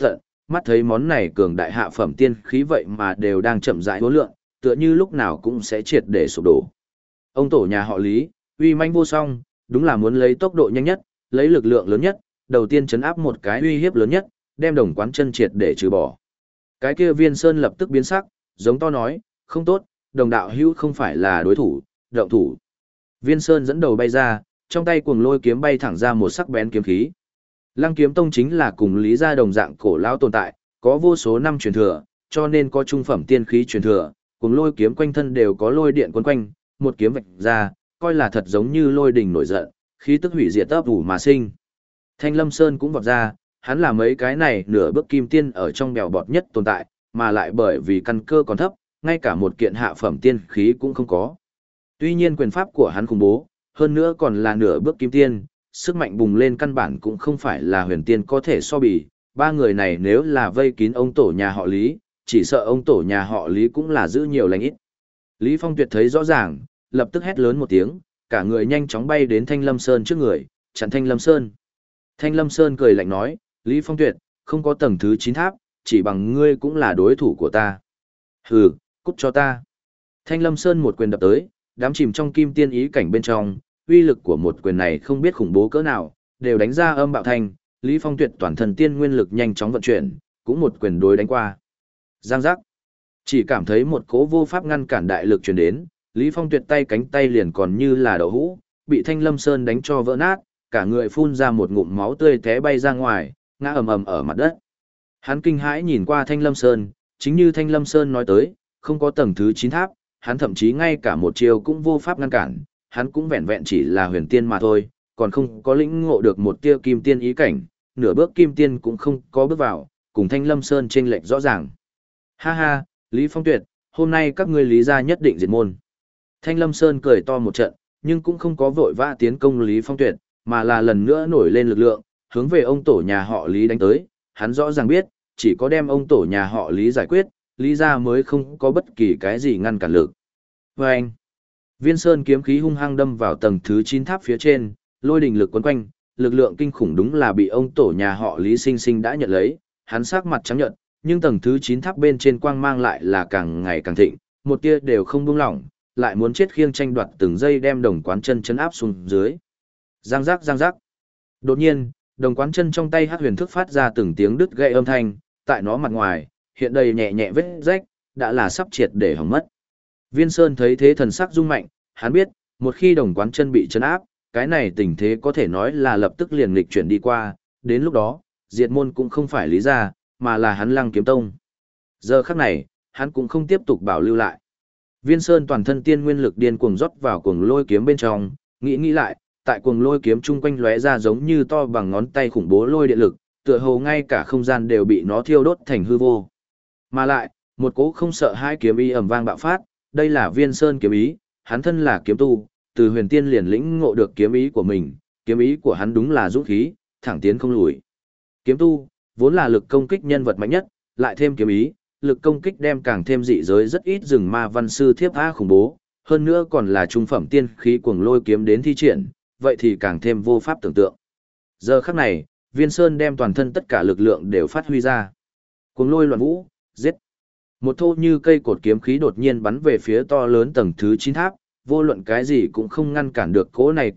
mắt thấy món này cường đại hạ phẩm tiên khí vậy mà đều đang chậm rãi hối lượng, tựa như lúc nào cũng sẽ triệt để sụp đổ. Ông tổ nhà họ Lý, uy manh vô song, đúng là muốn lấy tốc độ nhanh nhất, lấy lực lượng lớn nhất, đầu tiên chấn áp một cái uy hiếp lớn nhất, đem Đồng Quán Chân triệt để trừ bỏ. Cái kia Viên Sơn lập tức biến sắc, giống to nói, không tốt, Đồng đạo hữu không phải là đối thủ, động thủ. Viên Sơn dẫn đầu bay ra, trong tay cuồng lôi kiếm bay thẳng ra một sắc bén kiếm khí. Lăng Kiếm Tông chính là cùng Lý gia đồng dạng cổ lão tồn tại, có vô số năm truyền thừa, cho nên có trung phẩm tiên khí truyền thừa, cuồng lôi kiếm quanh thân đều có lôi điện quấn quanh, một kiếm vạch ra, coi là thật giống như lôi đình nổi giận, khí tức hủy diệt ấp ủ mà sinh. Thanh Lâm Sơn cũng vọt ra, hắn là mấy cái này nửa bước kim tiên ở trong bèo bọt nhất tồn tại, mà lại bởi vì căn cơ còn thấp, ngay cả một kiện hạ phẩm tiên khí cũng không có. Tuy nhiên quyền pháp của hắn khủng bố, hơn nữa còn là nửa bước kim tiên, sức mạnh bùng lên căn bản cũng không phải là huyền tiên có thể so bì. Ba người này nếu là vây kín ông tổ nhà họ Lý, chỉ sợ ông tổ nhà họ Lý cũng là giữ nhiều lành ít. Lý Phong Tuyệt thấy rõ ràng, lập tức hét lớn một tiếng, cả người nhanh chóng bay đến Thanh Lâm Sơn trước người, chặn Thanh Lâm Sơn. Thanh Lâm Sơn cười lạnh nói, Lý Phong Tuyệt, không có tầng thứ 9 tháp, chỉ bằng ngươi cũng là đối thủ của ta. Hừ, cút cho ta. Thanh Lâm Sơn một quyền đập tới, đám chìm trong kim tiên ý cảnh bên trong, uy lực của một quyền này không biết khủng bố cỡ nào, đều đánh ra âm bạo thanh, Lý Phong Tuyệt toàn thân tiên nguyên lực nhanh chóng vận chuyển, cũng một quyền đối đánh qua. Giang giác. Chỉ cảm thấy một cỗ vô pháp ngăn cản đại lực truyền đến, Lý Phong Tuyệt tay cánh tay liền còn như là đậu hũ, bị Thanh Lâm Sơn đánh cho vỡ nát, cả người phun ra một ngụm máu tươi té bay ra ngoài, ngã ầm ầm ở mặt đất. Hắn kinh hãi nhìn qua Thanh Lâm Sơn, chính như Thanh Lâm Sơn nói tới, không có tầng thứ 9 tháp, hắn thậm chí ngay cả một chiều cũng vô pháp ngăn cản, hắn cũng vẹn vẹn chỉ là huyền tiên mà thôi, còn không có lĩnh ngộ được một tia kim tiên ý cảnh, nửa bước kim tiên cũng không có bước vào, cùng Thanh Lâm Sơn chênh lệch rõ ràng. Ha ha, Lý Phong Tuyệt, hôm nay các ngươi Lý gia nhất định diệt môn. Thanh Lâm Sơn cười to một trận, nhưng cũng không có vội vã tiến công Lý Phong Tuyệt, mà là lần nữa nổi lên lực lượng, hướng về ông tổ nhà họ Lý đánh tới, hắn rõ ràng biết, chỉ có đem ông tổ nhà họ Lý giải quyết, Lý gia mới không có bất kỳ cái gì ngăn cản lực. Và anh, Viên Sơn kiếm khí hung hăng đâm vào tầng thứ 9 tháp phía trên, lôi đình lực quấn quanh, lực lượng kinh khủng đúng là bị ông tổ nhà họ Lý sinh sinh đã nhận lấy, hắn sắc mặt trắng nhợt, nhưng tầng thứ 9 tháp bên trên quang mang lại là càng ngày càng thịnh, một tia đều không buông lỏng, lại muốn chết khiêng tranh đoạt từng giây đem Đồng Quán Chân chấn áp xuống dưới. Giang giác giang giác. Đột nhiên, Đồng Quán Chân trong tay hắc huyền thức phát ra từng tiếng đứt gãy âm thanh, tại nó mặt ngoài, hiện đầy nhẹ nhẹ vết rách, đã là sắp triệt để hỏng mất. Viên Sơn thấy thế thần sắc rung mạnh, hắn biết, một khi Đồng Quán Chân bị chấn áp, cái này tình thế có thể nói là lập tức liền nghịch chuyển đi qua, đến lúc đó, diệt môn cũng không phải Lý gia, mà là hắn Lăng Kiếm Tông. Giờ khắc này, hắn cũng không tiếp tục bảo lưu lại. Viên Sơn toàn thân tiên nguyên lực điên cuồng rót vào cuồng lôi kiếm bên trong, nghĩ lại, tại cuồng lôi kiếm chung quanh lóe ra giống như to bằng ngón tay khủng bố lôi điện lực, tựa hồ ngay cả không gian đều bị nó thiêu đốt thành hư vô. Mà lại, một cỗ không sợ hai kiếm ý ầm vang bạo phát, đây là Viên Sơn kiếm ý, hắn thân là kiếm tu, từ huyền tiên liền lĩnh ngộ được kiếm ý của mình, kiếm ý của hắn đúng là dũng khí, thẳng tiến không lùi. Kiếm tu, vốn là lực công kích nhân vật mạnh nhất, lại thêm kiếm ý, lực công kích đem càng thêm dị giới rất ít rừng ma văn sư thiếp tha khủng bố, hơn nữa còn là trung phẩm tiên khí cuồng lôi kiếm đến thi triển, vậy thì càng thêm vô pháp tưởng tượng. Giờ khắc này, Viên Sơn đem toàn thân tất cả lực lượng đều phát huy ra. Cuồng lôi loạn vũ, giết. Một thô như cây cột kiếm khí đột nhiên bắn về phía to lớn tầng thứ 9 tháp, vô luận cái gì cũng không ngăn cản được cỗ này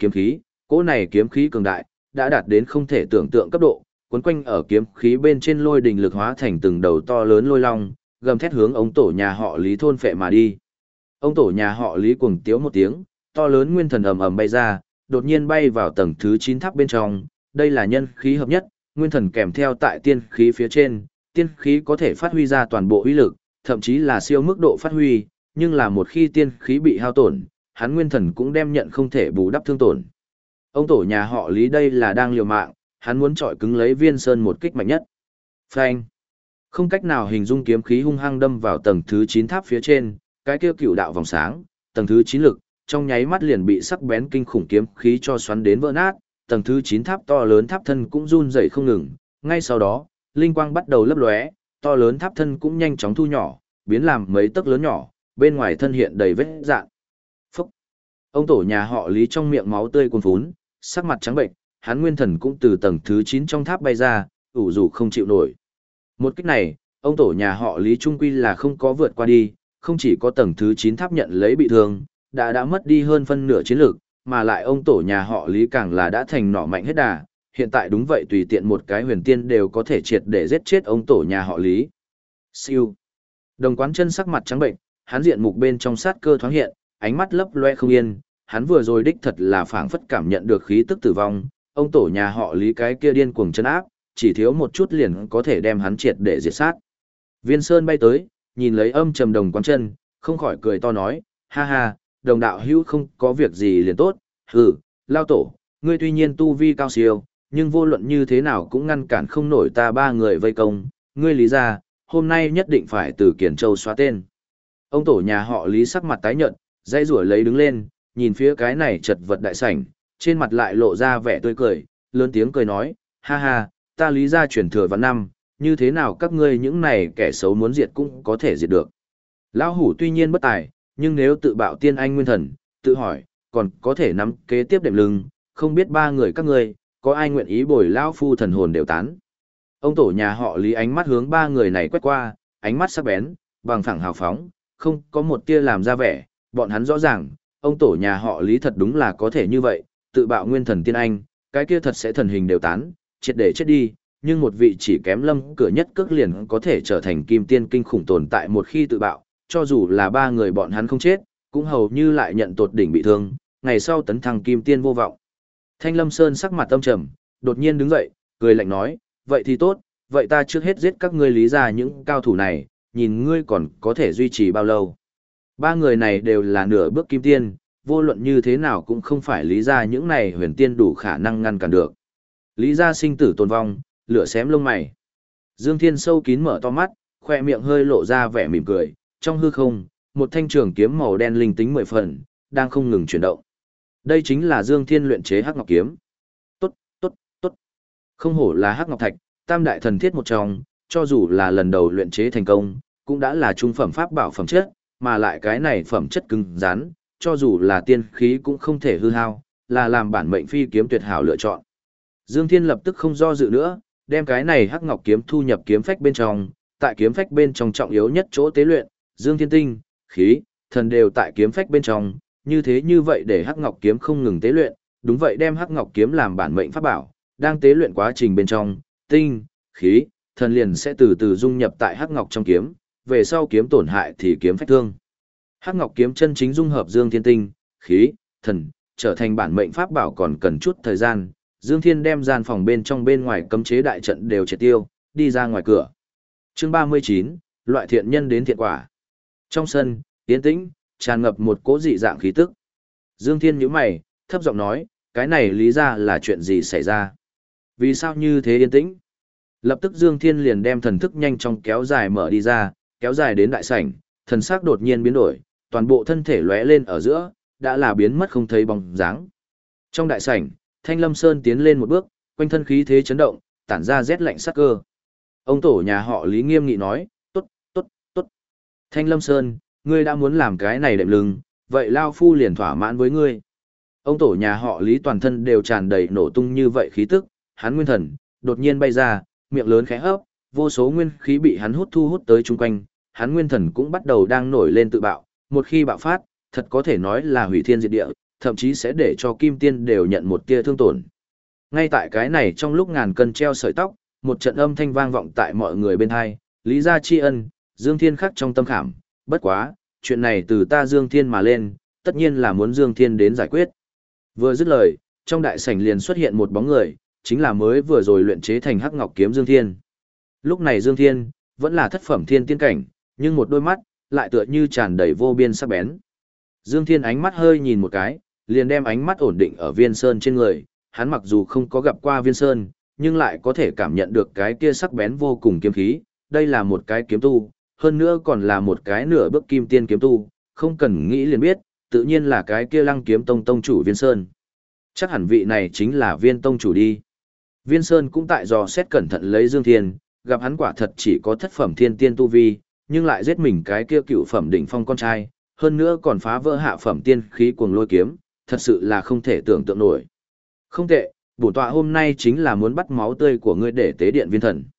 kiếm khí cường đại, đã đạt đến không thể tưởng tượng cấp độ, cuốn quanh ở kiếm khí bên trên lôi đình lực hóa thành từng đầu to lớn lôi long, gầm thét hướng ông tổ nhà họ Lý thôn phệ mà đi. Ông tổ nhà họ Lý cuồng tiếu một tiếng, to lớn nguyên thần ầm ầm bay ra, đột nhiên bay vào tầng thứ 9 tháp bên trong, đây là nhân khí hợp nhất, nguyên thần kèm theo tại tiên khí phía trên, tiên khí có thể phát huy ra toàn bộ uy lực, thậm chí là siêu mức độ phát huy, nhưng là một khi tiên khí bị hao tổn, hắn nguyên thần cũng đem nhận không thể bù đắp thương tổn. Ông tổ nhà họ Lý đây là đang liều mạng, hắn muốn chọi cứng lấy Viên Sơn một kích mạnh nhất. Phanh! Không cách nào hình dung kiếm khí hung hăng đâm vào tầng thứ 9 tháp phía trên, cái kia cựu đạo vòng sáng, tầng thứ 9 lực, trong nháy mắt liền bị sắc bén kinh khủng kiếm khí cho xoắn đến vỡ nát, tầng thứ 9 tháp to lớn tháp thân cũng run rẩy không ngừng, ngay sau đó, linh quang bắt đầu lấp lóe, to lớn tháp thân cũng nhanh chóng thu nhỏ, biến làm mấy tấc lớn nhỏ, bên ngoài thân hiện đầy vết rạn. Phúc! Ông tổ nhà họ Lý trong miệng máu tươi cuồn phún, sắc mặt trắng bệnh, hắn nguyên thần cũng từ tầng thứ 9 trong tháp bay ra, ủ rủ không chịu nổi. Một kích này, ông tổ nhà họ Lý trung quy là không có vượt qua đi, không chỉ có tầng thứ 9 tháp nhận lấy bị thương, đã mất đi hơn phân nửa chiến lược, mà lại ông tổ nhà họ Lý càng là đã thành nỏ mạnh hết đà, hiện tại đúng vậy tùy tiện một cái huyền tiên đều có thể triệt để giết chết ông tổ nhà họ Lý. Siêu. Đồng Quán Chân sắc mặt trắng bệnh, hắn diện mục bên trong sát cơ thoáng hiện, ánh mắt lấp loe không yên, hắn vừa rồi đích thật là phảng phất cảm nhận được khí tức tử vong, ông tổ nhà họ Lý cái kia điên cuồng chân áp, chỉ thiếu một chút liền có thể đem hắn triệt để diệt sát. Viên Sơn bay tới, nhìn lấy âm trầm Đồng Quán Chân, không khỏi cười to nói, ha ha, đồng đạo hữu không có việc gì liền tốt, hừ, lao tổ, ngươi tuy nhiên tu vi cao siêu, nhưng vô luận như thế nào cũng ngăn cản không nổi ta ba người vây công, ngươi Lý ra, hôm nay nhất định phải từ Kiển Châu xóa tên. Ông tổ nhà họ Lý sắc mặt tái nhợt, dây rủa lấy đứng lên, nhìn phía cái này chật vật đại sảnh, trên mặt lại lộ ra vẻ tươi cười, lớn tiếng cười nói, ha ha, ta Lý ra chuyển thừa vào năm, như thế nào các ngươi những này kẻ xấu muốn diệt cũng có thể diệt được. Lão hủ tuy nhiên bất tài, nhưng nếu tự bạo tiên anh nguyên thần, tự hỏi, còn có thể nắm kế tiếp đệm lưng, không biết ba người các ngươi, có ai nguyện ý bồi lão phu thần hồn đều tán. Ông tổ nhà họ Lý ánh mắt hướng ba người này quét qua, ánh mắt sắc bén, bằng phẳng hào phóng, không có một tia làm ra vẻ, bọn hắn rõ ràng, ông tổ nhà họ Lý thật đúng là có thể như vậy, tự bạo nguyên thần tiên anh, cái kia thật sẽ thần hình đều tán, triệt để chết đi, nhưng một vị chỉ kém lâm cửa nhất cước liền có thể trở thành kim tiên kinh khủng tồn tại một khi tự bạo, cho dù là ba người bọn hắn không chết, cũng hầu như lại nhận tột đỉnh bị thương, ngày sau tấn thăng kim tiên vô vọng. Thanh Lâm Sơn sắc mặt âm trầm, đột nhiên đứng dậy, cười lạnh nói, vậy thì tốt, vậy ta trước hết giết các ngươi Lý ra những cao thủ này, nhìn ngươi còn có thể duy trì bao lâu. Ba người này đều là nửa bước kim tiên, vô luận như thế nào cũng không phải Lý ra những này huyền tiên đủ khả năng ngăn cản được. Lý ra sinh tử tồn vong, lửa xém lông mày. Dương Thiên sâu kín mở to mắt, khoe miệng hơi lộ ra vẻ mỉm cười, trong hư không, một thanh trường kiếm màu đen linh tính 10 phần, đang không ngừng chuyển động. Đây chính là Dương Thiên luyện chế Hắc Ngọc kiếm. Tốt, tốt, tốt. Không hổ là Hắc Ngọc thạch, tam đại thần thiết một trong, cho dù là lần đầu luyện chế thành công, cũng đã là trung phẩm pháp bảo phẩm chất, mà lại cái này phẩm chất cứng rắn, cho dù là tiên khí cũng không thể hư hao, là làm bản mệnh phi kiếm tuyệt hảo lựa chọn. Dương Thiên lập tức không do dự nữa, đem cái này Hắc Ngọc kiếm thu nhập kiếm phách bên trong, tại kiếm phách bên trong trọng yếu nhất chỗ tế luyện, Dương Thiên tinh, khí, thần đều tại kiếm phách bên trong, như vậy để Hắc Ngọc kiếm không ngừng tế luyện, đúng vậy đem Hắc Ngọc kiếm làm bản mệnh pháp bảo, đang tế luyện quá trình bên trong, tinh, khí, thần liền sẽ từ từ dung nhập tại Hắc Ngọc trong kiếm, về sau kiếm tổn hại thì kiếm phách thương. Hắc Ngọc kiếm chân chính dung hợp Dương Thiên tinh, khí, thần, trở thành bản mệnh pháp bảo còn cần chút thời gian. Dương Thiên đem gian phòng bên trong bên ngoài cấm chế đại trận đều triệt tiêu, đi ra ngoài cửa. Chương 39, loại thiện nhân đến thiện quả. Trong sân, yên tĩnh, tràn ngập một cỗ dị dạng khí tức. Dương Thiên nhíu mày, thấp giọng nói, cái này lý ra là chuyện gì xảy ra? Vì sao như thế yên tĩnh? Lập tức Dương Thiên liền đem thần thức nhanh chóng kéo dài mở đi ra, kéo dài đến đại sảnh, thần sắc đột nhiên biến đổi, toàn bộ thân thể lóe lên ở giữa, đã là biến mất không thấy bóng dáng. Trong đại sảnh, Thanh Lâm Sơn tiến lên một bước, quanh thân khí thế chấn động, tản ra rét lạnh sắc cơ. Ông tổ nhà họ Lý nghiêm nghị nói, tốt, tốt, tốt. Thanh Lâm Sơn, ngươi đã muốn làm cái này đệm lưng, vậy Lao Phu liền thỏa mãn với ngươi. Ông tổ nhà họ Lý toàn thân đều tràn đầy nổ tung như vậy khí tức, hắn nguyên thần, đột nhiên bay ra, miệng lớn khẽ hấp, vô số nguyên khí bị hắn thu hút tới chung quanh, hắn nguyên thần cũng bắt đầu đang nổi lên tự bạo, một khi bạo phát, thật có thể nói là hủy thiên diệt địa, thậm chí sẽ để cho kim tiên đều nhận một tia thương tổn. Ngay tại cái này trong lúc ngàn cân treo sợi tóc, một trận âm thanh vang vọng tại mọi người bên hai, Lý gia tri ân, Dương Thiên khắc trong tâm khảm, bất quá, chuyện này từ ta Dương Thiên mà lên, tất nhiên là muốn Dương Thiên đến giải quyết. Vừa dứt lời, trong đại sảnh liền xuất hiện một bóng người, chính là mới vừa rồi luyện chế thành Hắc Ngọc kiếm Dương Thiên. Lúc này Dương Thiên vẫn là thất phẩm thiên tiên cảnh, nhưng một đôi mắt lại tựa như tràn đầy vô biên sắc bén. Dương Thiên ánh mắt hơi nhìn một cái, liền đem ánh mắt ổn định ở Viên Sơn trên người, hắn mặc dù không có gặp qua Viên Sơn, nhưng lại có thể cảm nhận được cái kia sắc bén vô cùng kiếm khí, đây là một cái kiếm tu, hơn nữa còn là một cái nửa bước kim tiên kiếm tu, không cần nghĩ liền biết, tự nhiên là cái kia Lăng Kiếm Tông tông chủ Viên Sơn. Chắc hẳn vị này chính là Viên tông chủ đi. Viên Sơn cũng tại dò xét cẩn thận lấy Dương Thiên, gặp hắn quả thật chỉ có thất phẩm thiên tiên tu vi, nhưng lại giết mình cái kia cựu phẩm đỉnh phong con trai, hơn nữa còn phá vỡ hạ phẩm tiên khí cuồng lôi kiếm, thật sự là không thể tưởng tượng nổi. Không tệ, bổn tọa hôm nay chính là muốn bắt máu tươi của ngươi để tế điện viên thần.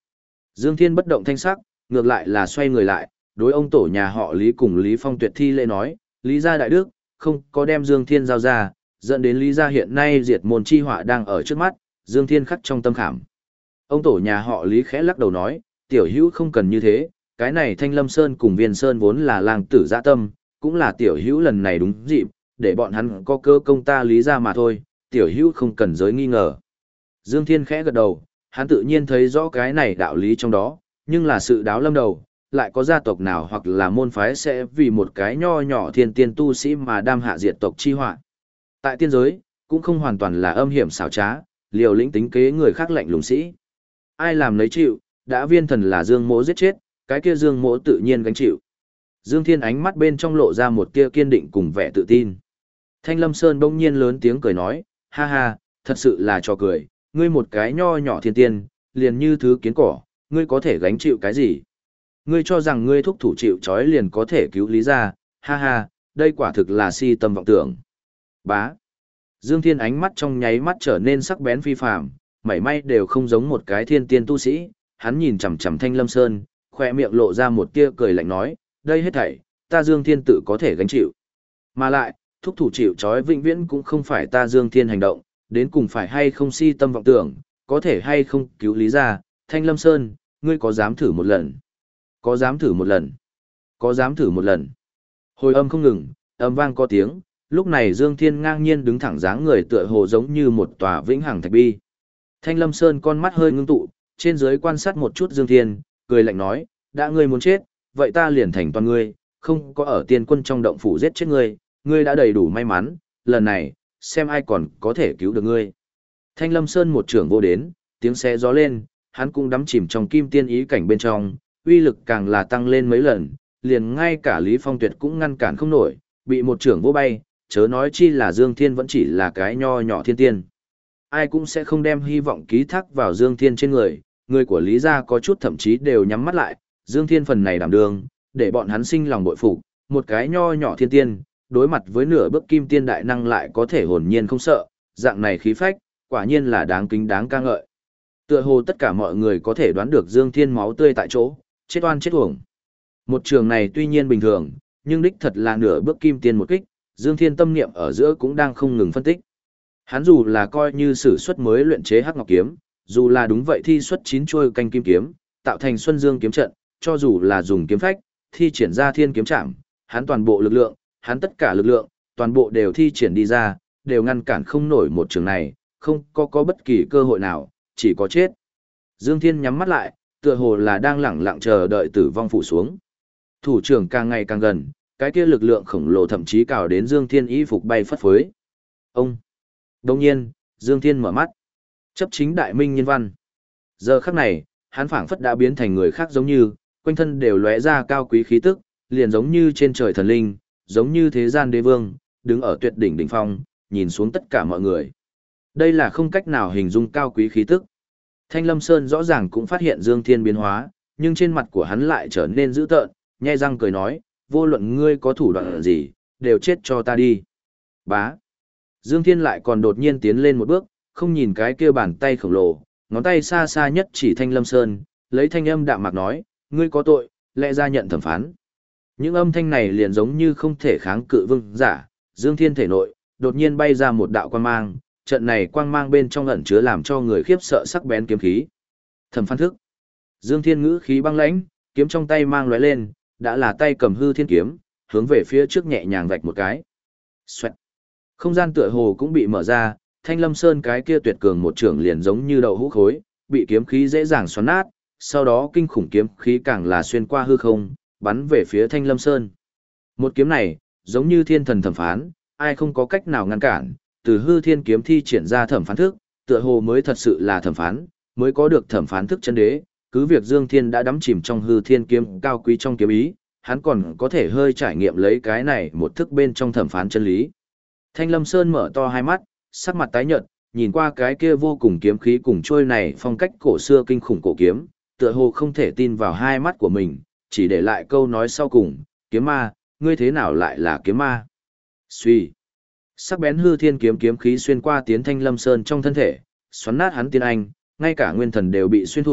Dương Thiên bất động thanh sắc, ngược lại là xoay người lại, đối ông tổ nhà họ Lý cùng Lý Phong Tuyệt thi lễ nói, Lý gia đại đức, không có đem Dương Thiên giao ra, dẫn đến Lý gia hiện nay diệt môn chi họa đang ở trước mắt, Dương Thiên khắc trong tâm khảm. Ông tổ nhà họ Lý khẽ lắc đầu nói, tiểu hữu không cần như thế, cái này Thanh Lâm Sơn cùng Viên Sơn vốn là làng tử dã tâm, cũng là tiểu hữu lần này đúng dịp, để bọn hắn có cơ công ta Lý gia mà thôi, tiểu hữu không cần giới nghi ngờ. Dương Thiên khẽ gật đầu, hắn tự nhiên thấy rõ cái này đạo lý trong đó, nhưng là sự đáo lâm đầu, lại có gia tộc nào hoặc là môn phái sẽ vì một cái nho nhỏ thiên tiên tu sĩ mà đam hạ diệt tộc chi họa. Tại tiên giới, cũng không hoàn toàn là âm hiểm xảo trá, liều lĩnh tính kế người khác lạnh lùng sĩ. Ai làm lấy chịu, đã Viên Thần là Dương Mỗ giết chết, cái kia Dương Mỗ tự nhiên gánh chịu. Dương Thiên ánh mắt bên trong lộ ra một tia kiên định cùng vẻ tự tin. Thanh Lâm Sơn bỗng nhiên lớn tiếng cười nói, ha ha, thật sự là trò cười, ngươi một cái nho nhỏ thiên tiên, liền như thứ kiến cỏ, ngươi có thể gánh chịu cái gì? Ngươi cho rằng ngươi thúc thủ chịu trói liền có thể cứu Lý gia, ha ha, đây quả thực là si tâm vọng tưởng. Bá. Dương Thiên ánh mắt trong nháy mắt trở nên sắc bén phi phàm, mảy may đều không giống một cái thiên tiên tu sĩ, hắn nhìn chằm chằm Thanh Lâm Sơn, khỏe miệng lộ ra một tia cười lạnh nói, đây hết thảy, ta Dương Thiên tự có thể gánh chịu. Mà lại, thúc thủ chịu trói vĩnh viễn cũng không phải ta Dương Thiên hành động, đến cùng phải hay không si tâm vọng tưởng, có thể hay không cứu Lý gia, Thanh Lâm Sơn, ngươi có dám thử một lần? Có dám thử một lần? Có dám thử một lần? Hồi âm không ngừng, âm vang có tiếng, lúc này Dương Thiên ngang nhiên đứng thẳng dáng người tựa hồ giống như một tòa vĩnh hằng thạch bi. Thanh Lâm Sơn con mắt hơi ngưng tụ, trên dưới quan sát một chút Dương Thiên, cười lạnh nói, đã ngươi muốn chết, vậy ta liền thành toàn ngươi, không có ở tiên quân trong động phủ giết chết ngươi, ngươi đã đầy đủ may mắn, lần này, xem ai còn có thể cứu được ngươi. Thanh Lâm Sơn một trưởng vô đến, tiếng xé gió lên, hắn cũng đắm chìm trong kim tiên ý cảnh bên trong, uy lực càng là tăng lên mấy lần, liền ngay cả Lý Phong Tuyệt cũng ngăn cản không nổi, bị một trưởng vô bay, chớ nói chi là Dương Thiên vẫn chỉ là cái nho nhỏ thiên tiên. Ai cũng sẽ không đem hy vọng ký thác vào Dương Thiên trên người, người của Lý gia có chút thậm chí đều nhắm mắt lại, Dương Thiên phần này đảm đương, để bọn hắn sinh lòng bội phục, một cái nho nhỏ thiên tiên, đối mặt với nửa bước kim tiên đại năng lại có thể hồn nhiên không sợ, dạng này khí phách, quả nhiên là đáng kính đáng ca ngợi. Tựa hồ tất cả mọi người có thể đoán được Dương Thiên máu tươi tại chỗ, chết oan chết uổng. Một trường này tuy nhiên bình thường, nhưng đích thật là nửa bước kim tiên một kích, Dương Thiên tâm niệm ở giữa cũng đang không ngừng phân tích. Hắn dù là coi như sử xuất mới luyện chế Hắc Ngọc kiếm, dù là đúng vậy thi xuất 9 chuôi canh kim kiếm, tạo thành Xuân Dương kiếm trận, cho dù là dùng kiếm phách, thi triển ra Thiên kiếm trảm, hắn toàn bộ lực lượng, hắn tất cả lực lượng, toàn bộ đều thi triển đi ra, đều ngăn cản không nổi một trường này, không có bất kỳ cơ hội nào, chỉ có chết. Dương Thiên nhắm mắt lại, tựa hồ là đang lẳng lặng chờ đợi tử vong phủ xuống. Thủ trưởng càng ngày càng gần, cái kia lực lượng khổng lồ thậm chí cào đến Dương Thiên y phục bay phất phới. Ông. Đồng nhiên, Dương Thiên mở mắt. Chấp chính đại minh nhân văn. Giờ khắc này, hắn phảng phất đã biến thành người khác giống như, quanh thân đều lóe ra cao quý khí tức, liền giống như trên trời thần linh, giống như thế gian đế vương, đứng ở tuyệt đỉnh đỉnh phong, nhìn xuống tất cả mọi người. Đây là không cách nào hình dung cao quý khí tức. Thanh Lâm Sơn rõ ràng cũng phát hiện Dương Thiên biến hóa, nhưng trên mặt của hắn lại trở nên dữ tợn, nhe răng cười nói, vô luận ngươi có thủ đoạn gì, đều chết cho ta đi. Bá. Dương Thiên lại còn đột nhiên tiến lên một bước, không nhìn cái kia bàn tay khổng lồ, ngón tay xa xa nhất chỉ Thanh Lâm Sơn, lấy thanh âm đạm mạc nói, ngươi có tội, lẽ ra nhận thẩm phán. Những âm thanh này liền giống như không thể kháng cự vương giả, Dương Thiên thể nội, đột nhiên bay ra một đạo quang mang, trận này quang mang bên trong ẩn chứa làm cho người khiếp sợ sắc bén kiếm khí. Thẩm phán thức. Dương Thiên ngữ khí băng lãnh, kiếm trong tay mang lóe lên, đã là tay cầm hư thiên kiếm, hướng về phía trước nhẹ nhàng vạch một cái. Xoẹt. Không gian tựa hồ cũng bị mở ra, Thanh Lâm Sơn cái kia tuyệt cường một trường liền giống như đậu hũ khối, bị kiếm khí dễ dàng xoắn nát, sau đó kinh khủng kiếm khí càng là xuyên qua hư không, bắn về phía Thanh Lâm Sơn. Một kiếm này, giống như thiên thần thẩm phán, ai không có cách nào ngăn cản, từ hư thiên kiếm thi triển ra thẩm phán thức, tựa hồ mới thật sự là thẩm phán, mới có được thẩm phán thức chân đế, cứ việc Dương Thiên đã đắm chìm trong hư thiên kiếm cao quý trong kiếm ý, hắn còn có thể hơi trải nghiệm lấy cái này một thức bên trong thẩm phán chân lý. Thanh Lâm Sơn mở to hai mắt, sắc mặt tái nhợt, nhìn qua cái kia vô cùng kiếm khí cùng trôi này phong cách cổ xưa kinh khủng cổ kiếm, tựa hồ không thể tin vào hai mắt của mình, chỉ để lại câu nói sau cùng, kiếm ma, ngươi thế nào lại là kiếm ma? Suy. Sắc bén hư thiên kiếm kiếm khí xuyên qua tiến Thanh Lâm Sơn trong thân thể, xoắn nát hắn tiên anh, ngay cả nguyên thần đều bị xuyên thủng,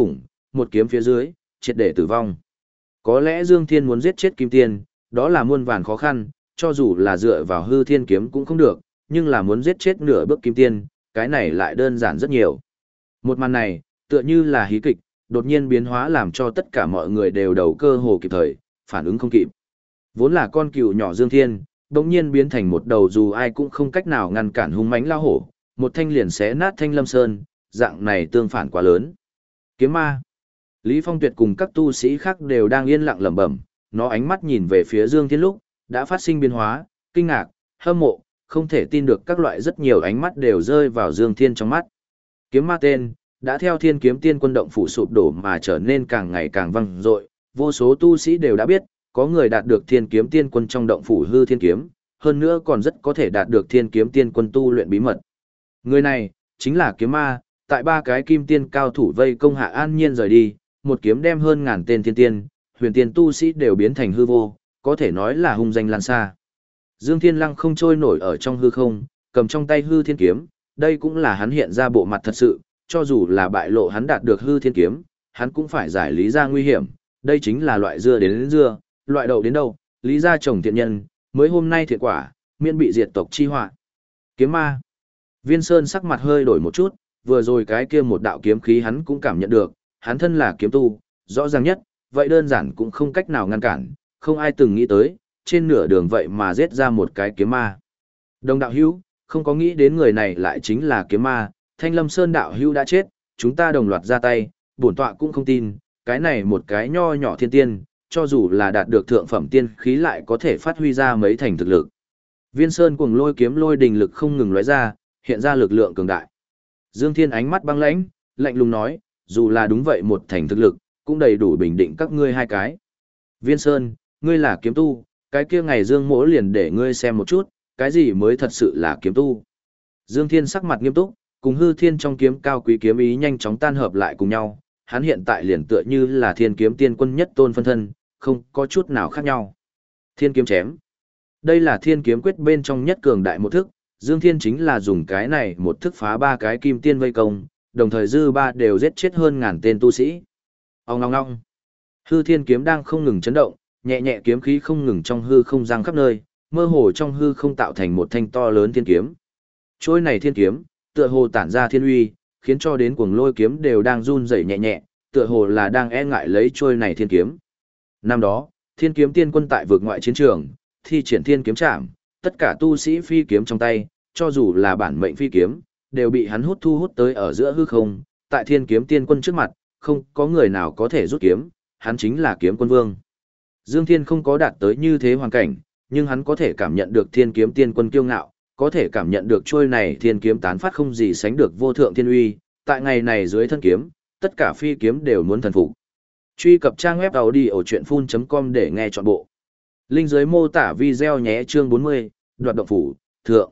một kiếm phía dưới, triệt để tử vong. Có lẽ Dương Thiên muốn giết chết Kim Tiên, đó là muôn vàn khó khăn, cho dù là dựa vào hư thiên kiếm cũng không được, nhưng là muốn giết chết nửa bước Kim Tiên, cái này lại đơn giản rất nhiều. Một màn này, tựa như là hí kịch, đột nhiên biến hóa làm cho tất cả mọi người đều đầu cơ hồ kịp thời, phản ứng không kịp. Vốn là con cừu nhỏ Dương Thiên, đột nhiên biến thành một đầu dù ai cũng không cách nào ngăn cản hung mãnh lao hổ, một thanh liền xé nát Thanh Lâm Sơn, dạng này tương phản quá lớn. Kiếm ma. Lý Phong Tuyệt cùng các tu sĩ khác đều đang yên lặng lẩm bẩm, nó ánh mắt nhìn về phía Dương Thiên lúc, đã phát sinh biến hóa, kinh ngạc, hâm mộ, không thể tin được các loại rất nhiều ánh mắt đều rơi vào Dương Thiên trong mắt. Kiếm ma tên, đã theo Thiên Kiếm Tiên Quân động phủ sụp đổ mà trở nên càng ngày càng vang dội, vô số tu sĩ đều đã biết, có người đạt được Thiên Kiếm Tiên Quân trong động phủ hư thiên kiếm, hơn nữa còn rất có thể đạt được Thiên Kiếm Tiên Quân tu luyện bí mật. Người này, chính là kiếm ma, tại ba cái kim tiên cao thủ vây công hạ an nhiên rời đi, một kiếm đem hơn ngàn tên thiên tiên, huyền tiên tu sĩ đều biến thành hư vô, có thể nói là hung danh lan xa. Dương Thiên Lăng không trôi nổi ở trong hư không, cầm trong tay hư thiên kiếm, đây cũng là hắn hiện ra bộ mặt thật sự, cho dù là bại lộ hắn đạt được hư thiên kiếm, hắn cũng phải giải lý ra nguy hiểm, đây chính là loại dưa đến dưa, loại đậu đến đâu, lý ra trồng thiện nhân, mới hôm nay thiện quả, miễn bị diệt tộc chi họa. Kiếm ma. Viên Sơn sắc mặt hơi đổi một chút, vừa rồi cái kia một đạo kiếm khí hắn cũng cảm nhận được, hắn thân là kiếm tu, rõ ràng nhất, vậy đơn giản cũng không cách nào ngăn cản, không ai từng nghĩ tới, trên nửa đường vậy mà giết ra một cái kiếm ma. Đồng đạo hữu, không có nghĩ đến người này lại chính là kiếm ma, Thanh Lâm Sơn đạo hữu đã chết, chúng ta đồng loạt ra tay, bổn tọa cũng không tin, cái này một cái nho nhỏ thiên tiên, cho dù là đạt được thượng phẩm tiên khí lại có thể phát huy ra mấy thành thực lực. Viên Sơn cuồng lôi kiếm lôi đình lực không ngừng lóe ra, hiện ra lực lượng cường đại. Dương Thiên ánh mắt băng lãnh, lạnh lùng nói, dù là đúng vậy một thành thực lực, cũng đầy đủ bình định các ngươi hai cái. Viên Sơn, ngươi là kiếm tu, cái kia ngày Dương Mỗ liền để ngươi xem một chút, cái gì mới thật sự là kiếm tu. Dương Thiên sắc mặt nghiêm túc, cùng hư thiên trong kiếm cao quý kiếm ý nhanh chóng tan hợp lại cùng nhau, hắn hiện tại liền tựa như là Thiên Kiếm Tiên Quân nhất tôn phân thân, không có chút nào khác nhau. Thiên kiếm chém. Đây là Thiên Kiếm Quyết bên trong nhất cường đại một thức, Dương Thiên chính là dùng cái này một thức phá ba cái kim tiên vây công, đồng thời dư ba đều giết chết hơn ngàn tên tu sĩ. Ong ong ong. Hư thiên kiếm đang không ngừng chấn động, nhẹ nhẹ kiếm khí không ngừng trong hư không giăng khắp nơi, mơ hồ trong hư không tạo thành một thanh to lớn thiên kiếm. Trôi này thiên kiếm, tựa hồ tản ra thiên uy, khiến cho đến cuồng lôi kiếm đều đang run rẩy nhẹ nhẹ, tựa hồ là đang e ngại lấy trôi này thiên kiếm. Năm đó, Thiên Kiếm Tiên Quân tại vực ngoại chiến trường, thi triển thiên kiếm trảm, tất cả tu sĩ phi kiếm trong tay, cho dù là bản mệnh phi kiếm, đều bị hắn thu hút tới ở giữa hư không, tại Thiên Kiếm Tiên Quân trước mặt, không có người nào có thể rút kiếm, hắn chính là kiếm quân vương. Dương Thiên không có đạt tới như thế hoàn cảnh, nhưng hắn có thể cảm nhận được Thiên Kiếm Tiên Quân kiêu ngạo, có thể cảm nhận được trôi này thiên kiếm tán phát không gì sánh được vô thượng thiên uy, tại ngày này dưới thân kiếm, tất cả phi kiếm đều muốn thần phục. Truy cập trang web audiochuyenphun.com để nghe trọn bộ. Link dưới mô tả video nhé, chương 40, đoạt động phủ, thượng.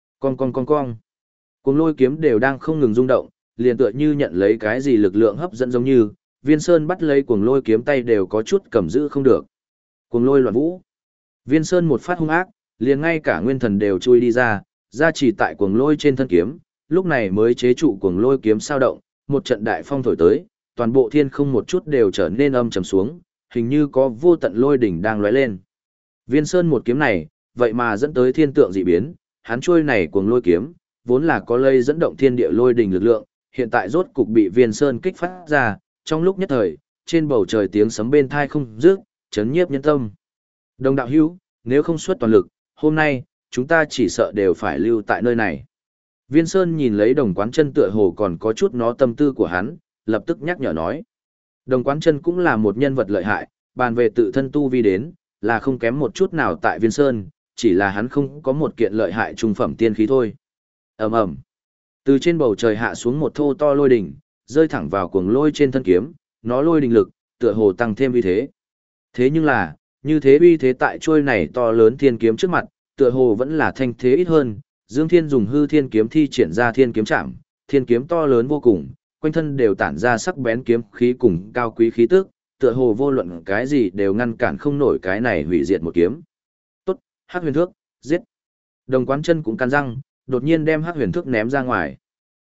Con. Cuồng lôi kiếm đều đang không ngừng rung động, liền tựa như nhận lấy cái gì lực lượng hấp dẫn giống như, Viên Sơn bắt lấy cuồng lôi kiếm tay đều có chút cầm giữ không được. Cuồng lôi loạn vũ. Viên Sơn một phát hung ác, liền ngay cả nguyên thần đều chui đi ra, ra chỉ tại cuồng lôi trên thân kiếm, lúc này mới chế trụ cuồng lôi kiếm sao động, một trận đại phong thổi tới, toàn bộ thiên không một chút đều trở nên âm trầm xuống, hình như có vô tận lôi đỉnh đang lóe lên. Viên Sơn một kiếm này, vậy mà dẫn tới thiên tượng dị biến, hắn trôi này cuồng lôi kiếm, vốn là có lây dẫn động thiên địa lôi đỉnh lực lượng, hiện tại rốt cục bị Viên Sơn kích phát ra, trong lúc nhất thời, trên bầu trời tiếng sấm bên thai không dứt, chấn nhiếp nhân tâm. Đồng đạo hữu, nếu không xuất toàn lực, hôm nay, chúng ta chỉ sợ đều phải lưu tại nơi này. Viên Sơn nhìn lấy Đồng Quán Chân tựa hồ còn có chút nó tâm tư của hắn, lập tức nhắc nhở nói. Đồng Quán Chân cũng là một nhân vật lợi hại, bàn về tự thân tu vi đến, là không kém một chút nào tại Viên Sơn, chỉ là hắn không có một kiện lợi hại trung phẩm tiên khí thôi. Ầm ầm. Từ trên bầu trời hạ xuống một thô to lôi đỉnh, rơi thẳng vào cuồng lôi trên thân kiếm, nó lôi đỉnh lực, tựa hồ tăng thêm uy thế. Thế nhưng là, như thế uy thế tại trôi này to lớn thiên kiếm trước mặt, tựa hồ vẫn là thanh thế ít hơn. Dương Thiên dùng hư thiên kiếm thi triển ra thiên kiếm trảm, thiên kiếm to lớn vô cùng, quanh thân đều tản ra sắc bén kiếm khí cùng cao quý khí tức, tựa hồ vô luận cái gì đều ngăn cản không nổi cái này hủy diệt một kiếm. Tốt, Hắc Huyền Thước, giết. Đồng Quán Chân cũng cắn răng, đột nhiên đem Hắc Huyền Thước ném ra ngoài.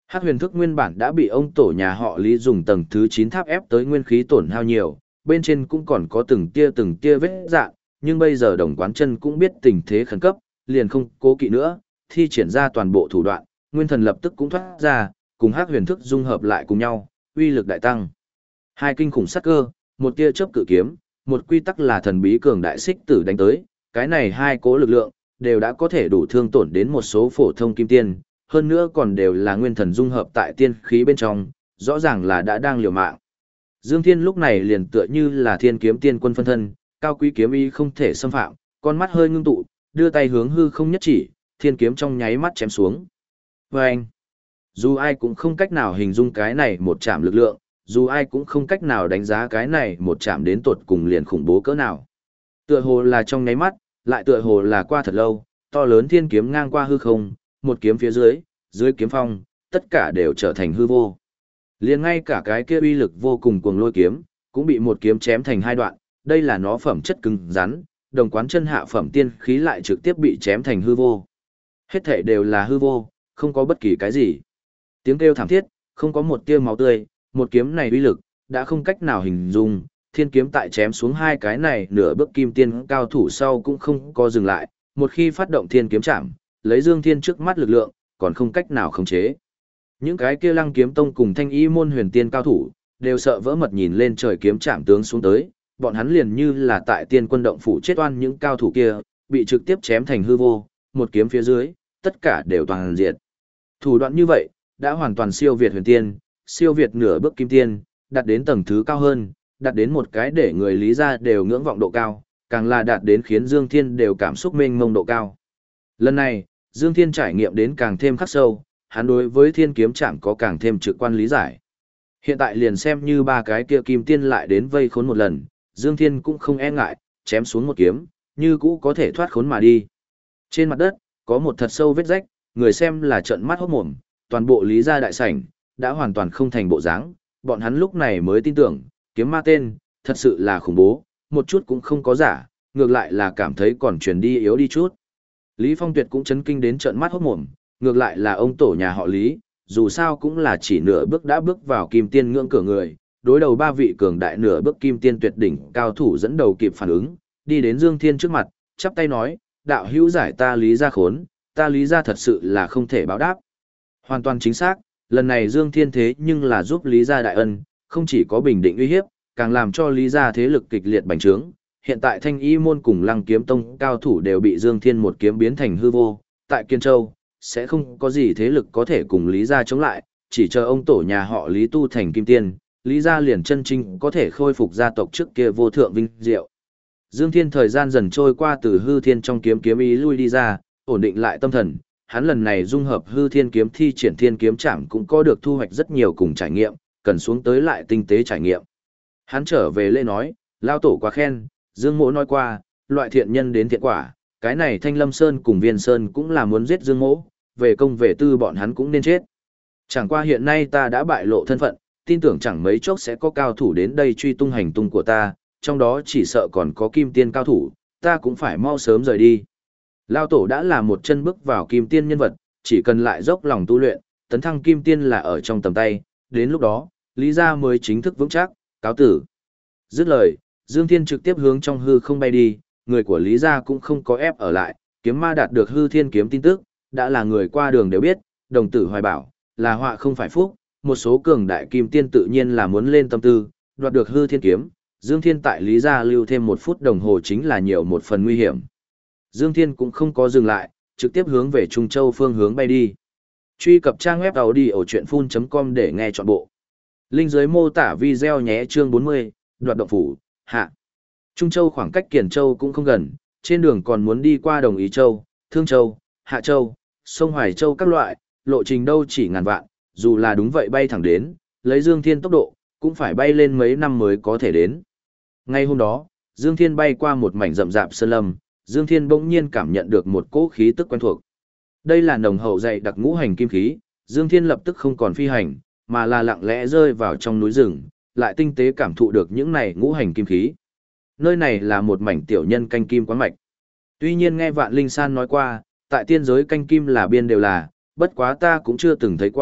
Hắc huyền thức nguyên bản đã bị ông tổ nhà họ Lý dùng tầng thứ 9 tháp ép tới nguyên khí tổn hao nhiều, bên trên cũng còn có từng tia vết dạn, nhưng bây giờ Đồng Quán Chân cũng biết tình thế khẩn cấp, liền không cố kỵ nữa, thi triển ra toàn bộ thủ đoạn, nguyên thần lập tức cũng thoát ra, cùng Hắc huyền thức dung hợp lại cùng nhau, uy lực đại tăng. Hai kinh khủng sát cơ, một tia chớp cự kiếm, một quy tắc là thần bí cường đại xích tử đánh tới, cái này hai cố lực lượng đều đã có thể đủ thương tổn đến một số phổ thông kim tiên, hơn nữa còn đều là nguyên thần dung hợp tại tiên khí bên trong, rõ ràng là đã đang liều mạng. Dương Thiên lúc này liền tựa như là thiên kiếm tiên quân phân thân, cao quý kiếm ý không thể xâm phạm, con mắt hơi ngưng tụ, đưa tay hướng hư không nhất chỉ, thiên kiếm trong nháy mắt chém xuống. Vâng! Dù ai cũng không cách nào hình dung cái này một chạm lực lượng, dù ai cũng không cách nào đánh giá cái này một chạm đến tột cùng liền khủng bố cỡ nào. Tựa hồ là trong nháy mắt, lại tựa hồ là qua thật lâu, to lớn thiên kiếm ngang qua hư không, một kiếm phía dưới, dưới kiếm phong, tất cả đều trở thành hư vô. Liền ngay cả cái kia uy lực vô cùng cuồng lôi kiếm, cũng bị một kiếm chém thành hai đoạn, đây là nó phẩm chất cứng rắn, Đồng Quán Chân hạ phẩm tiên khí lại trực tiếp bị chém thành hư vô. Hết thảy đều là hư vô, không có bất kỳ cái gì. Tiếng kêu thảm thiết, không có một tia máu tươi, một kiếm này uy lực, đã không cách nào hình dung, thiên kiếm tại chém xuống hai cái này nửa bước kim tiên cao thủ sau cũng không có dừng lại, một khi phát động thiên kiếm chạm, lấy Dương Thiên trước mắt lực lượng, còn không cách nào khống chế. Những cái kia Lăng Kiếm Tông cùng Thanh Y môn huyền tiên cao thủ, đều sợ vỡ mật nhìn lên trời kiếm chạm tướng xuống tới, bọn hắn liền như là tại tiên quân động phủ chết oan những cao thủ kia, bị trực tiếp chém thành hư vô, một kiếm phía dưới, tất cả đều toàn diệt. Thủ đoạn như vậy, đã hoàn toàn siêu việt huyền tiên, siêu việt nửa bước kim tiên, đạt đến tầng thứ cao hơn, đạt đến một cái để người Lý gia đều ngưỡng vọng độ cao, càng là đạt đến khiến Dương Thiên đều cảm xúc mênh mông độ cao. Lần này, Dương Thiên trải nghiệm đến càng thêm khắc sâu, hắn đối với thiên kiếm chạm có càng thêm trực quan lý giải. Hiện tại liền xem như ba cái kia kim tiên lại đến vây khốn một lần, Dương Thiên cũng không e ngại, chém xuống một kiếm, như cũ có thể thoát khốn mà đi. Trên mặt đất, có một thật sâu vết rách, người xem là trợn mắt hốt mồm, toàn bộ Lý gia đại sảnh, đã hoàn toàn không thành bộ dáng, bọn hắn lúc này mới tin tưởng, kiếm ma tên, thật sự là khủng bố, một chút cũng không có giả, ngược lại là cảm thấy còn truyền đi yếu đi chút. Lý Phong Tuyệt cũng chấn kinh đến trợn mắt hốt mồm, ngược lại là ông tổ nhà họ Lý, dù sao cũng là chỉ nửa bước đã bước vào kim tiên ngưỡng cửa người, đối đầu ba vị cường đại nửa bước kim tiên tuyệt đỉnh cao thủ dẫn đầu kịp phản ứng, đi đến Dương Thiên trước mặt, chắp tay nói, đạo hữu giải ta Lý gia khốn, ta Lý gia thật sự là không thể báo đáp. Hoàn toàn chính xác, lần này Dương Thiên thế nhưng là giúp Lý gia đại ân, không chỉ có bình định uy hiếp, càng làm cho Lý gia thế lực kịch liệt bành trướng. Hiện tại Thanh Y môn cùng Lăng Kiếm Tông cao thủ đều bị Dương Thiên một kiếm biến thành hư vô, tại Kiên Châu sẽ không có gì thế lực có thể cùng Lý gia chống lại, chỉ chờ ông tổ nhà họ Lý tu thành kim tiên, Lý gia liền chân chính có thể khôi phục gia tộc trước kia vô thượng vinh diệu. Dương Thiên thời gian dần trôi qua từ hư thiên trong kiếm ý lui đi ra, ổn định lại tâm thần, hắn lần này dung hợp hư thiên kiếm thi triển thiên kiếm trảm cũng có được thu hoạch rất nhiều cùng trải nghiệm, cần xuống tới lại tinh tế trải nghiệm. Hắn trở về lễ nói, lao tổ quá khen, Dương Mỗ nói qua, loại thiện nhân đến thiện quả, cái này Thanh Lâm Sơn cùng Viên Sơn cũng là muốn giết Dương Mỗ, về công về tư bọn hắn cũng nên chết. Chẳng qua hiện nay ta đã bại lộ thân phận, tin tưởng chẳng mấy chốc sẽ có cao thủ đến đây truy tung hành tung của ta, trong đó chỉ sợ còn có kim tiên cao thủ, ta cũng phải mau sớm rời đi. Lao tổ đã là một chân bước vào kim tiên nhân vật, chỉ cần lại dốc lòng tu luyện, tấn thăng kim tiên là ở trong tầm tay, đến lúc đó, Lý gia mới chính thức vững chắc, cáo tử. Dứt lời, Dương Thiên trực tiếp hướng trong hư không bay đi, người của Lý gia cũng không có ép ở lại, kiếm ma đạt được hư thiên kiếm tin tức, đã là người qua đường đều biết, đồng tử hoài bảo, là họa không phải phúc, một số cường đại kim tiên tự nhiên là muốn lên tâm tư, đoạt được hư thiên kiếm, Dương Thiên tại Lý gia lưu thêm 1 phút đồng hồ chính là nhiều một phần nguy hiểm. Dương Thiên cũng không có dừng lại, trực tiếp hướng về Trung Châu phương hướng bay đi. Truy cập trang web audiochuyenphun.com để nghe trọn bộ. Link dưới mô tả video nhé, chương 40, đoạt động phủ, hạ. Trung Châu khoảng cách Kiền Châu cũng không gần, trên đường còn muốn đi qua Đồng Ý Châu, Thương Châu, Hạ Châu, sông Hoài Châu các loại, lộ trình đâu chỉ ngàn vạn, dù là đúng vậy bay thẳng đến, lấy Dương Thiên tốc độ, cũng phải bay lên mấy năm mới có thể đến. Ngay hôm đó, Dương Thiên bay qua một mảnh rậm rạp sơn lâm, Dương Thiên bỗng nhiên cảm nhận được một cỗ khí tức quen thuộc. Đây là nồng hậu dày đặc ngũ hành kim khí, Dương Thiên lập tức không còn phi hành, mà là lặng lẽ rơi vào trong núi rừng, lại tinh tế cảm thụ được những này ngũ hành kim khí. Nơi này là một mảnh tiểu nhân canh kim quán mạch. Tuy nhiên nghe Vạn Linh San nói qua, tại tiên giới canh kim là biên đều là, bất quá ta cũng chưa từng thấy qua,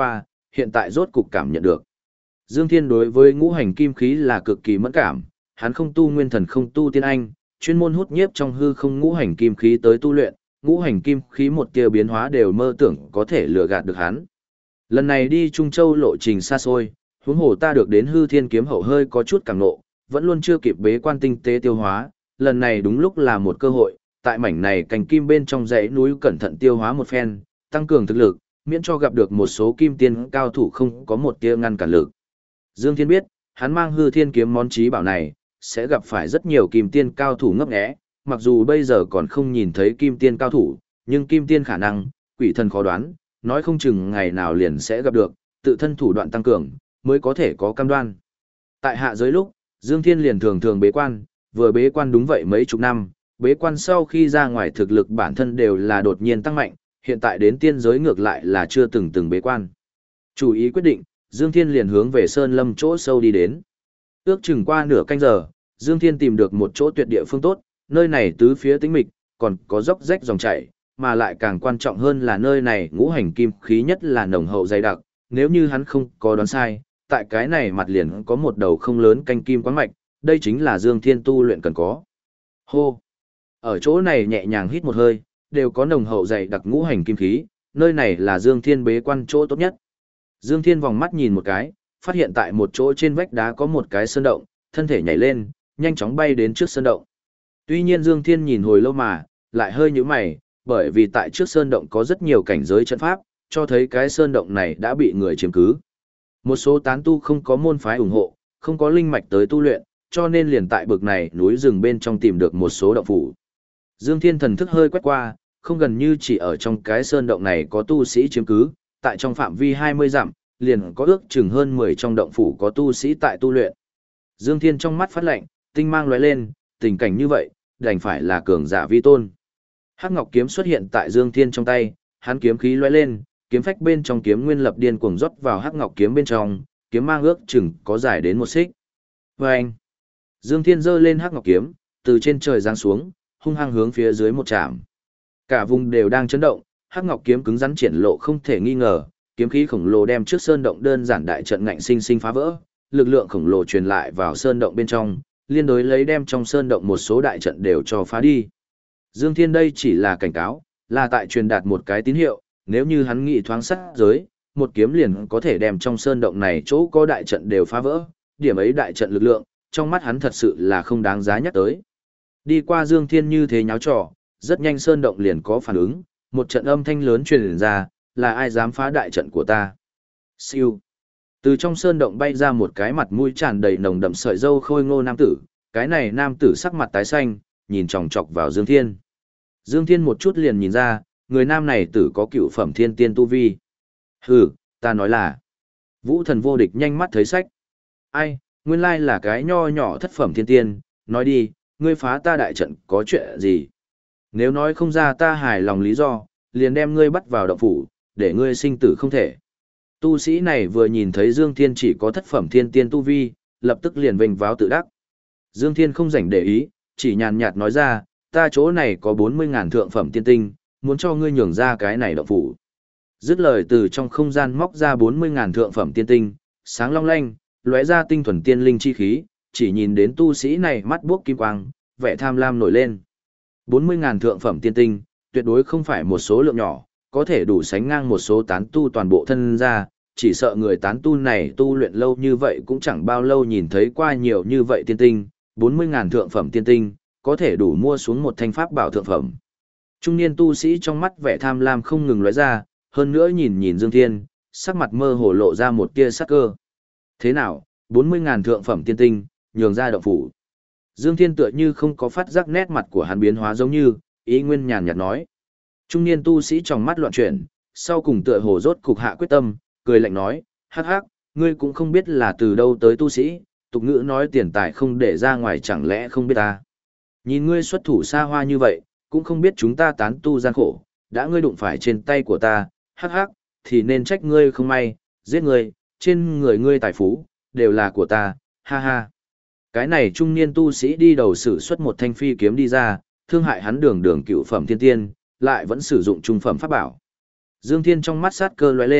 hiện tại rốt cục cảm nhận được. Dương Thiên đối với ngũ hành kim khí là cực kỳ mẫn cảm, hắn không tu nguyên thần không tu tiên anh, chuyên môn hút nhiếp trong hư không ngũ hành kim khí tới tu luyện, ngũ hành kim khí một tia biến hóa đều mơ tưởng có thể lừa gạt được hắn. Lần này đi Trung Châu lộ trình xa xôi, huống hồ ta được đến hư thiên kiếm hậu hơi có chút cảm nộ, vẫn luôn chưa kịp bế quan tinh tế tiêu hóa, lần này đúng lúc là một cơ hội, tại mảnh này cành kim bên trong dãy núi cẩn thận tiêu hóa một phen, tăng cường thực lực, miễn cho gặp được một số kim tiên cao thủ không có một tia ngăn cản lực. Dương Thiên biết, hắn mang hư thiên kiếm món trí bảo này, sẽ gặp phải rất nhiều kim tiên cao thủ ngấp nghé, mặc dù bây giờ còn không nhìn thấy kim tiên cao thủ, nhưng kim tiên khả năng, quỷ thần khó đoán, nói không chừng ngày nào liền sẽ gặp được, tự thân thủ đoạn tăng cường, mới có thể có cam đoan. Tại hạ giới lúc, Dương Thiên liền thường thường bế quan, vừa bế quan đúng vậy mấy chục năm, bế quan sau khi ra ngoài thực lực bản thân đều là đột nhiên tăng mạnh, hiện tại đến tiên giới ngược lại là chưa từng bế quan. Chủ ý quyết định, Dương Thiên liền hướng về Sơn Lâm chỗ sâu đi đến. Ước chừng qua nửa canh giờ, Dương Thiên tìm được một chỗ tuyệt địa phương tốt, nơi này tứ phía tĩnh mịch, còn có dốc rách dòng chảy, mà lại càng quan trọng hơn là nơi này ngũ hành kim khí nhất là nồng hậu dày đặc, nếu như hắn không có đoán sai, tại cái này mặt liền có một đầu không lớn canh kim quán mạch, đây chính là Dương Thiên tu luyện cần có. Hô! Ở chỗ này nhẹ nhàng hít một hơi, đều có nồng hậu dày đặc ngũ hành kim khí, nơi này là Dương Thiên bế quan chỗ tốt nhất. Dương Thiên vòng mắt nhìn một cái, phát hiện tại một chỗ trên vách đá có một cái sơn động, thân thể nhảy lên, nhanh chóng bay đến trước sơn động. Tuy nhiên Dương Thiên nhìn hồi lâu mà, lại hơi nhíu mày, bởi vì tại trước sơn động có rất nhiều cảnh giới trận pháp, cho thấy cái sơn động này đã bị người chiếm cứ. Một số tán tu không có môn phái ủng hộ, không có linh mạch tới tu luyện, cho nên liền tại bực này núi rừng bên trong tìm được một số động phủ. Dương Thiên thần thức hơi quét qua, không gần như chỉ ở trong cái sơn động này có tu sĩ chiếm cứ, tại trong phạm vi 20 dặm, liền có ước chừng hơn 10 trong động phủ có tu sĩ tại tu luyện. Dương Thiên trong mắt phát lạnh, tinh mang lóe lên, tình cảnh như vậy, đành phải là cường giả vi tôn. Hắc Ngọc kiếm xuất hiện tại Dương Thiên trong tay, hắn kiếm khí lóe lên, kiếm phách bên trong kiếm nguyên lập điên cuồng rót vào Hắc Ngọc kiếm bên trong, kiếm mang ước chừng có dài đến 1 xích. Oeng! Dương Thiên giơ lên Hắc Ngọc kiếm, từ trên trời giáng xuống, hung hăng hướng phía dưới một chạm. Cả vùng đều đang chấn động, Hắc Ngọc kiếm cứng rắn triển lộ không thể nghi ngờ, kiếm khí khổng lồ đem trước sơn động đơn giản đại trận ngạnh sinh sinh phá vỡ, lực lượng khổng lồ truyền lại vào sơn động bên trong, liên đối lấy đem trong sơn động một số đại trận đều cho phá đi. Dương Thiên đây chỉ là cảnh cáo, là tại truyền đạt một cái tín hiệu, nếu như hắn nghĩ thoáng sát giới, một kiếm liền có thể đem trong sơn động này chỗ có đại trận đều phá vỡ, điểm ấy đại trận lực lượng, trong mắt hắn thật sự là không đáng giá nhắc tới. Đi qua Dương Thiên như thế nháo trò, rất nhanh sơn động liền có phản ứng, một trận âm thanh lớn truyền ra, là ai dám phá đại trận của ta. Siêu. Từ trong sơn động bay ra một cái mặt mũi tràn đầy nồng đậm sợi râu khôi ngô nam tử, cái này nam tử sắc mặt tái xanh, nhìn chòng chọc vào Dương Thiên. Dương Thiên một chút liền nhìn ra, người nam này tử có cựu phẩm thiên tiên tu vi. Hừ, ta nói là. Vũ thần vô địch nhanh mắt thấy sách. Ai, nguyên lai là cái nho nhỏ thất phẩm thiên tiên, nói đi, ngươi phá ta đại trận có chuyện gì? Nếu nói không ra ta hài lòng lý do, liền đem ngươi bắt vào động phủ, để ngươi sinh tử không thể. Tu sĩ này vừa nhìn thấy Dương Thiên chỉ có thất phẩm thiên tiên tu vi, lập tức liền vênh váo tự đắc. Dương Thiên không rảnh để ý, chỉ nhàn nhạt nói ra, ta chỗ này có 40.000 thượng phẩm tiên tinh, muốn cho ngươi nhường ra cái này động phủ. Dứt lời từ trong không gian móc ra 40.000 thượng phẩm tiên tinh, sáng long lanh, lóe ra tinh thuần tiên linh chi khí, chỉ nhìn đến tu sĩ này mắt buốc kim quang, vẻ tham lam nổi lên. 40.000 thượng phẩm tiên tinh, tuyệt đối không phải một số lượng nhỏ, có thể đủ sánh ngang một số tán tu toàn bộ thân ra, chỉ sợ người tán tu này tu luyện lâu như vậy cũng chẳng bao lâu nhìn thấy qua nhiều như vậy tiên tinh, 40.000 thượng phẩm tiên tinh, có thể đủ mua xuống một thanh pháp bảo thượng phẩm. Trung niên tu sĩ trong mắt vẻ tham lam không ngừng lóe ra, hơn nữa nhìn nhìn Dương Thiên, sắc mặt mơ hồ lộ ra một tia sắc cơ. Thế nào, 40.000 thượng phẩm tiên tinh, nhường ra động phủ. Dương Thiên tựa như không có phát giác nét mặt của hắn biến hóa giống như, ý nguyên nhàn nhạt nói. Trung niên tu sĩ trong mắt loạn chuyển, sau cùng tựa hồ rốt cục hạ quyết tâm, cười lạnh nói, hắc hắc, ngươi cũng không biết là từ đâu tới tu sĩ, tục ngữ nói tiền tài không để ra ngoài chẳng lẽ không biết ta. Nhìn ngươi xuất thủ xa hoa như vậy, cũng không biết chúng ta tán tu gian khổ, đã ngươi đụng phải trên tay của ta, hắc hắc, thì nên trách ngươi không may, giết ngươi, trên người ngươi tài phú, đều là của ta, ha ha. Cái này trung niên tu sĩ đi đầu sử xuất một thanh phi kiếm đi ra, thương hại hắn đường cựu phẩm thiên tiên, lại vẫn sử dụng trung phẩm pháp bảo. Dương Thiên trong mắt sát cơ lóe lên,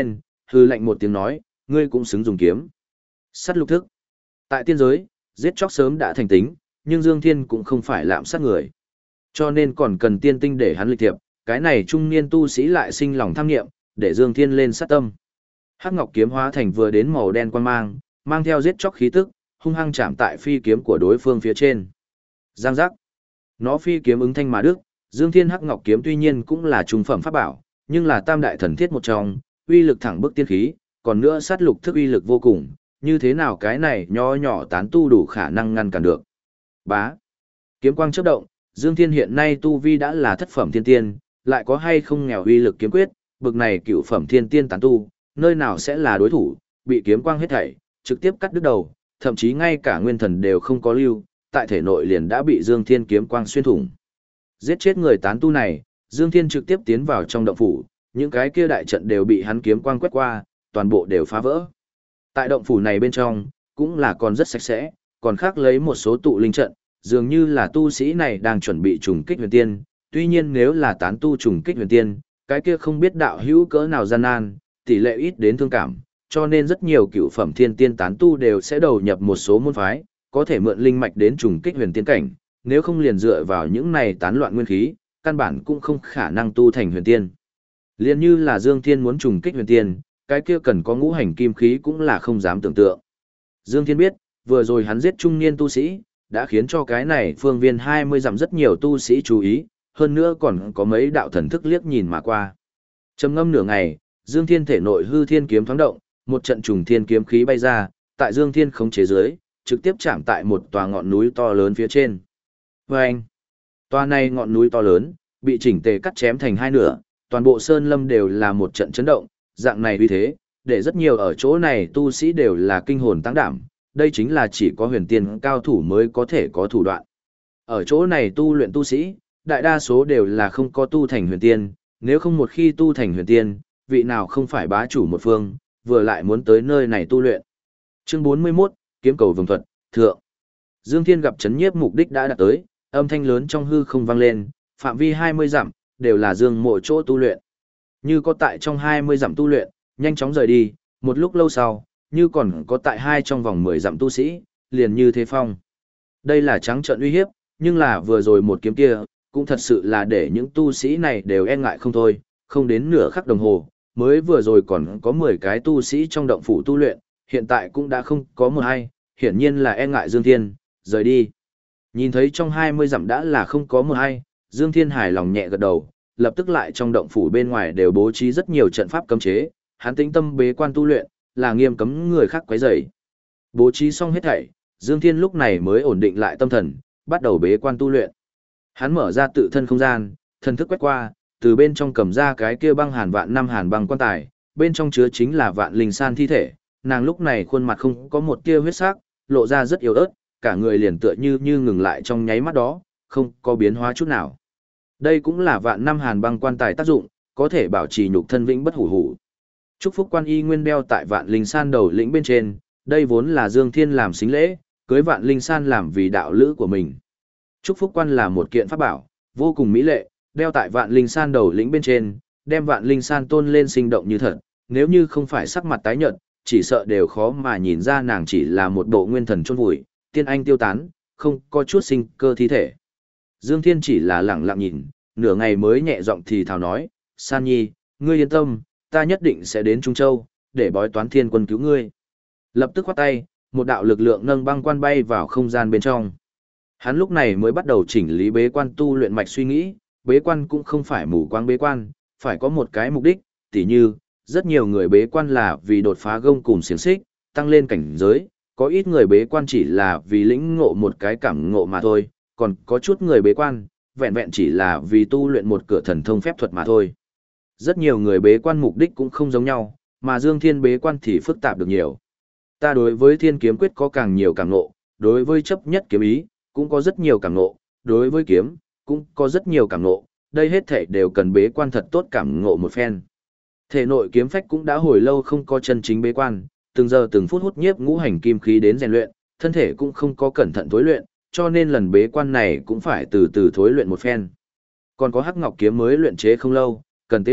hư lạnh một tiếng nói, ngươi cũng xứng dùng kiếm. Sát lục thức. Tại tiên giới, giết chóc sớm đã thành tính, nhưng Dương Thiên cũng không phải lạm sát người. Cho nên còn cần tiên tinh để hắn lịch thiệp, cái này trung niên tu sĩ lại sinh lòng tham nghiệm, để Dương Thiên lên sát tâm. Hắc Ngọc kiếm hóa thành vừa đến màu đen quan mang, mang theo giết chóc khí tức, hung hăng chạm tại phi kiếm của đối phương phía trên. Giang giác. Nó phi kiếm ứng thanh mà đức, Dương Thiên Hắc Ngọc kiếm tuy nhiên cũng là trung phẩm pháp bảo, nhưng là tam đại thần thiết một trong, uy lực thẳng bức tiên khí, còn nữa sát lục thức uy lực vô cùng, như thế nào cái này nho nhỏ tán tu đủ khả năng ngăn cản được. Bá. Kiếm quang chớp động, Dương Thiên hiện nay tu vi đã là thất phẩm thiên tiên, lại có hay không nghèo uy lực kiếm quyết, bực này cửu phẩm thiên tiên tán tu, nơi nào sẽ là đối thủ, bị kiếm quang hết thảy, trực tiếp cắt đứt đầu, thậm chí ngay cả nguyên thần đều không có lưu, tại thể nội liền đã bị Dương Thiên kiếm quang xuyên thủng. Giết chết người tán tu này, Dương Thiên trực tiếp tiến vào trong động phủ, những cái kia đại trận đều bị hắn kiếm quang quét qua, toàn bộ đều phá vỡ. Tại động phủ này bên trong, cũng là còn rất sạch sẽ, còn khác lấy một số tụ linh trận, dường như là tu sĩ này đang chuẩn bị trùng kích huyền tiên, tuy nhiên nếu là tán tu trùng kích huyền tiên, cái kia không biết đạo hữu cỡ nào gian nan, tỷ lệ ít đến thương cảm, cho nên rất nhiều cựu phẩm thiên tiên tán tu đều sẽ đầu nhập một số môn phái, có thể mượn linh mạch đến trùng kích huyền tiên cảnh, nếu không liền dựa vào những này tán loạn nguyên khí, căn bản cũng không khả năng tu thành huyền tiên. Liên như là Dương Thiên muốn trùng kích huyền tiên, cái kia cần có ngũ hành kim khí cũng là không dám tưởng tượng. Dương Thiên biết, vừa rồi hắn giết trung niên tu sĩ, đã khiến cho cái này phương viên 20 dặm rất nhiều tu sĩ chú ý, hơn nữa còn có mấy đạo thần thức liếc nhìn mà qua. Trầm ngâm nửa ngày, Dương Thiên thể nội hư thiên kiếm thoáng động, một trận trùng thiên kiếm khí bay ra, tại Dương Thiên khống chế dưới, trực tiếp chạm tại một tòa ngọn núi to lớn phía trên. Vâng! Tòa này ngọn núi to lớn, bị chỉnh tề cắt chém thành hai nửa, toàn bộ sơn lâm đều là một trận chấn động, dạng này uy thế, để rất nhiều ở chỗ này tu sĩ đều là kinh hồn tăng đảm, đây chính là chỉ có huyền tiên cao thủ mới có thể có thủ đoạn. Ở chỗ này tu luyện tu sĩ, đại đa số đều là không có tu thành huyền tiên, nếu không một khi tu thành huyền tiên, vị nào không phải bá chủ một phương, vừa lại muốn tới nơi này tu luyện. Chương 41, Kiếm cầu vồng thuật, thượng. Dương Thiên gặp chấn nhiếp mục đích đã đạt tới, âm thanh lớn trong hư không vang lên, phạm vi 20 dặm, đều là Dương Mộ chỗ tu luyện. Như có tại trong 20 dặm tu luyện, nhanh chóng rời đi, một lúc lâu sau, như còn có tại hai trong vòng 10 dặm tu sĩ, liền như thế phong. Đây là trắng trợn uy hiếp, nhưng là vừa rồi một kiếm kia, cũng thật sự là để những tu sĩ này đều e ngại không thôi, không đến nửa khắc đồng hồ, mới vừa rồi còn có 10 cái tu sĩ trong động phủ tu luyện, hiện tại cũng đã không có một hay, hiển nhiên là e ngại Dương Thiên, rời đi. Nhìn thấy trong 20 dặm đã là không có một hay, Dương Thiên hài lòng nhẹ gật đầu, lập tức lại trong động phủ bên ngoài đều bố trí rất nhiều trận pháp cấm chế, hắn tĩnh tâm bế quan tu luyện, là nghiêm cấm người khác quấy rầy. Bố trí xong hết thảy, Dương Thiên lúc này mới ổn định lại tâm thần, bắt đầu bế quan tu luyện. Hắn mở ra tự thân không gian, thần thức quét qua, từ bên trong cầm ra cái kia băng hàn vạn năm hàn băng quan tài, bên trong chứa chính là Vạn Linh San thi thể, nàng lúc này khuôn mặt không có một tia huyết sắc, lộ ra rất yếu ớt, cả người liền tựa như ngừng lại trong nháy mắt đó, không có biến hóa chút nào. Đây cũng là vạn năm hàn băng quan tài tác dụng, có thể bảo trì nhục thân vĩnh bất hủ hủ. Chúc phúc quan y nguyên đeo tại Vạn Linh San đầu lĩnh bên trên, đây vốn là Dương Thiên làm xính lễ, cưới Vạn Linh San làm vì đạo lữ của mình. Chúc phúc quan là một kiện pháp bảo, vô cùng mỹ lệ, đeo tại Vạn Linh San đầu lĩnh bên trên, đem Vạn Linh San tôn lên sinh động như thật, nếu như không phải sắc mặt tái nhợt, chỉ sợ đều khó mà nhìn ra nàng chỉ là một bộ nguyên thần chôn vùi, tiên anh tiêu tán, không có chút sinh cơ thi thể. Dương Thiên chỉ là lặng lặng nhìn, nửa ngày mới nhẹ giọng thì thào nói, San Nhi, ngươi yên tâm, ta nhất định sẽ đến Trung Châu, để bói toán thiên quân cứu ngươi. Lập tức khoát tay, một đạo lực lượng nâng băng quan bay vào không gian bên trong. Hắn lúc này mới bắt đầu chỉnh lý bế quan tu luyện mạch suy nghĩ, bế quan cũng không phải mù quáng bế quan, phải có một cái mục đích, tỉ như, rất nhiều người bế quan là vì đột phá gông cùm xiềng xích, tăng lên cảnh giới, có ít người bế quan chỉ là vì lĩnh ngộ một cái cảm ngộ mà thôi, còn có chút người bế quan, vẹn vẹn chỉ là vì tu luyện một cửa thần thông phép thuật mà thôi. Rất nhiều người bế quan mục đích cũng không giống nhau, mà Dương Thiên bế quan thì phức tạp được nhiều. Ta đối với Thiên Kiếm Quyết có càng nhiều cảm ngộ, đối với chấp nhất kiếm ý, cũng có rất nhiều cảm ngộ, đối với kiếm, cũng có rất nhiều cảm ngộ, đây hết thảy đều cần bế quan thật tốt cảm ngộ một phen. Thể nội kiếm phách cũng đã hồi lâu không có chân chính bế quan, từng giờ từng phút hút nhiếp ngũ hành kim khí đến rèn luyện, thân thể cũng không có cẩn thận thối luyện, cho nên lần bế quan này cũng phải từ từ thối luyện một phen. Còn có Hắc Ngọc kiếm mới luyện chế không lâu, cần tế luyện,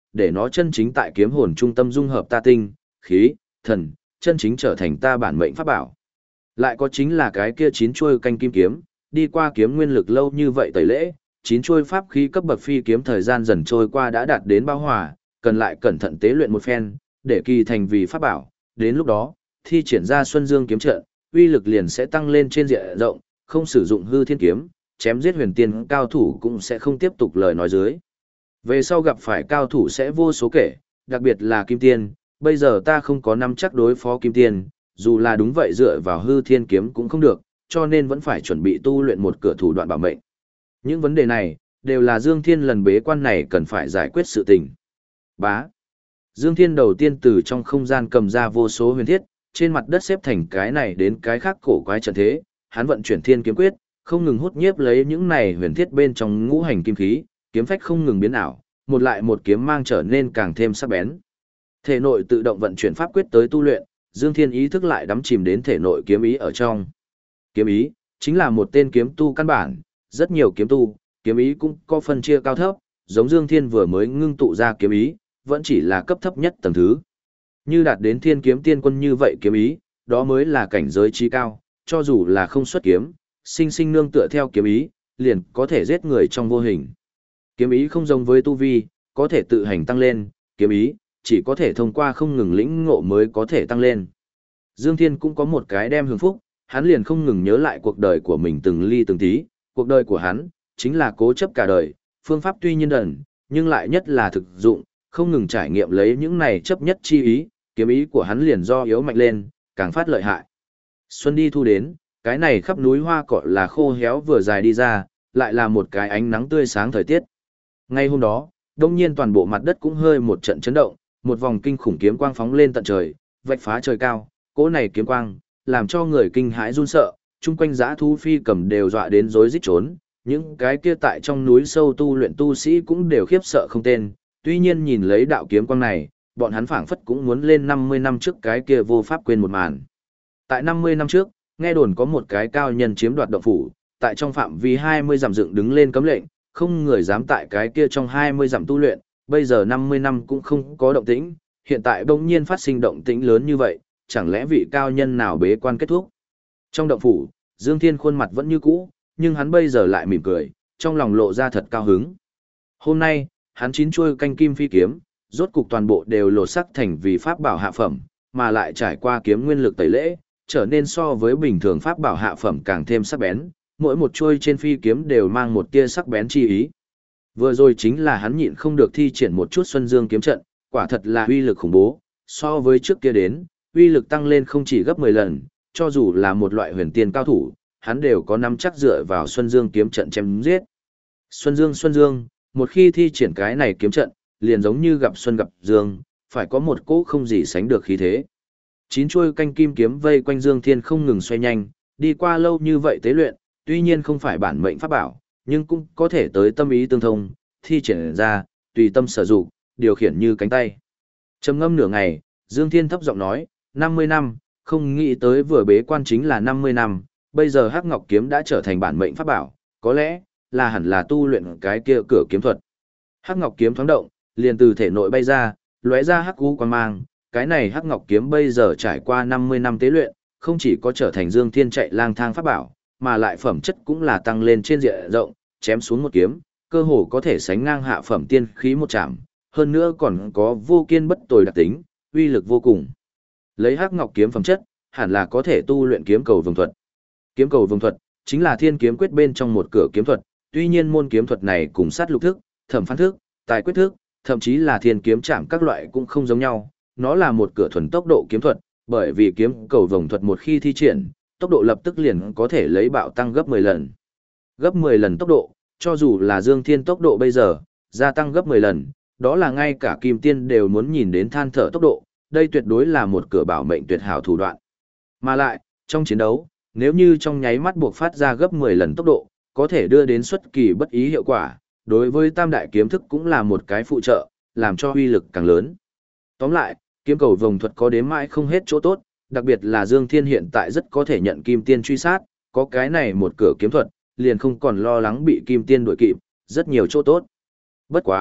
để nó chân chính tại kiếm hồn trung tâm dung hợp ta tinh, khí, thần, chân chính trở thành ta bản mệnh pháp bảo. Lại có chính là cái kia 9 chuôi canh kim kiếm, đi qua kiếm nguyên lực lâu như vậy tẩy lễ, 9 chuôi pháp khí cấp bậc phi kiếm thời gian dần trôi qua đã đạt đến bao hòa, cần lại cẩn thận tế luyện một phen, để kỳ thành vì pháp bảo, đến lúc đó, thi triển ra Xuân Dương kiếm trận, uy lực liền sẽ tăng lên trên diện rộng, không sử dụng hư thiên kiếm, chém giết huyền tiên cao thủ cũng sẽ không tiếp tục lời nói dưới. Về sau gặp phải cao thủ sẽ vô số kể, đặc biệt là kim tiên, bây giờ ta không có nắm chắc đối phó kim tiên, dù là đúng vậy dựa vào hư thiên kiếm cũng không được, cho nên vẫn phải chuẩn bị tu luyện một cửa thủ đoạn bảo mệnh. Những vấn đề này, đều là Dương Thiên lần bế quan này cần phải giải quyết sự tình. Bá. Dương Thiên đầu tiên từ trong không gian cầm ra vô số huyền thiết, trên mặt đất xếp thành cái này đến cái khác cổ quái trận thế, hắn vận chuyển thiên kiếm quyết, không ngừng hút nhiếp lấy những này huyền thiết bên trong ngũ hành kim khí, kiếm phách không ngừng biến ảo, một lại một kiếm mang trở nên càng thêm sắc bén. Thể nội tự động vận chuyển pháp quyết tới tu luyện, Dương Thiên ý thức lại đắm chìm đến thể nội kiếm ý ở trong. Kiếm ý chính là một tên kiếm tu căn bản, rất nhiều kiếm tu, kiếm ý cũng có phân chia cao thấp, giống Dương Thiên vừa mới ngưng tụ ra kiếm ý, vẫn chỉ là cấp thấp nhất tầng thứ. Như đạt đến thiên kiếm tiên quân như vậy kiếm ý, đó mới là cảnh giới trí cao, cho dù là không xuất kiếm, sinh sinh nương tựa theo kiếm ý, liền có thể giết người trong vô hình. Kiếm ý không giống với tu vi, có thể tự hành tăng lên, kiếm ý chỉ có thể thông qua không ngừng lĩnh ngộ mới có thể tăng lên. Dương Thiên cũng có một cái đem hưởng phúc, hắn liền không ngừng nhớ lại cuộc đời của mình từng ly từng tí, cuộc đời của hắn chính là cố chấp cả đời, phương pháp tuy nhiên đần, nhưng lại nhất là thực dụng, không ngừng trải nghiệm lấy những này chấp nhất chi ý, kiếm ý của hắn liền do yếu mạnh lên, càng phát lợi hại. Xuân đi thu đến, cái này khắp núi hoa cỏ là khô héo vừa dài đi ra, lại là một cái ánh nắng tươi sáng thời tiết. Ngay hôm đó, đông nhiên toàn bộ mặt đất cũng hơi một trận chấn động, một vòng kinh khủng kiếm quang phóng lên tận trời, vạch phá trời cao, cỗ này kiếm quang, làm cho người kinh hãi run sợ, chung quanh dã thú phi cầm đều dọa đến rối rít trốn, những cái kia tại trong núi sâu tu luyện tu sĩ cũng đều khiếp sợ không tên, tuy nhiên nhìn lấy đạo kiếm quang này, bọn hắn phảng phất cũng muốn lên 50 năm trước cái kia vô pháp quên một màn. Tại 50 năm trước, nghe đồn có một cái cao nhân chiếm đoạt động phủ, tại trong phạm vi 20 dặm dựng đứng lên cấm lệnh, không người dám tại cái kia trong 20 dặm tu luyện, bây giờ 50 năm cũng không có động tĩnh, hiện tại bỗng nhiên phát sinh động tĩnh lớn như vậy, chẳng lẽ vị cao nhân nào bế quan kết thúc. Trong động phủ, Dương Thiên khuôn mặt vẫn như cũ, nhưng hắn bây giờ lại mỉm cười, trong lòng lộ ra thật cao hứng. Hôm nay, hắn 9 chuôi canh kim phi kiếm, rốt cục toàn bộ đều lột sắc thành vì pháp bảo hạ phẩm, mà lại trải qua kiếm nguyên lực tẩy lễ, trở nên so với bình thường pháp bảo hạ phẩm càng thêm sắc bén, mỗi một chuôi trên phi kiếm đều mang một tia sắc bén chi ý. Vừa rồi chính là hắn nhịn không được thi triển một chút Xuân Dương kiếm trận, quả thật là uy lực khủng bố, so với trước kia đến, uy lực tăng lên không chỉ gấp 10 lần, cho dù là một loại huyền tiên cao thủ, hắn đều có nắm chắc dựa vào Xuân Dương kiếm trận chém giết. Xuân Dương, một khi thi triển cái này kiếm trận, liền giống như gặp xuân gặp dương, phải có một cỗ không gì sánh được khí thế. 9 chuôi canh kim kiếm vây quanh Dương Thiên không ngừng xoay nhanh, đi qua lâu như vậy tế luyện, tuy nhiên không phải bản mệnh pháp bảo, nhưng cũng có thể tới tâm ý tương thông, thi triển ra, tùy tâm sử dụng, điều khiển như cánh tay. Trầm ngâm nửa ngày, Dương Thiên thấp giọng nói, 50 năm, không nghĩ tới vừa bế quan chính là 50 năm, bây giờ Hắc Ngọc kiếm đã trở thành bản mệnh pháp bảo, có lẽ là hẳn là tu luyện cái kia cửa kiếm thuật. Hắc Ngọc kiếm thoáng động, liền từ thể nội bay ra, lóe ra hắc u quang mang, cái này Hắc Ngọc kiếm bây giờ trải qua 50 năm tế luyện, không chỉ có trở thành Dương Thiên chạy lang thang pháp bảo, mà lại phẩm chất cũng là tăng lên trên diện rộng, chém xuống một kiếm, cơ hồ có thể sánh ngang hạ phẩm tiên khí một chạm, hơn nữa còn có vô kiên bất tồi đặc tính, uy lực vô cùng. Lấy Hắc Ngọc kiếm phẩm chất, hẳn là có thể tu luyện kiếm cầu vồng thuật. Kiếm cầu vồng thuật chính là thiên kiếm quyết bên trong một cửa kiếm thuật, tuy nhiên môn kiếm thuật này cùng sát lục thức, thẩm phán thức, tài quyết thức, thậm chí là thiên kiếm chạm các loại cũng không giống nhau, nó là một cửa thuần tốc độ kiếm thuật, bởi vì kiếm cầu vồng thuật một khi thi triển, tốc độ lập tức liền có thể lấy bạo tăng gấp 10 lần. Gấp 10 lần tốc độ, cho dù là Dương Thiên tốc độ bây giờ, gia tăng gấp 10 lần, đó là ngay cả Kim Tiên đều muốn nhìn đến than thở tốc độ, đây tuyệt đối là một cửa bảo mệnh tuyệt hảo thủ đoạn. Mà lại, trong chiến đấu, nếu như trong nháy mắt buộc phát ra gấp 10 lần tốc độ, có thể đưa đến xuất kỳ bất ý hiệu quả, đối với tam đại kiếm thức cũng là một cái phụ trợ, làm cho uy lực càng lớn. Tóm lại, kiếm cầu vồng thuật có đếm mãi không hết chỗ tốt, đặc biệt là Dương Thiên hiện tại rất có thể nhận Kim Tiên truy sát, có cái này một cửa kiếm thuật, liền không còn lo lắng bị Kim Tiên đuổi kịp, rất nhiều chỗ tốt. Bất quá,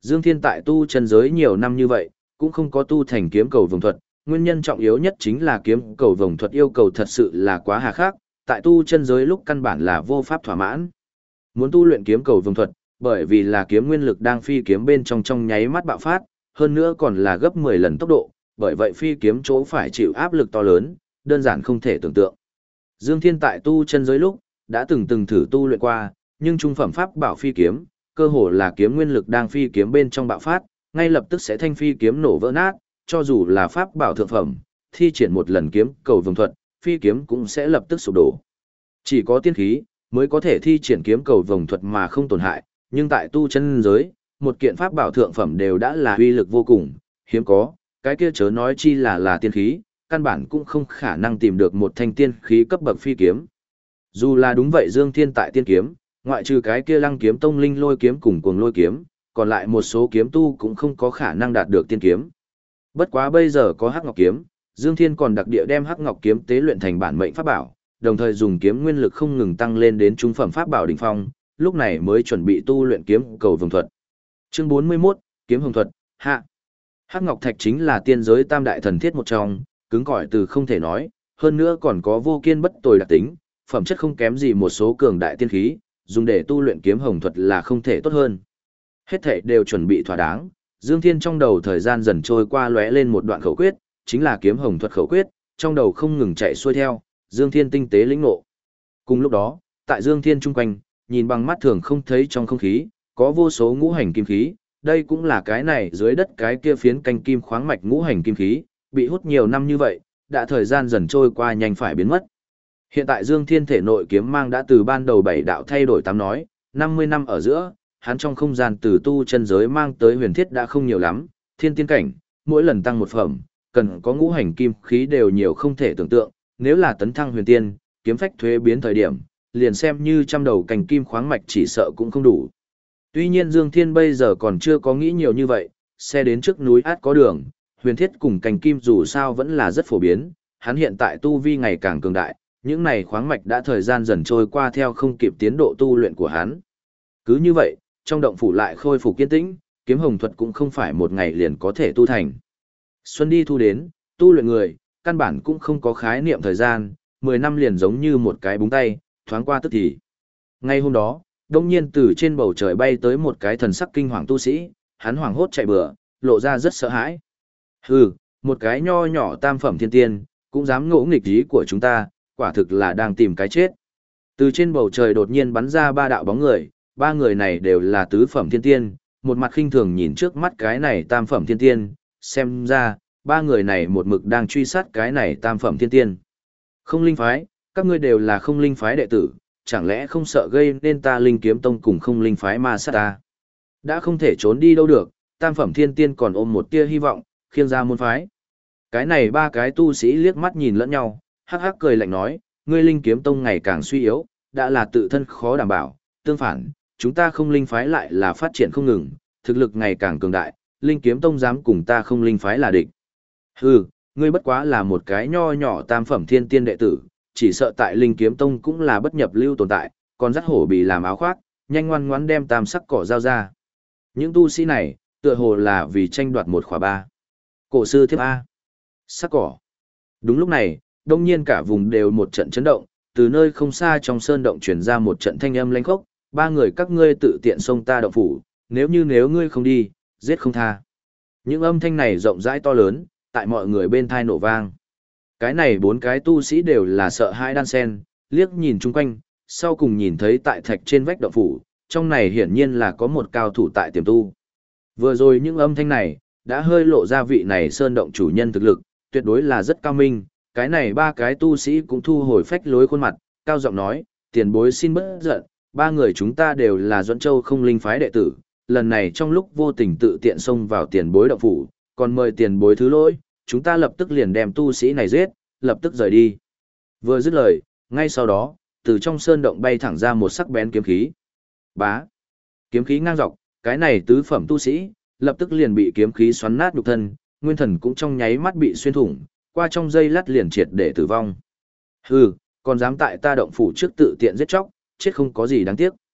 Dương Thiên tại tu chân giới nhiều năm như vậy, cũng không có tu thành kiếm cầu vồng thuật, nguyên nhân trọng yếu nhất chính là kiếm cầu vồng thuật yêu cầu thật sự là quá hà khắc, tại tu chân giới lúc căn bản là vô pháp thỏa mãn. Muốn tu luyện kiếm cầu vồng thuật, bởi vì là kiếm nguyên lực đang phi kiếm bên trong nháy mắt bạo phát, hơn nữa còn là gấp 10 lần tốc độ, bởi vậy phi kiếm chỗ phải chịu áp lực to lớn, đơn giản không thể tưởng tượng. Dương Thiên tại tu chân giới lúc, đã từng thử tu luyện qua, nhưng trung phẩm pháp bảo phi kiếm, cơ hồ là kiếm nguyên lực đang phi kiếm bên trong bạo phát, ngay lập tức sẽ thanh phi kiếm nổ vỡ nát, cho dù là pháp bảo thượng phẩm, thi triển một lần kiếm cầu vồng thuật, phi kiếm cũng sẽ lập tức sụp đổ. Chỉ có tiên khí mới có thể thi triển kiếm cầu vồng thuật mà không tổn hại, nhưng tại tu chân giới, một kiện pháp bảo thượng phẩm đều đã là uy lực vô cùng, hiếm có, cái kia chớ nói chi là tiên khí, căn bản cũng không khả năng tìm được một thanh tiên khí cấp bậc phi kiếm. Dù là đúng vậy Dương Thiên tại tiên kiếm, ngoại trừ cái kia Lăng Kiếm Tông Linh Lôi kiếm cùng Cuồng Lôi kiếm, còn lại một số kiếm tu cũng không có khả năng đạt được tiên kiếm. Bất quá bây giờ có Hắc Ngọc kiếm, Dương Thiên còn đặc địa đem Hắc Ngọc kiếm tế luyện thành bản mệnh pháp bảo, đồng thời dùng kiếm nguyên lực không ngừng tăng lên đến trung phẩm pháp bảo đỉnh phong, lúc này mới chuẩn bị tu luyện kiếm cầu vồng thuật. Chương 41, kiếm hồng thuật, hạ. Hắc Ngọc Thạch chính là tiên giới tam đại thần thiết một trong, cứng cỏi từ không thể nói, hơn nữa còn có vô kiên bất tồi đặc tính, phẩm chất không kém gì một số cường đại tiên khí, dùng để tu luyện kiếm hồng thuật là không thể tốt hơn. Hết thảy đều chuẩn bị thỏa đáng, Dương Thiên trong đầu thời gian dần trôi qua lóe lên một đoạn khẩu quyết, chính là kiếm hồng thuật khẩu quyết, trong đầu không ngừng chạy xuôi theo, Dương Thiên tinh tế lĩnh ngộ. Cùng lúc đó, tại Dương Thiên chung quanh, nhìn bằng mắt thường không thấy trong không khí, có vô số ngũ hành kim khí, đây cũng là cái này dưới đất cái kia phiến canh kim khoáng mạch ngũ hành kim khí, bị hút nhiều năm như vậy, đã thời gian dần trôi qua nhanh phải biến mất. Hiện tại Dương Thiên thể nội kiếm mang đã từ ban đầu 7 đạo thay đổi 8 nói, 50 năm ở giữa, hắn trong không gian từ tu chân giới mang tới huyền thiết đã không nhiều lắm, thiên tiên cảnh, mỗi lần tăng một phẩm, cần có ngũ hành kim khí đều nhiều không thể tưởng tượng, nếu là tấn thăng huyền tiên, kiếm phách thuế biến thời điểm, liền xem như trăm đầu cành kim khoáng mạch chỉ sợ cũng không đủ. Tuy nhiên Dương Thiên bây giờ còn chưa có nghĩ nhiều như vậy, xe đến trước núi át có đường, huyền thiết cùng cành kim dù sao vẫn là rất phổ biến, hắn hiện tại tu vi ngày càng cường đại, những này khoáng mạch đã thời gian dần trôi qua theo không kịp tiến độ tu luyện của hắn. Cứ như vậy, trong động phủ lại khôi phục kiên tĩnh, kiếm hồng thuật cũng không phải một ngày liền có thể tu thành. Xuân đi thu đến, tu luyện người, căn bản cũng không có khái niệm thời gian, 10 năm liền giống như một cái búng tay, thoáng qua tức thì. Ngay hôm đó, đông nhiên từ trên bầu trời bay tới một cái thần sắc kinh hoàng tu sĩ, hắn hoảng hốt chạy bừa, lộ ra rất sợ hãi. Hừ, một cái nho nhỏ tam phẩm thiên tiên, cũng dám ngỗ nghịch ý của chúng ta, quả thực là đang tìm cái chết. Từ trên bầu trời đột nhiên bắn ra 3 đạo bóng người, 3 người này đều là tứ phẩm thiên tiên, một mặt khinh thường nhìn trước mắt cái này tam phẩm thiên tiên, xem ra, 3 người này một mực đang truy sát cái này tam phẩm thiên tiên. Không linh phái, các ngươi đều là không linh phái đệ tử, chẳng lẽ không sợ gây nên ta linh kiếm tông cùng không linh phái ma sát ta? Đã không thể trốn đi đâu được, tam phẩm thiên tiên còn ôm một tia hy vọng, khiêng ra môn phái. Cái này 3 cái tu sĩ liếc mắt nhìn lẫn nhau, hắc hắc cười lạnh nói, ngươi linh kiếm tông ngày càng suy yếu, đã là tự thân khó đảm bảo, tương phản, chúng ta không linh phái lại là phát triển không ngừng, thực lực ngày càng cường đại, linh kiếm tông dám cùng ta không linh phái là địch. Hừ, ngươi bất quá là một cái nho nhỏ tam phẩm thiên tiên đệ tử, chỉ sợ tại linh kiếm tông cũng là bất nhập lưu tồn tại, còn dắt hổ bì làm áo khoác, nhanh ngoan ngoãn đem tam sắc cỏ giao ra. Những tu sĩ này, tựa hồ là vì tranh đoạt một khóa ba. Cổ sư thiếp A. Sắc cỏ. Đúng lúc này, đông nhiên cả vùng đều một trận chấn động, từ nơi không xa trong sơn động truyền ra một trận thanh âm lanh khốc, 3 người các ngươi tự tiện xông ta động phủ, nếu ngươi không đi, giết không tha. Những âm thanh này rộng rãi to lớn, tại mọi người bên thai nổ vang. Cái này 4 cái tu sĩ đều là sợ hãi đan sen, liếc nhìn chung quanh, sau cùng nhìn thấy tại thạch trên vách động phủ, trong này hiển nhiên là có một cao thủ tại tiềm tu. Vừa rồi những âm thanh này, đã hơi lộ ra vị này sơn động chủ nhân thực lực, tuyệt đối là rất cao minh. Cái này 3 cái tu sĩ cũng thu hồi phách lối khuôn mặt, cao giọng nói, tiền bối xin bớt giận, 3 người chúng ta đều là Duẫn Châu không linh phái đệ tử, lần này trong lúc vô tình tự tiện xông vào tiền bối động phủ, còn mời tiền bối thứ lỗi, chúng ta lập tức liền đem tu sĩ này giết, lập tức rời đi. Vừa dứt lời, ngay sau đó, từ trong sơn động bay thẳng ra một sắc bén kiếm khí. Bá! Kiếm khí ngang dọc, cái này tứ phẩm tu sĩ, lập tức liền bị kiếm khí xoắn nát nhục thân, nguyên thần cũng trong nháy mắt bị xuyên thủng, qua trong giây lát liền triệt để tử vong. Hừ, còn dám tại ta động phủ trước tự tiện giết chóc, chết không có gì đáng tiếc.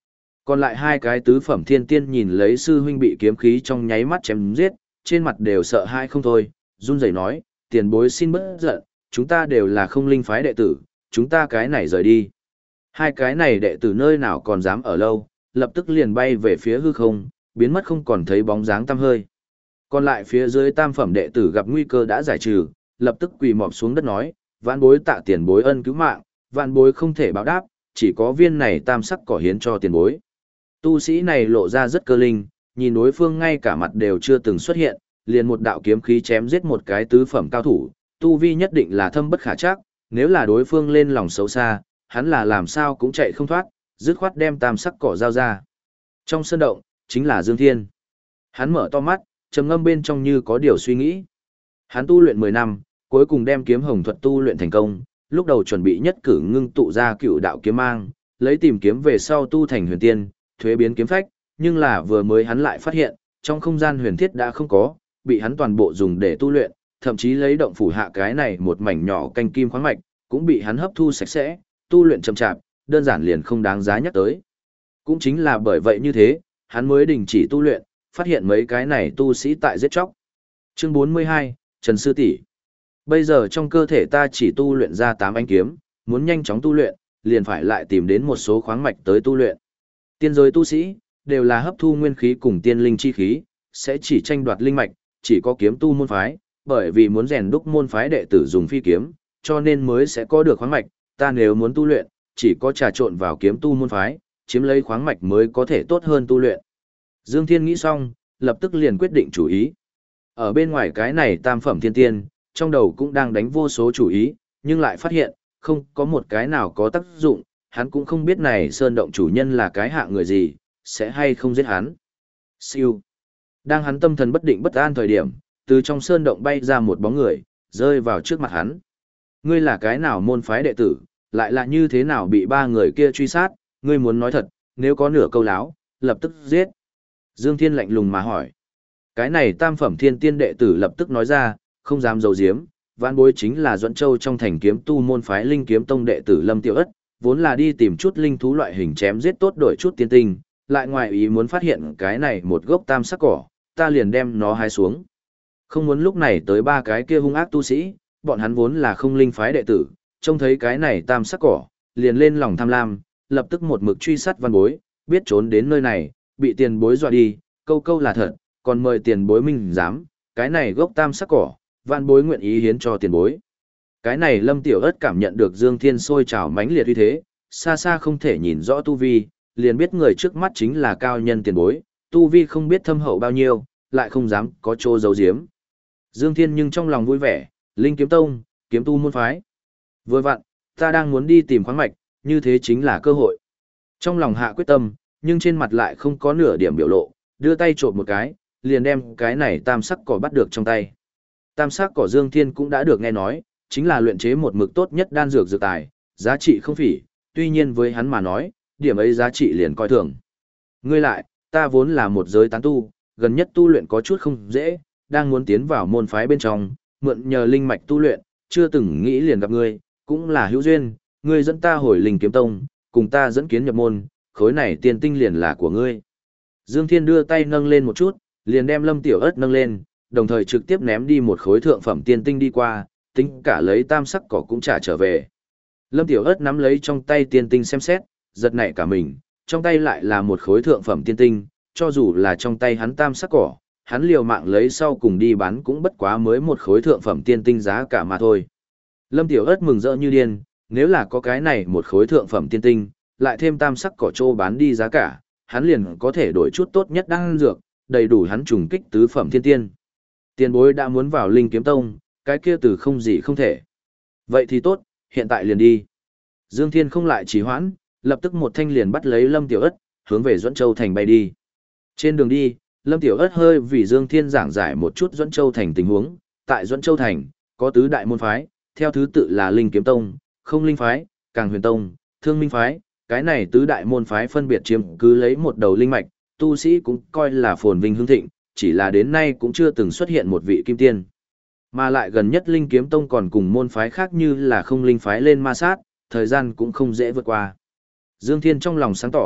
Còn lại hai cái tứ phẩm thiên tiên nhìn lấy sư huynh bị kiếm khí trong nháy mắt chém giết, trên mặt đều sợ hãi không thôi, run rẩy nói, tiền bối xin bớt giận, chúng ta đều là không linh phái đệ tử, chúng ta cái này rời đi. Hai cái này đệ tử nơi nào còn dám ở lâu, lập tức liền bay về phía hư không, biến mất không còn thấy bóng dáng tăm hơi. Còn lại phía dưới tam phẩm đệ tử gặp nguy cơ đã giải trừ, lập tức quỳ mọp xuống đất nói, vạn bối tạ tiền bối ân cứu mạng, vạn bối không thể báo đáp, chỉ có viên này tam sắc cỏ hiến cho tiền bối. Tu sĩ này lộ ra rất cơ linh, nhìn đối phương ngay cả mặt đều chưa từng xuất hiện, liền một đạo kiếm khí chém giết một cái tứ phẩm cao thủ, tu vi nhất định là thâm bất khả trắc, nếu là đối phương lên lòng xấu xa, hắn là làm sao cũng chạy không thoát, dứt khoát đem tam sắc cỏ giao ra. Trong sơn động, chính là Dương Thiên. Hắn mở to mắt, trầm ngâm bên trong như có điều suy nghĩ. Hắn tu luyện 10 năm, cuối cùng đem kiếm hồng thuật tu luyện thành công, lúc đầu chuẩn bị nhất cử ngưng tụ ra cựu đạo kiếm mang, lấy tìm kiếm về sau tu thành huyền tiên, thuế biến kiếm phách, nhưng là vừa mới hắn lại phát hiện, trong không gian huyền thiết đã không có, bị hắn toàn bộ dùng để tu luyện, thậm chí lấy động phủ hạ cái này một mảnh nhỏ canh kim khoáng mạch, cũng bị hắn hấp thu sạch sẽ, tu luyện chậm chạp, đơn giản liền không đáng giá nhắc tới. Cũng chính là bởi vậy như thế, hắn mới đình chỉ tu luyện, phát hiện mấy cái này tu sĩ tại giết chóc. Chương 42, Trần Sư tỷ. Bây giờ trong cơ thể ta chỉ tu luyện ra 8 ánh kiếm, muốn nhanh chóng tu luyện, liền phải lại tìm đến một số khoáng mạch tới tu luyện. Tiên giới tu sĩ đều là hấp thu nguyên khí cùng tiên linh chi khí, sẽ chỉ tranh đoạt linh mạch, chỉ có kiếm tu môn phái, bởi vì muốn rèn đúc môn phái đệ tử dùng phi kiếm, cho nên mới sẽ có được khoáng mạch, ta nếu muốn tu luyện, chỉ có trà trộn vào kiếm tu môn phái, chiếm lấy khoáng mạch mới có thể tốt hơn tu luyện. Dương Thiên nghĩ xong, lập tức liền quyết định chủ ý. Ở bên ngoài cái này tam phẩm thiên tiên, trong đầu cũng đang đánh vô số chủ ý, nhưng lại phát hiện, không có một cái nào có tác dụng, hắn cũng không biết này sơn động chủ nhân là cái hạng người gì, sẽ hay không giết hắn. Siêu. Đang hắn tâm thần bất định bất an thời điểm, từ trong sơn động bay ra một bóng người, rơi vào trước mặt hắn. Ngươi là cái nào môn phái đệ tử, lại là như thế nào bị ba người kia truy sát, ngươi muốn nói thật, nếu có nửa câu láo, lập tức giết. Dương Thiên lạnh lùng mà hỏi. Cái này tam phẩm thiên tiên đệ tử lập tức nói ra, không dám giấu giếm, vãn bối chính là Duẫn Châu trong thành kiếm tu môn phái Linh Kiếm Tông đệ tử Lâm Tiểu Ất, vốn là đi tìm chút linh thú loại hình chém giết tốt đổi chút tiên tinh, lại ngoài ý muốn phát hiện cái này một gốc tam sắc cỏ, ta liền đem nó hái xuống. Không muốn lúc này tới ba cái kia hung ác tu sĩ, bọn hắn vốn là không linh phái đệ tử, trông thấy cái này tam sắc cỏ, liền lên lòng tham lam, lập tức một mực truy sát văn bối, biết trốn đến nơi này, bị tiền bối dọa đi, câu câu là thật, còn mời tiền bối minh dám, cái này gốc tam sắc cỏ, văn bối nguyện ý hiến cho tiền bối. Cái này Lâm Tiểu Ất cảm nhận được Dương Thiên sôi trào mãnh liệt uy thế, xa xa không thể nhìn rõ tu vi, liền biết người trước mắt chính là cao nhân tiền bối, tu vi không biết thâm hậu bao nhiêu, lại không dám có chỗ giấu giếm. Dương Thiên nhưng trong lòng vui vẻ, Linh Kiếm Tông, kiếm tu môn phái. Vừa vặn, ta đang muốn đi tìm khoáng mạch, như thế chính là cơ hội. Trong lòng hạ quyết tâm, nhưng trên mặt lại không có nửa điểm biểu lộ, đưa tay trộm một cái, liền đem cái này tam sắc cỏ bắt được trong tay. Tam sắc cỏ Dương Thiên cũng đã được nghe nói, chính là luyện chế một mực tốt nhất đan dược dược tài, giá trị không phỉ, tuy nhiên với hắn mà nói, điểm ấy giá trị liền coi thường. Ngươi lại, ta vốn là một giới tán tu, gần nhất tu luyện có chút không dễ, đang muốn tiến vào môn phái bên trong, mượn nhờ linh mạch tu luyện, chưa từng nghĩ liền gặp ngươi, cũng là hữu duyên, ngươi dẫn ta hồi Linh Kiếm Tông, cùng ta dẫn kiến nhập môn, khối này tiền tinh liền là của ngươi. Dương Thiên đưa tay nâng lên một chút, liền đem Lâm Tiểu Ất nâng lên, đồng thời trực tiếp ném đi một khối thượng phẩm tiên tinh đi qua, tính cả lấy tam sắc cỏ cũng trả trở về. Lâm Tiểu Ất nắm lấy trong tay tiên tinh xem xét, giật nảy cả mình, trong tay lại là một khối thượng phẩm tiên tinh, cho dù là trong tay hắn tam sắc cỏ, hắn liều mạng lấy sau cùng đi bán cũng bất quá mới một khối thượng phẩm tiên tinh giá cả mà thôi. Lâm Tiểu Ất mừng rỡ như điên, nếu là có cái này một khối thượng phẩm tiên tinh, lại thêm tam sắc cỏ trô bán đi giá cả, hắn liền có thể đổi chút tốt nhất đan dược, đầy đủ hắn trùng kích tứ phẩm thiên tiên. Tiền bối đã muốn vào Linh Kiếm Tông, cái kia từ không gì không thể. Vậy thì tốt, hiện tại liền đi. Dương Thiên không lại trì hoãn, lập tức một thanh liền bắt lấy Lâm Tiểu Ất, hướng về Duẫn Châu thành bay đi. Trên đường đi, Lâm Tiểu Ất hơi vì Dương Thiên giảng giải một chút Duẫn Châu thành tình huống, tại Duẫn Châu thành, có tứ đại môn phái, theo thứ tự là Linh Kiếm Tông, Không Linh phái, Càng Huyền Tông, Thương Minh phái, cái này tứ đại môn phái phân biệt chiếm cứ lấy một đầu linh mạch, tu sĩ cũng coi là phồn vinh hưng thịnh, chỉ là đến nay cũng chưa từng xuất hiện một vị kim tiên. Mà lại gần nhất Linh Kiếm Tông còn cùng môn phái khác như là Không Linh phái lên ma sát, thời gian cũng không dễ vượt qua. Dương Thiên trong lòng sáng tỏ,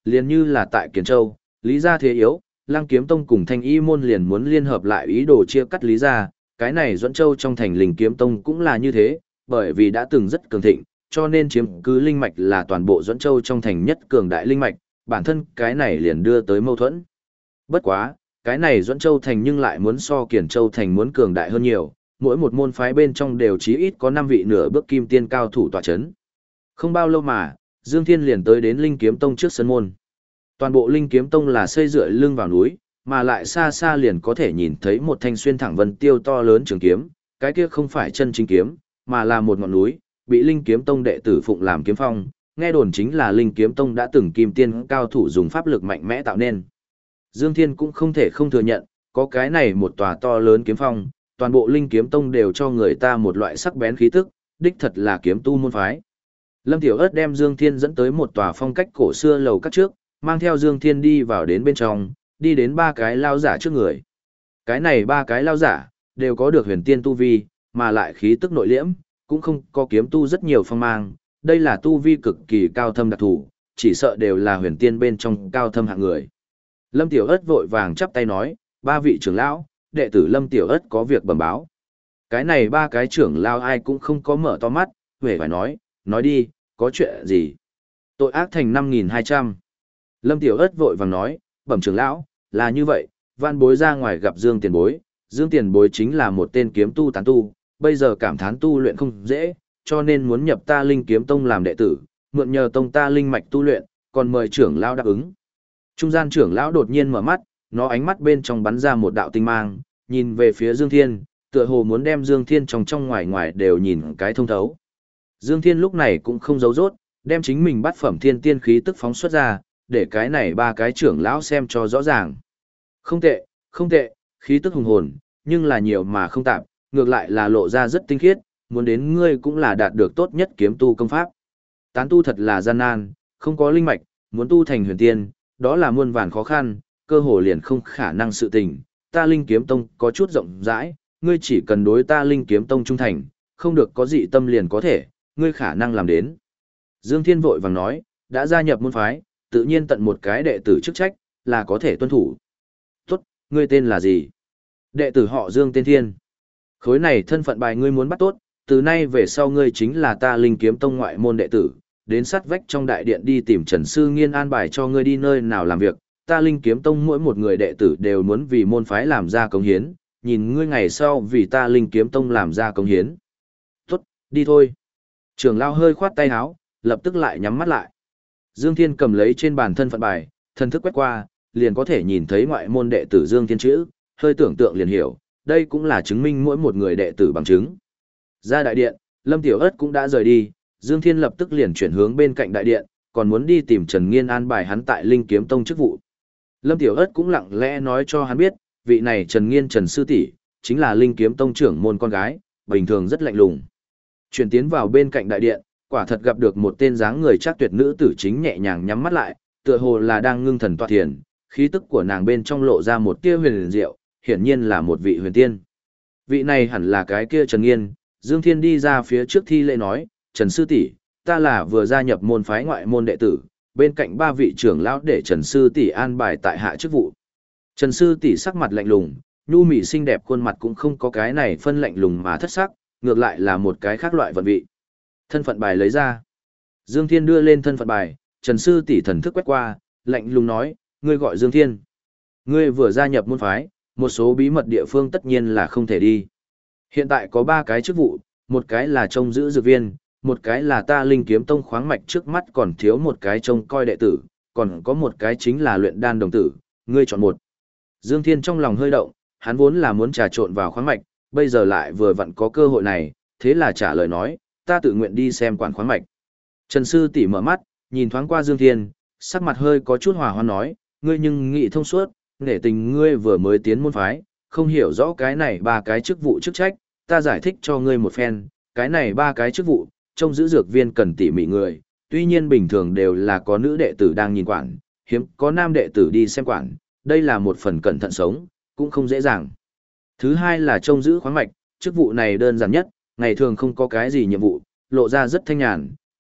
Liền như là tại Kiền Châu, Lý gia thế yếu, Lăng Kiếm Tông cùng Thanh Y môn liền muốn liên hợp lại ý đồ chia cắt Lý gia, cái này Duẫn Châu trong thành Linh Kiếm Tông cũng là như thế, bởi vì đã từng rất cường thịnh, cho nên chiếm cứ linh mạch là toàn bộ Duẫn Châu trong thành nhất cường đại linh mạch, bản thân cái này liền đưa tới mâu thuẫn. Bất quá, cái này Duẫn Châu thành nhưng lại muốn so Kiền Châu thành muốn cường đại hơn nhiều, mỗi một môn phái bên trong đều chí ít có 5 vị nửa bước kim tiên cao thủ tọa chấn. Không bao lâu mà, Dương Thiên liền tới đến Linh Kiếm Tông trước sân môn. Toàn bộ Linh Kiếm Tông là xây dựa lưng vào núi, mà lại xa xa liền có thể nhìn thấy một thanh xuyên thẳng vân tiêu to lớn trường kiếm, cái kia không phải chân chính kiếm, mà là một ngọn núi, bị Linh Kiếm Tông đệ tử phụng làm kiếm phong, nghe đồn chính là Linh Kiếm Tông đã từng kim tiên cao thủ dùng pháp lực mạnh mẽ tạo nên. Dương Thiên cũng không thể không thừa nhận, có cái này một tòa to lớn kiếm phong, toàn bộ Linh Kiếm Tông đều cho người ta một loại sắc bén khí tức, đích thật là kiếm tu môn phái. Lâm Tiểu Ất đem Dương Thiên dẫn tới một tòa phong cách cổ xưa lầu các trước, mang theo Dương Thiên đi vào đến bên trong, đi đến 3 cái lao giả trước người. Cái này 3 cái lao giả, đều có được huyền tiên tu vi, mà lại khí tức nội liễm, cũng không có kiếm tu rất nhiều phong mang, đây là tu vi cực kỳ cao thâm đặc thù, chỉ sợ đều là huyền tiên bên trong cao thâm hạng người. Lâm Tiểu Ất vội vàng chắp tay nói, 3 vị trưởng lão, đệ tử Lâm Tiểu Ất có việc bẩm báo. Cái này 3 cái trưởng lão ai cũng không có mở to mắt, huệ phải nói đi, có chuyện gì? Tội ác thành 5.200. Lâm Tiểu Ất vội vàng nói, bẩm trưởng lão, là như vậy, van bối ra ngoài gặp Dương Tiền Bối, Dương Tiền Bối chính là một tên kiếm tu tán tu, bây giờ cảm thán tu luyện không dễ, cho nên muốn nhập ta Linh Kiếm Tông làm đệ tử, mượn nhờ tông ta linh mạch tu luyện, còn mời trưởng lão đáp ứng. Trung gian trưởng lão đột nhiên mở mắt, nó ánh mắt bên trong bắn ra một đạo tinh mang, nhìn về phía Dương Thiên, tựa hồ muốn đem Dương Thiên trong ngoài ngoài đều nhìn cái thông thấu. Dương Thiên lúc này cũng không giấu rốt, đem chính mình bắt phẩm thiên tiên khí tức phóng xuất ra, để cái này 3 cái trưởng lão xem cho rõ ràng. Không tệ, không tệ, khí tức hùng hồn, nhưng là nhiều mà không tạm, ngược lại là lộ ra rất tinh khiết, muốn đến ngươi cũng là đạt được tốt nhất kiếm tu công pháp. Tán tu thật là gian nan, không có linh mạch, muốn tu thành huyền tiên, đó là muôn vàn khó khăn, cơ hồ liền không khả năng sự tình. Ta Linh Kiếm Tông có chút rộng rãi, ngươi chỉ cần đối ta Linh Kiếm Tông trung thành, không được có dị tâm liền có thể, ngươi khả năng làm đến. Dương Thiên vội vàng nói, đã gia nhập môn phái, tự nhiên tận một cái đệ tử chức trách, là có thể tuân thủ. Tốt, ngươi tên là gì? Đệ tử họ Dương tên Thiên. Khối này thân phận bài ngươi muốn bắt tốt, từ nay về sau ngươi chính là ta Linh Kiếm Tông ngoại môn đệ tử, đến sát vách trong đại điện đi tìm Trần Sư Nghiên an bài cho ngươi đi nơi nào làm việc, ta Linh Kiếm Tông mỗi một người đệ tử đều muốn vì môn phái làm ra công hiến, nhìn ngươi ngày sau vì ta Linh Kiếm Tông làm ra công hiến. Tốt, đi thôi. Trưởng lão hơi khoát tay áo, lập tức lại nhắm mắt lại. Dương Thiên cầm lấy trên bàn thân phận bài, thần thức quét qua, liền có thể nhìn thấy ngoại môn đệ tử Dương Thiên chữ, hơi tưởng tượng liền hiểu, đây cũng là chứng minh mỗi một người đệ tử bằng chứng. Ra đại điện, Lâm Tiểu Ất cũng đã rời đi, Dương Thiên lập tức liền chuyển hướng bên cạnh đại điện, còn muốn đi tìm Trần Nghiên an bài hắn tại Linh Kiếm Tông chức vụ. Lâm Tiểu Ất cũng lặng lẽ nói cho hắn biết, vị này Trần Nghiên Trần sư tỷ chính là Linh Kiếm Tông trưởng môn con gái, bình thường rất lạnh lùng. Chuyển tiến vào bên cạnh đại điện, quả thật gặp được một tên dáng người chắc tuyệt nữ tử chính nhẹ nhàng nhắm mắt lại, tựa hồ là đang ngưng thần tọa thiền, khí tức của nàng bên trong lộ ra một tia huyền diệu, hiển nhiên là một vị huyền tiên. Vị này hẳn là cái kia Trần Nghiên. Dương Thiên đi ra phía trước thi lễ nói, Trần sư tỷ, ta là vừa gia nhập môn phái ngoại môn đệ tử, bên cạnh 3 vị trưởng lão để Trần sư tỷ an bài tại hạ chức vụ. Trần sư tỷ sắc mặt lạnh lùng, nhu mị xinh đẹp khuôn mặt cũng không có cái này phân lạnh lùng mà thất sắc, ngược lại là một cái khác loại vận vị. Thân phận bài lấy ra. Dương Thiên đưa lên thân phận bài, Trần sư tỷ thần thức quét qua, lạnh lùng nói, ngươi gọi Dương Thiên. Ngươi vừa gia nhập môn phái, một số bí mật địa phương tất nhiên là không thể đi. Hiện tại có 3 cái chức vụ, một cái là trông giữ dược viên, một cái là ta Linh Kiếm Tông khoáng mạch trước mắt còn thiếu một cái trông coi đệ tử, còn có một cái chính là luyện đan đồng tử, ngươi chọn một. Dương Thiên trong lòng hơi động, hắn vốn là muốn trà trộn vào khoáng mạch, bây giờ lại vừa vặn có cơ hội này, thế là trả lời nói, ta tự nguyện đi xem quản khoáng mạch. Trần sư tỷ mở mắt, nhìn thoáng qua Dương Thiên, sắc mặt hơi có chút hòa hoãn nói, ngươi nhưng nghị thông suốt, nể tình ngươi vừa mới tiến môn phái, không hiểu rõ cái này 3 cái chức vụ chức trách, ta giải thích cho ngươi một phen, cái này 3 cái chức vụ, trông giữ dược viên cần tỉ mỉ người, tuy nhiên bình thường đều là có nữ đệ tử đang nhìn quản, hiếm có nam đệ tử đi xem quản, đây là một phần cẩn thận sống, cũng không dễ dàng. Thứ hai là trông giữ khoáng mạch, chức vụ này đơn giản nhất, ngày thường không có cái gì nhiệm vụ, lộ ra rất thanh nhàn,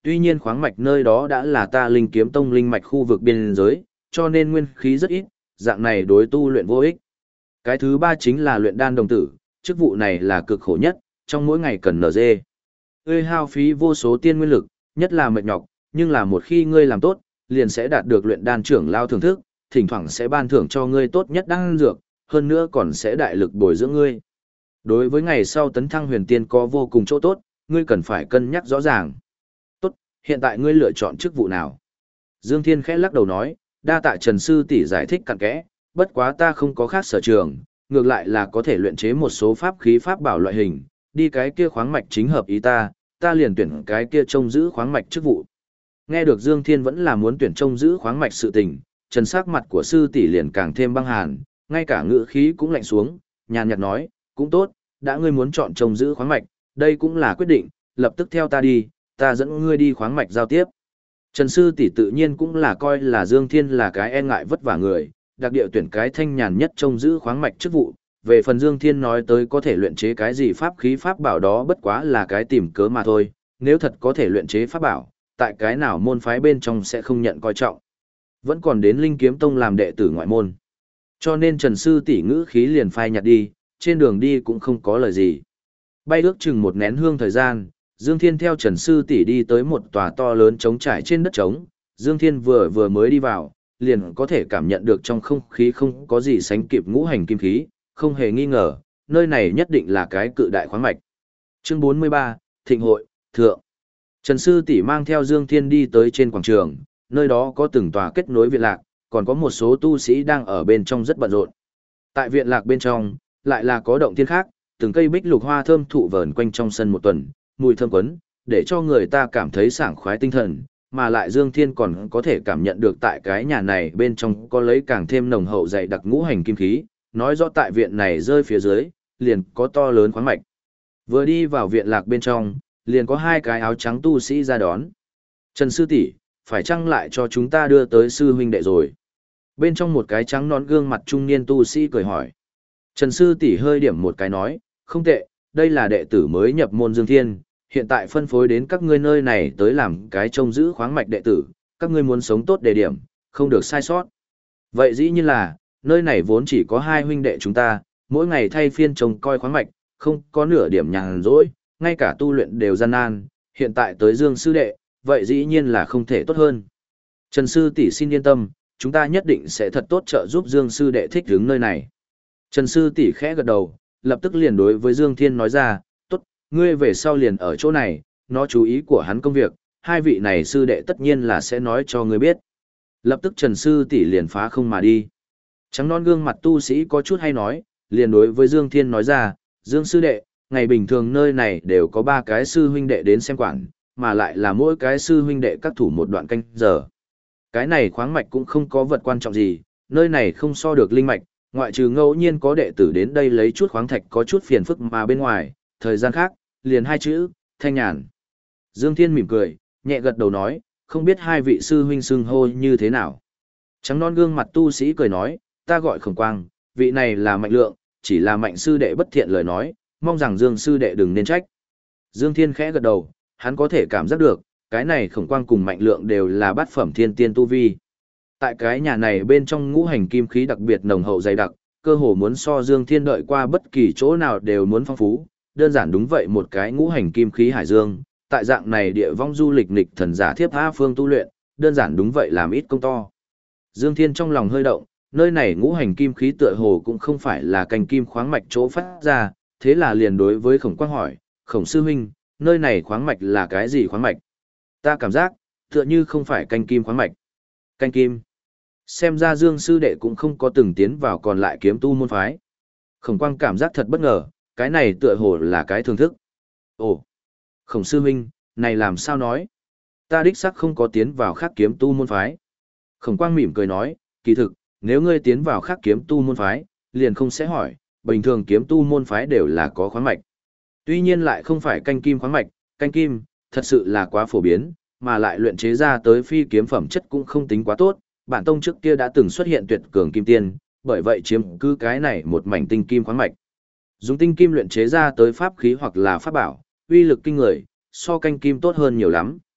Tuy nhiên khoáng mạch nơi đó đã là ta Linh Kiếm Tông linh mạch khu vực biên giới, cho nên nguyên khí rất ít, dạng này đối tu luyện vô ích. Cái thứ ba chính là luyện đan đồng tử, chức vụ này là cực khổ nhất, trong mỗi ngày cần NG. Ngươi hao phí vô số tiên nguyên lực, nhất là mệt nhọc, nhưng là một khi ngươi làm tốt, liền sẽ đạt được luyện đan trưởng lao thưởng thức, thỉnh thoảng sẽ ban thưởng cho ngươi tốt nhất đan dược, hơn nữa còn sẽ đại lực bồi dưỡng ngươi. Đối với ngày sau tấn thăng huyền tiên có vô cùng chỗ tốt, ngươi cần phải cân nhắc rõ ràng. Tốt, hiện tại ngươi lựa chọn chức vụ nào? Dương Thiên khẽ lắc đầu nói, đa tạ Trần Sư tỷ giải thích cặn kẽ, bất quá ta không có khác sở trường, ngược lại là có thể luyện chế một số pháp khí pháp bảo loại hình, đi cái kia khoáng mạch chính hợp ý ta, ta liền tuyển cái kia trông giữ khoáng mạch chức vụ. Nghe được Dương Thiên vẫn là muốn tuyển trông giữ khoáng mạch sự tình, Trần sắc mặt của sư tỷ liền càng thêm băng hàn, ngay cả ngữ khí cũng lạnh xuống, nhàn nhạt nói, cũng tốt, đã ngươi muốn chọn trông giữ khoáng mạch, đây cũng là quyết định, lập tức theo ta đi, ta dẫn ngươi đi khoáng mạch giao tiếp. Trần sư tỷ tự nhiên cũng là coi là Dương Thiên là cái e ngại vất vả người, đặc địa tuyển cái thanh nhàn nhất trông giữ khoáng mạch chức vụ. Về phần Dương Thiên nói tới có thể luyện chế cái gì pháp khí pháp bảo đó bất quá là cái tìm cớ mà thôi, nếu thật có thể luyện chế pháp bảo, tại cái nào môn phái bên trong sẽ không nhận coi trọng. Vẫn còn đến Linh Kiếm Tông làm đệ tử ngoại môn. Cho nên Trần sư tỷ ngữ khí liền phai nhạt đi, trên đường đi cũng không có lời gì. Bay ước chừng một nén hương thời gian, Dương Thiên theo Trần sư tỷ đi tới một tòa to lớn trống trải trên đất trống. Dương Thiên vừa mới đi vào, liền có thể cảm nhận được trong không khí không có gì sánh kịp ngũ hành kim khí, không hề nghi ngờ, nơi này nhất định là cái cự đại khoáng mạch. Chương 43, Thịnh hội, Thượng. Trần sư tỷ mang theo Dương Thiên đi tới trên quảng trường, nơi đó có từng tòa kết nối viện lạc, còn có một số tu sĩ đang ở bên trong rất bận rộn. Tại viện lạc bên trong, lại là có động thiên khác, từng cây bích lục hoa thơm thụ vờn quanh trong sân một tuần, mùi thơm quấn, để cho người ta cảm thấy sảng khoái tinh thần, mà lại Dương Thiên còn có thể cảm nhận được tại cái nhà này bên trong có lấy càng thêm nồng hậu dày đặc ngũ hành kim khí, nói rõ tại viện này rơi phía dưới, liền có to lớn khoáng mạch. Vừa đi vào viện lạc bên trong, liền có hai cái áo trắng tu sĩ ra đón. Trần sư tỷ, phải chăng lại cho chúng ta đưa tới sư huynh đệ rồi? Bên trong một cái trắng nón gương mặt trung niên tu sĩ cười hỏi. Trần sư tỷ hơi điểm một cái nói, không tệ, đây là đệ tử mới nhập môn Dương Thiên, hiện tại phân phối đến các ngươi nơi này tới làm cái trông giữ khoáng mạch đệ tử, các ngươi muốn sống tốt đề điểm, không được sai sót. Vậy dĩ nhiên là, nơi này vốn chỉ có hai huynh đệ chúng ta, mỗi ngày thay phiên trông coi khoáng mạch, không có nửa điểm nhàn rỗi, ngay cả tu luyện đều gian nan, hiện tại tới Dương sư đệ, vậy dĩ nhiên là không thể tốt hơn. Trần sư tỷ xin yên tâm, chúng ta nhất định sẽ thật tốt trợ giúp Dương sư đệ thích ứng nơi này. Trần sư tỷ khẽ gật đầu, lập tức liền đối với Dương Thiên nói ra, tốt, ngươi về sau liền ở chỗ này, nó chú ý của hắn công việc, hai vị này sư đệ tất nhiên là sẽ nói cho ngươi biết. Lập tức Trần sư tỷ liền phá không mà đi. Trắng non gương mặt tu sĩ có chút hay nói, liền đối với Dương Thiên nói ra, Dương sư đệ, ngày bình thường nơi này đều có 3 cái sư huynh đệ đến xem quản, mà lại là mỗi cái sư huynh đệ các thủ một đoạn canh giờ. Cái này khoáng mạch cũng không có vật quan trọng gì, nơi này không so được linh mạch, ngoại trừ ngẫu nhiên có đệ tử đến đây lấy chút khoáng thạch có chút phiền phức mà bên ngoài, thời gian khác, liền 2 chữ, thanh nhàn. Dương Thiên mỉm cười, nhẹ gật đầu nói, không biết hai vị sư huynh xưng hô như thế nào. Trắng non gương mặt tu sĩ cười nói, ta gọi Khổng Quang, vị này là Mạnh Lượng, chỉ là Mạnh sư đệ bất thiện lời nói, mong rằng Dương sư đệ đừng nên trách. Dương Thiên khẽ gật đầu, hắn có thể cảm giác được, cái này Khổng Quang cùng Mạnh Lượng đều là bát phẩm thiên tiên tu vi. Tại cái nhà này bên trong ngũ hành kim khí đặc biệt nồng hậu dày đặc, cơ hồ muốn so Dương Thiên đợi qua bất kỳ chỗ nào đều muốn phong phú, đơn giản đúng vậy một cái ngũ hành kim khí hải dương, tại dạng này địa vong du lịch nghịch thần giả thiếp tha phương tu luyện, đơn giản đúng vậy làm ít công to. Dương Thiên trong lòng hơi động, nơi này ngũ hành kim khí tựa hồ cũng không phải là canh kim khoáng mạch chỗ phát ra, thế là liền đối với Khổng Quang hỏi, Khổng sư huynh, nơi này khoáng mạch là cái gì khoáng mạch? Ta cảm giác, tựa như không phải canh kim khoáng mạch. Canh kim. Xem ra Dương sư đệ cũng không có từng tiến vào còn lại kiếm tu môn phái. Khổng Quang cảm giác thật bất ngờ, cái này tựa hồ là cái thưởng thức. Ồ, Khổng sư huynh, này làm sao nói? Ta đích xác không có tiến vào khác kiếm tu môn phái. Khổng Quang mỉm cười nói, kỳ thực, nếu ngươi tiến vào khác kiếm tu môn phái, liền không sẽ hỏi, bình thường kiếm tu môn phái đều là có khoáng mạch. Tuy nhiên lại không phải canh kim khoáng mạch, canh kim, thật sự là quá phổ biến, mà lại luyện chế ra tới phi kiếm phẩm chất cũng không tính quá tốt. Bản tông trước kia đã từng xuất hiện tuyệt cường kim tiên, bởi vậy chiếm cứ cái này một mảnh tinh kim khoáng mạch. Dùng tinh kim luyện chế ra tới pháp khí hoặc là pháp bảo, uy lực kinh người, so canh kim tốt hơn nhiều lắm.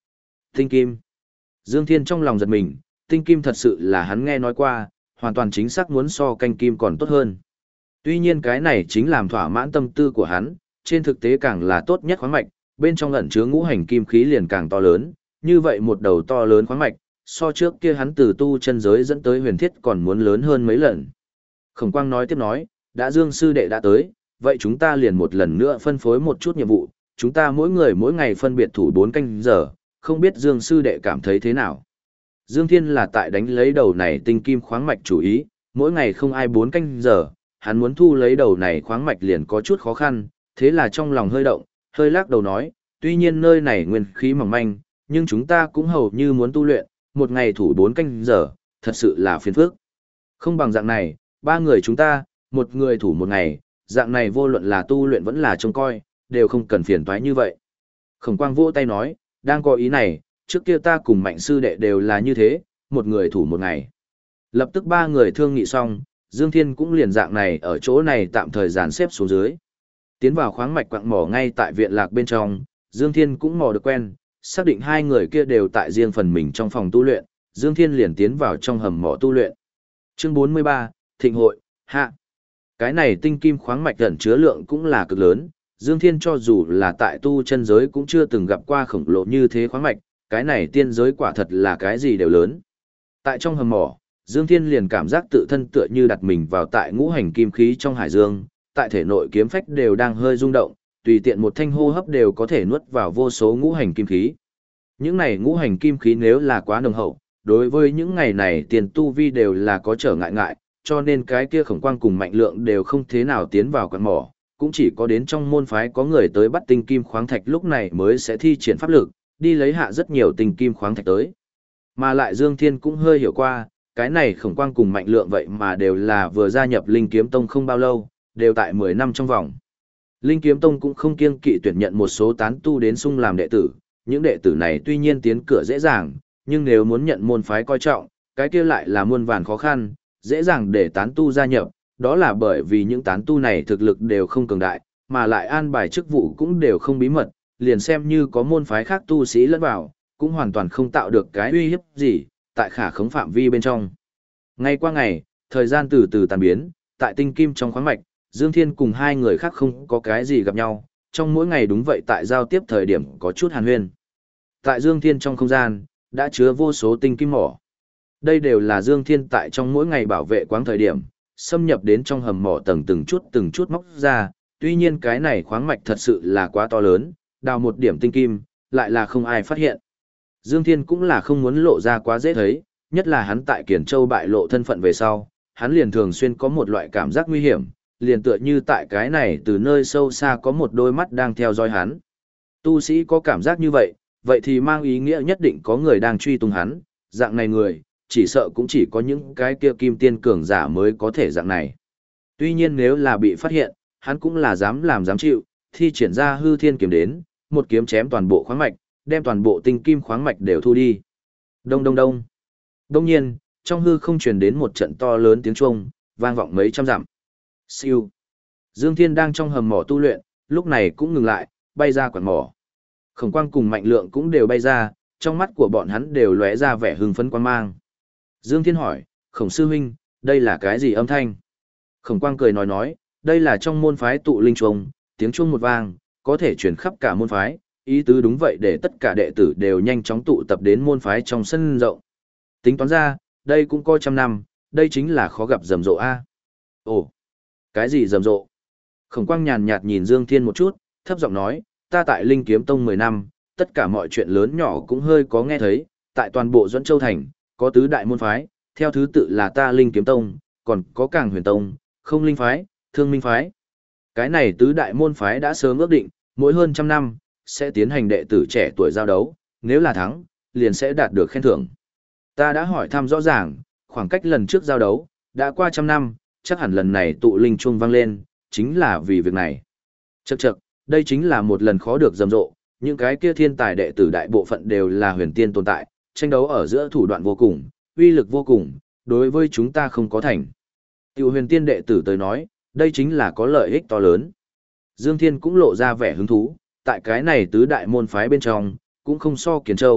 Tinh kim. Dương Thiên trong lòng giật mình, tinh kim thật sự là hắn nghe nói qua, hoàn toàn chính xác muốn so canh kim còn tốt hơn. Tuy nhiên cái này chính làm thỏa mãn tâm tư của hắn, trên thực tế càng là tốt nhất khoáng mạch, bên trong ẩn chứa ngũ hành kim khí liền càng to lớn, như vậy một đầu to lớn khoáng mạch, so trước kia hắn từ tu chân giới dẫn tới huyền thiết còn muốn lớn hơn mấy lần. Khổng Quang nói tiếp nói, đã Dương sư đệ đã tới, vậy chúng ta liền một lần nữa phân phối một chút nhiệm vụ, chúng ta mỗi người mỗi ngày phân biệt thủ 4 canh giờ, không biết Dương sư đệ cảm thấy thế nào. Dương Thiên là tại đánh lấy đầu này tinh kim khoáng mạch chủ ý, mỗi ngày không ai 4 canh giờ, hắn muốn thu lấy đầu này khoáng mạch liền có chút khó khăn, thế là trong lòng hơi động, hơi lắc đầu nói, tuy nhiên nơi này nguyên khí mỏng manh, nhưng chúng ta cũng hầu như muốn tu luyện, một ngày thủ 4 canh giờ, thật sự là phiền phức. Không bằng dạng này, 3 người chúng ta, một người thủ một ngày, dạng này vô luận là tu luyện vẫn là trông coi, đều không cần phiền toái như vậy. Khổng Quang vỗ tay nói, đang có ý này, trước kia ta cùng Mạnh sư đệ đều là như thế, một người thủ một ngày. Lập tức 3 người thương nghị xong, Dương Thiên cũng liền dạng này ở chỗ này tạm thời dàn xếp xuống dưới. Tiến vào khoáng mạch quặng mỏ ngay tại viện lạc bên trong, Dương Thiên cũng mò được quen, xác định 2 người kia đều tại riêng phần mình trong phòng tu luyện, Dương Thiên liền tiến vào trong hầm mỏ tu luyện. Chương 43, Thịnh hội, hạ. Cái này tinh kim khoáng mạch ẩn chứa lượng cũng là cực lớn, Dương Thiên cho dù là tại tu chân giới cũng chưa từng gặp qua khổng lồ như thế khoáng mạch, cái này tiên giới quả thật là cái gì đều lớn. Tại trong hầm mỏ, Dương Thiên liền cảm giác tự thân tựa như đặt mình vào tại ngũ hành kim khí trong hải dương, tại thể nội kiếm phách đều đang hơi rung động, tùy tiện một thanh hô hấp đều có thể nuốt vào vô số ngũ hành kim khí. Những này ngũ hành kim khí nếu là quá nồng hậu, đối với những ngày này tiền tu vi đều là có trở ngại, cho nên cái kia Khổng Quang cùng Mạnh Lượng đều không thế nào tiến vào quặng mỏ, cũng chỉ có đến trong môn phái có người tới bắt tinh kim khoáng thạch lúc này mới sẽ thi triển pháp lực, đi lấy hạ rất nhiều tinh kim khoáng thạch tới. Mà lại Dương Thiên cũng hơi hiểu qua, cái này Khổng Quang cùng Mạnh Lượng vậy mà đều là vừa gia nhập Linh Kiếm Tông không bao lâu, đều tại 10 năm trong vòng. Linh Kiếm Tông cũng không kiêng kỵ tuyển nhận một số tán tu đến sung làm đệ tử, những đệ tử này tuy nhiên tiến cửa dễ dàng, nhưng nếu muốn nhận môn phái coi trọng, cái kia lại là muôn vàn khó khăn, dễ dàng để tán tu gia nhập, đó là bởi vì những tán tu này thực lực đều không cường đại, mà lại an bài chức vụ cũng đều không bí mật, liền xem như có môn phái khác tu sĩ lẫn vào, cũng hoàn toàn không tạo được cái uy hiếp gì, tại khả khống phạm vi bên trong. Ngày qua ngày, thời gian từ từ tan biến, tại tinh kim trong khoáng mạch, Dương Thiên cùng 2 người khác không có cái gì gặp nhau, trong mỗi ngày đúng vậy tại giao tiếp thời điểm có chút hàn huyên. Tại Dương Thiên trong không gian, đã chứa vô số tinh kim mỏ. Đây đều là Dương Thiên tại trong mỗi ngày bảo vệ quáng thời điểm, xâm nhập đến trong hầm mỏ tầng từng chút móc ra, tuy nhiên cái này khoáng mạch thật sự là quá to lớn, đào một điểm tinh kim, lại là không ai phát hiện. Dương Thiên cũng là không muốn lộ ra quá dễ thấy, nhất là hắn tại Kiển Châu bại lộ thân phận về sau, hắn liền thường xuyên có một loại cảm giác nguy hiểm, liền tựa như tại cái này từ nơi sâu xa có một đôi mắt đang theo dõi hắn. Tu sĩ có cảm giác như vậy, vậy thì mang ý nghĩa nhất định có người đang truy tung hắn, dạng này người, chỉ sợ cũng chỉ có những cái kia kim tiên cường giả mới có thể dạng này. Tuy nhiên nếu là bị phát hiện, hắn cũng là dám làm dám chịu, thi triển ra hư thiên kiếm đến, một kiếm chém toàn bộ khoáng mạch, đem toàn bộ tinh kim khoáng mạch đều thu đi. Đông đông đông. Đông nhiên, trong hư không truyền đến một trận to lớn tiếng chuông, vang vọng mấy trăm dặm. Siêu. Dương Thiên đang trong hầm mỏ tu luyện, lúc này cũng ngừng lại, bay ra quặng mỏ. Khổng Quang cùng Mạnh Lượng cũng đều bay ra, trong mắt của bọn hắn đều lóe ra vẻ hưng phấn quan mang. Dương Thiên hỏi, Khổng sư huynh, đây là cái gì âm thanh? Khổng Quang cười nói, đây là trong môn phái tụ linh chuông, tiếng chuông một vang, có thể truyền khắp cả môn phái, ý tứ đúng vậy để tất cả đệ tử đều nhanh chóng tụ tập đến môn phái trong sân rộng. Tính toán ra, đây cũng coi 100 năm, đây chính là khó gặp rầm rộ a. Ồ, cái gì rầm rộ? Khổng Quang nhàn nhạt nhìn Dương Thiên một chút, thấp giọng nói, ta tại Linh Kiếm Tông 10 năm, tất cả mọi chuyện lớn nhỏ cũng hơi có nghe thấy, tại toàn bộ Duẫn Châu Thành, có tứ đại môn phái, theo thứ tự là ta Linh Kiếm Tông, còn có Càng Huyền Tông, Không Linh Phái, Thương Minh Phái. Cái này tứ đại môn phái đã sớm ước định, mỗi hơn 100 năm, sẽ tiến hành đệ tử trẻ tuổi giao đấu, nếu là thắng, liền sẽ đạt được khen thưởng. Ta đã hỏi thăm rõ ràng, khoảng cách lần trước giao đấu, đã qua 100 năm, chắc hẳn lần này tụ linh chuông vang lên, chính là vì việc này. Chậc, đây chính là một lần khó được rầm rộ, những cái kia thiên tài đệ tử đại bộ phận đều là huyền tiên tồn tại, tranh đấu ở giữa thủ đoạn vô cùng, uy lực vô cùng, đối với chúng ta không có thành. Tiểu huyền tiên đệ tử tới nói, đây chính là có lợi ích to lớn. Dương Thiên cũng lộ ra vẻ hứng thú, tại cái này tứ đại môn phái bên trong, cũng không so Kiền Châu,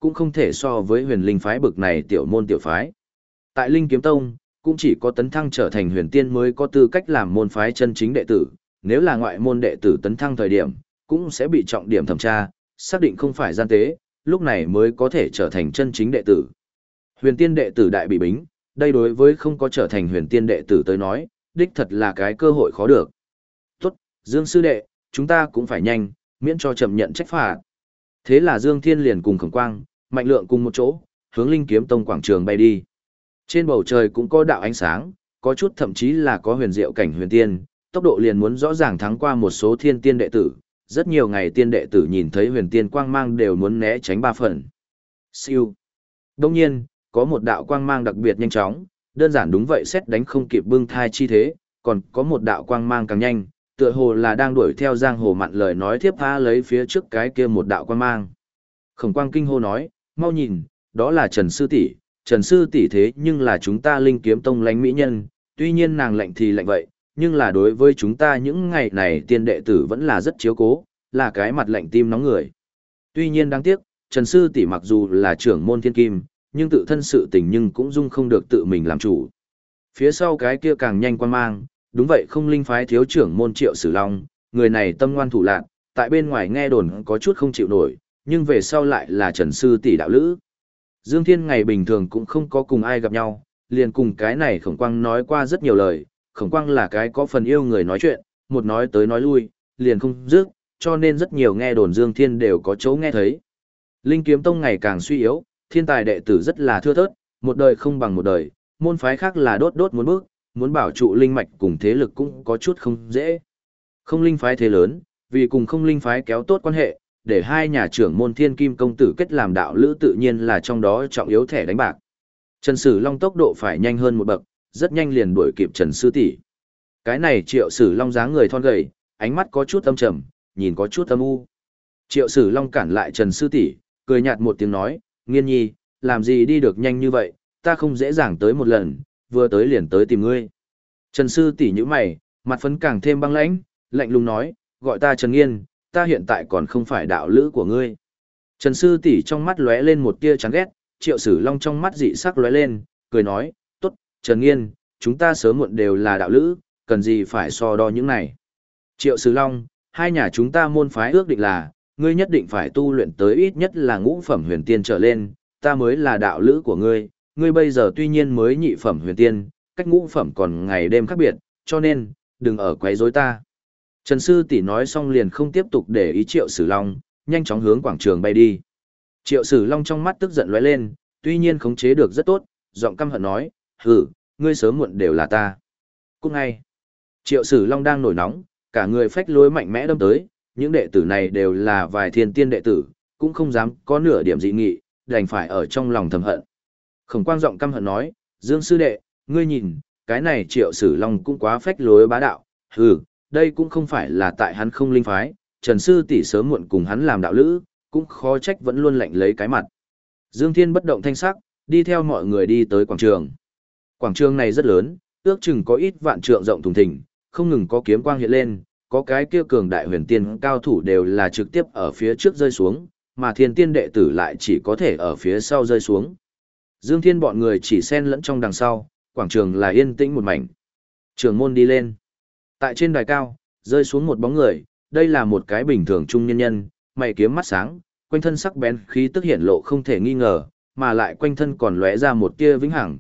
cũng không thể so với huyền linh phái bực này tiểu môn tiểu phái. Tại Linh Kiếm Tông, cũng chỉ có tấn thăng trở thành huyền tiên mới có tư cách làm môn phái chân chính đệ tử, nếu là ngoại môn đệ tử tấn thăng thời điểm, cũng sẽ bị trọng điểm thẩm tra, xác định không phải gian tế, lúc này mới có thể trở thành chân chính đệ tử. Huyền tiên đệ tử đại bị bính, đây đối với không có trở thành huyền tiên đệ tử tới nói, đích thật là cái cơ hội khó được. Tốt, Dương sư đệ, chúng ta cũng phải nhanh, miễn cho chậm nhận trách phạt. Thế là Dương Thiên liền cùng Khổng Quang, Mạnh Lượng cùng một chỗ, hướng Linh Kiếm Tông quảng trường bay đi. Trên bầu trời cũng có đạo ánh sáng, có chút thậm chí là có huyền diệu cảnh huyền tiên, tốc độ liền muốn rõ ràng thắng qua một số thiên tiên đệ tử. Rất nhiều ngày tiên đệ tử nhìn thấy huyền tiên quang mang đều muốn né tránh ba phần. Siêu. Đông nhiên, có một đạo quang mang đặc biệt nhanh chóng, đơn giản đúng vậy xét đánh không kịp bưng thai chi thế, còn có một đạo quang mang càng nhanh, tựa hồ là đang đuổi theo giang hồ mặn lời nói thiếp tha lấy phía trước cái kia một đạo quang mang. Khổng Quang kinh hô nói, mau nhìn, đó là Trần Sư tỷ, Trần Sư tỷ thế nhưng là chúng ta Linh Kiếm Tông lãnh mỹ nhân, tuy nhiên nàng lạnh thì lạnh vậy, nhưng là đối với chúng ta những ngày này tiên đệ tử vẫn là rất chiếu cố, là cái mặt lạnh tim nóng người. Tuy nhiên đáng tiếc, Trần Sư tỷ mặc dù là trưởng môn thiên kim, nhưng tự thân sự tình nhưng cũng dung không được tự mình làm chủ. Phía sau cái kia càng nhanh quan mang, đúng vậy không linh phái thiếu trưởng môn Triệu Sử Long, người này tâm ngoan thủ lạn, tại bên ngoài nghe đồn có chút không chịu nổi, nhưng về sau lại là Trần Sư tỷ đạo lữ. Dương Thiên ngày bình thường cũng không có cùng ai gặp nhau, liền cùng cái này Khổng Quang nói qua rất nhiều lời, Khổng Quang là cái có phần yêu người nói chuyện, một nói tới nói lui, liền không dứt, cho nên rất nhiều nghe đồn Dương Thiên đều có chỗ nghe thấy. Linh Kiếm Tông ngày càng suy yếu, thiên tài đệ tử rất là thưa thớt, một đời không bằng một đời, môn phái khác là đốt đốt muốn bước, muốn bảo trụ linh mạch cùng thế lực cũng có chút không dễ. Không linh phái thế lớn, vì cùng không linh phái kéo tốt quan hệ, để hai nhà trưởng môn thiên kim công tử kết làm đạo lữ tự nhiên là trong đó trọng yếu thẻ đánh bạc. Trần Sử Long tốc độ phải nhanh hơn một bậc, rất nhanh liền đuổi kịp Trần Sư tỷ. Cái này Triệu Sử Long dáng người thon gầy, ánh mắt có chút âm trầm, nhìn có chút âm u. Triệu Sử Long cản lại Trần Sư tỷ, cười nhạt một tiếng nói, Nghiên nhi, làm gì đi được nhanh như vậy, ta không dễ dàng tới một lần, vừa tới liền tới tìm ngươi. Trần Sư tỷ nhíu mày, mặt phấn càng thêm băng lãnh, lạnh lùng nói, gọi ta Trần Nghiên, ta hiện tại còn không phải đạo lữ của ngươi. Trần Sư tỷ trong mắt lóe lên một tia chán ghét, Triệu Sử Long trong mắt dị sắc lóe lên, cười nói, tốt, Trần Nghiên, chúng ta sớm muộn đều là đạo lữ, cần gì phải so đo những này. Triệu Sử Long, hai nhà chúng ta môn phái ước định là, ngươi nhất định phải tu luyện tới ít nhất là ngũ phẩm huyền tiên trở lên, ta mới là đạo lữ của ngươi, ngươi bây giờ tuy nhiên mới nhị phẩm huyền tiên, cách ngũ phẩm còn ngày đêm khác biệt, cho nên, đừng ở quấy rối ta. Trần Sư tỷ nói xong liền không tiếp tục để ý Triệu Sử Long, nhanh chóng hướng quảng trường bay đi. Triệu Sử Long trong mắt tức giận lóe lên, tuy nhiên khống chế được rất tốt, giọng căm hận nói, hừ, ngươi sớm muộn đều là ta. Cút ngay. Triệu Sử Long đang nổi nóng, cả người phách lối mạnh mẽ đâm tới, những đệ tử này đều là vài thiên tiên đệ tử, cũng không dám có nửa điểm dị nghị, đành phải ở trong lòng thầm hận. Khổng Quang giọng căm hận nói, Dương sư đệ, ngươi nhìn, cái này Triệu Sử Long cũng quá phách lối bá đạo, hừ, đây cũng không phải là tại hắn không linh phái, Trần sư tỷ sớm muộn cùng hắn làm đạo lữ, cũng khó trách vẫn luôn lạnh lấy cái mặt. Dương Thiên bất động thanh sắc, đi theo mọi người đi tới quảng trường. Quảng trường này rất lớn, ước chừng có ít vạn trượng rộng thùng thình, không ngừng có kiếm quang hiện lên, có cái kia cường đại huyền tiên cao thủ đều là trực tiếp ở phía trước rơi xuống, mà thiên tiên đệ tử lại chỉ có thể ở phía sau rơi xuống. Dương Thiên bọn người chỉ xen lẫn trong đằng sau, quảng trường là yên tĩnh một mảnh. Trường môn đi lên. Tại trên đài cao, rơi xuống một bóng người, đây là một cái bình thường trung nhân nhân, mày kiếm mắt sáng, quanh thân sắc bén khí tức hiện lộ không thể nghi ngờ, mà lại quanh thân còn lóe ra một tia vĩnh hằng,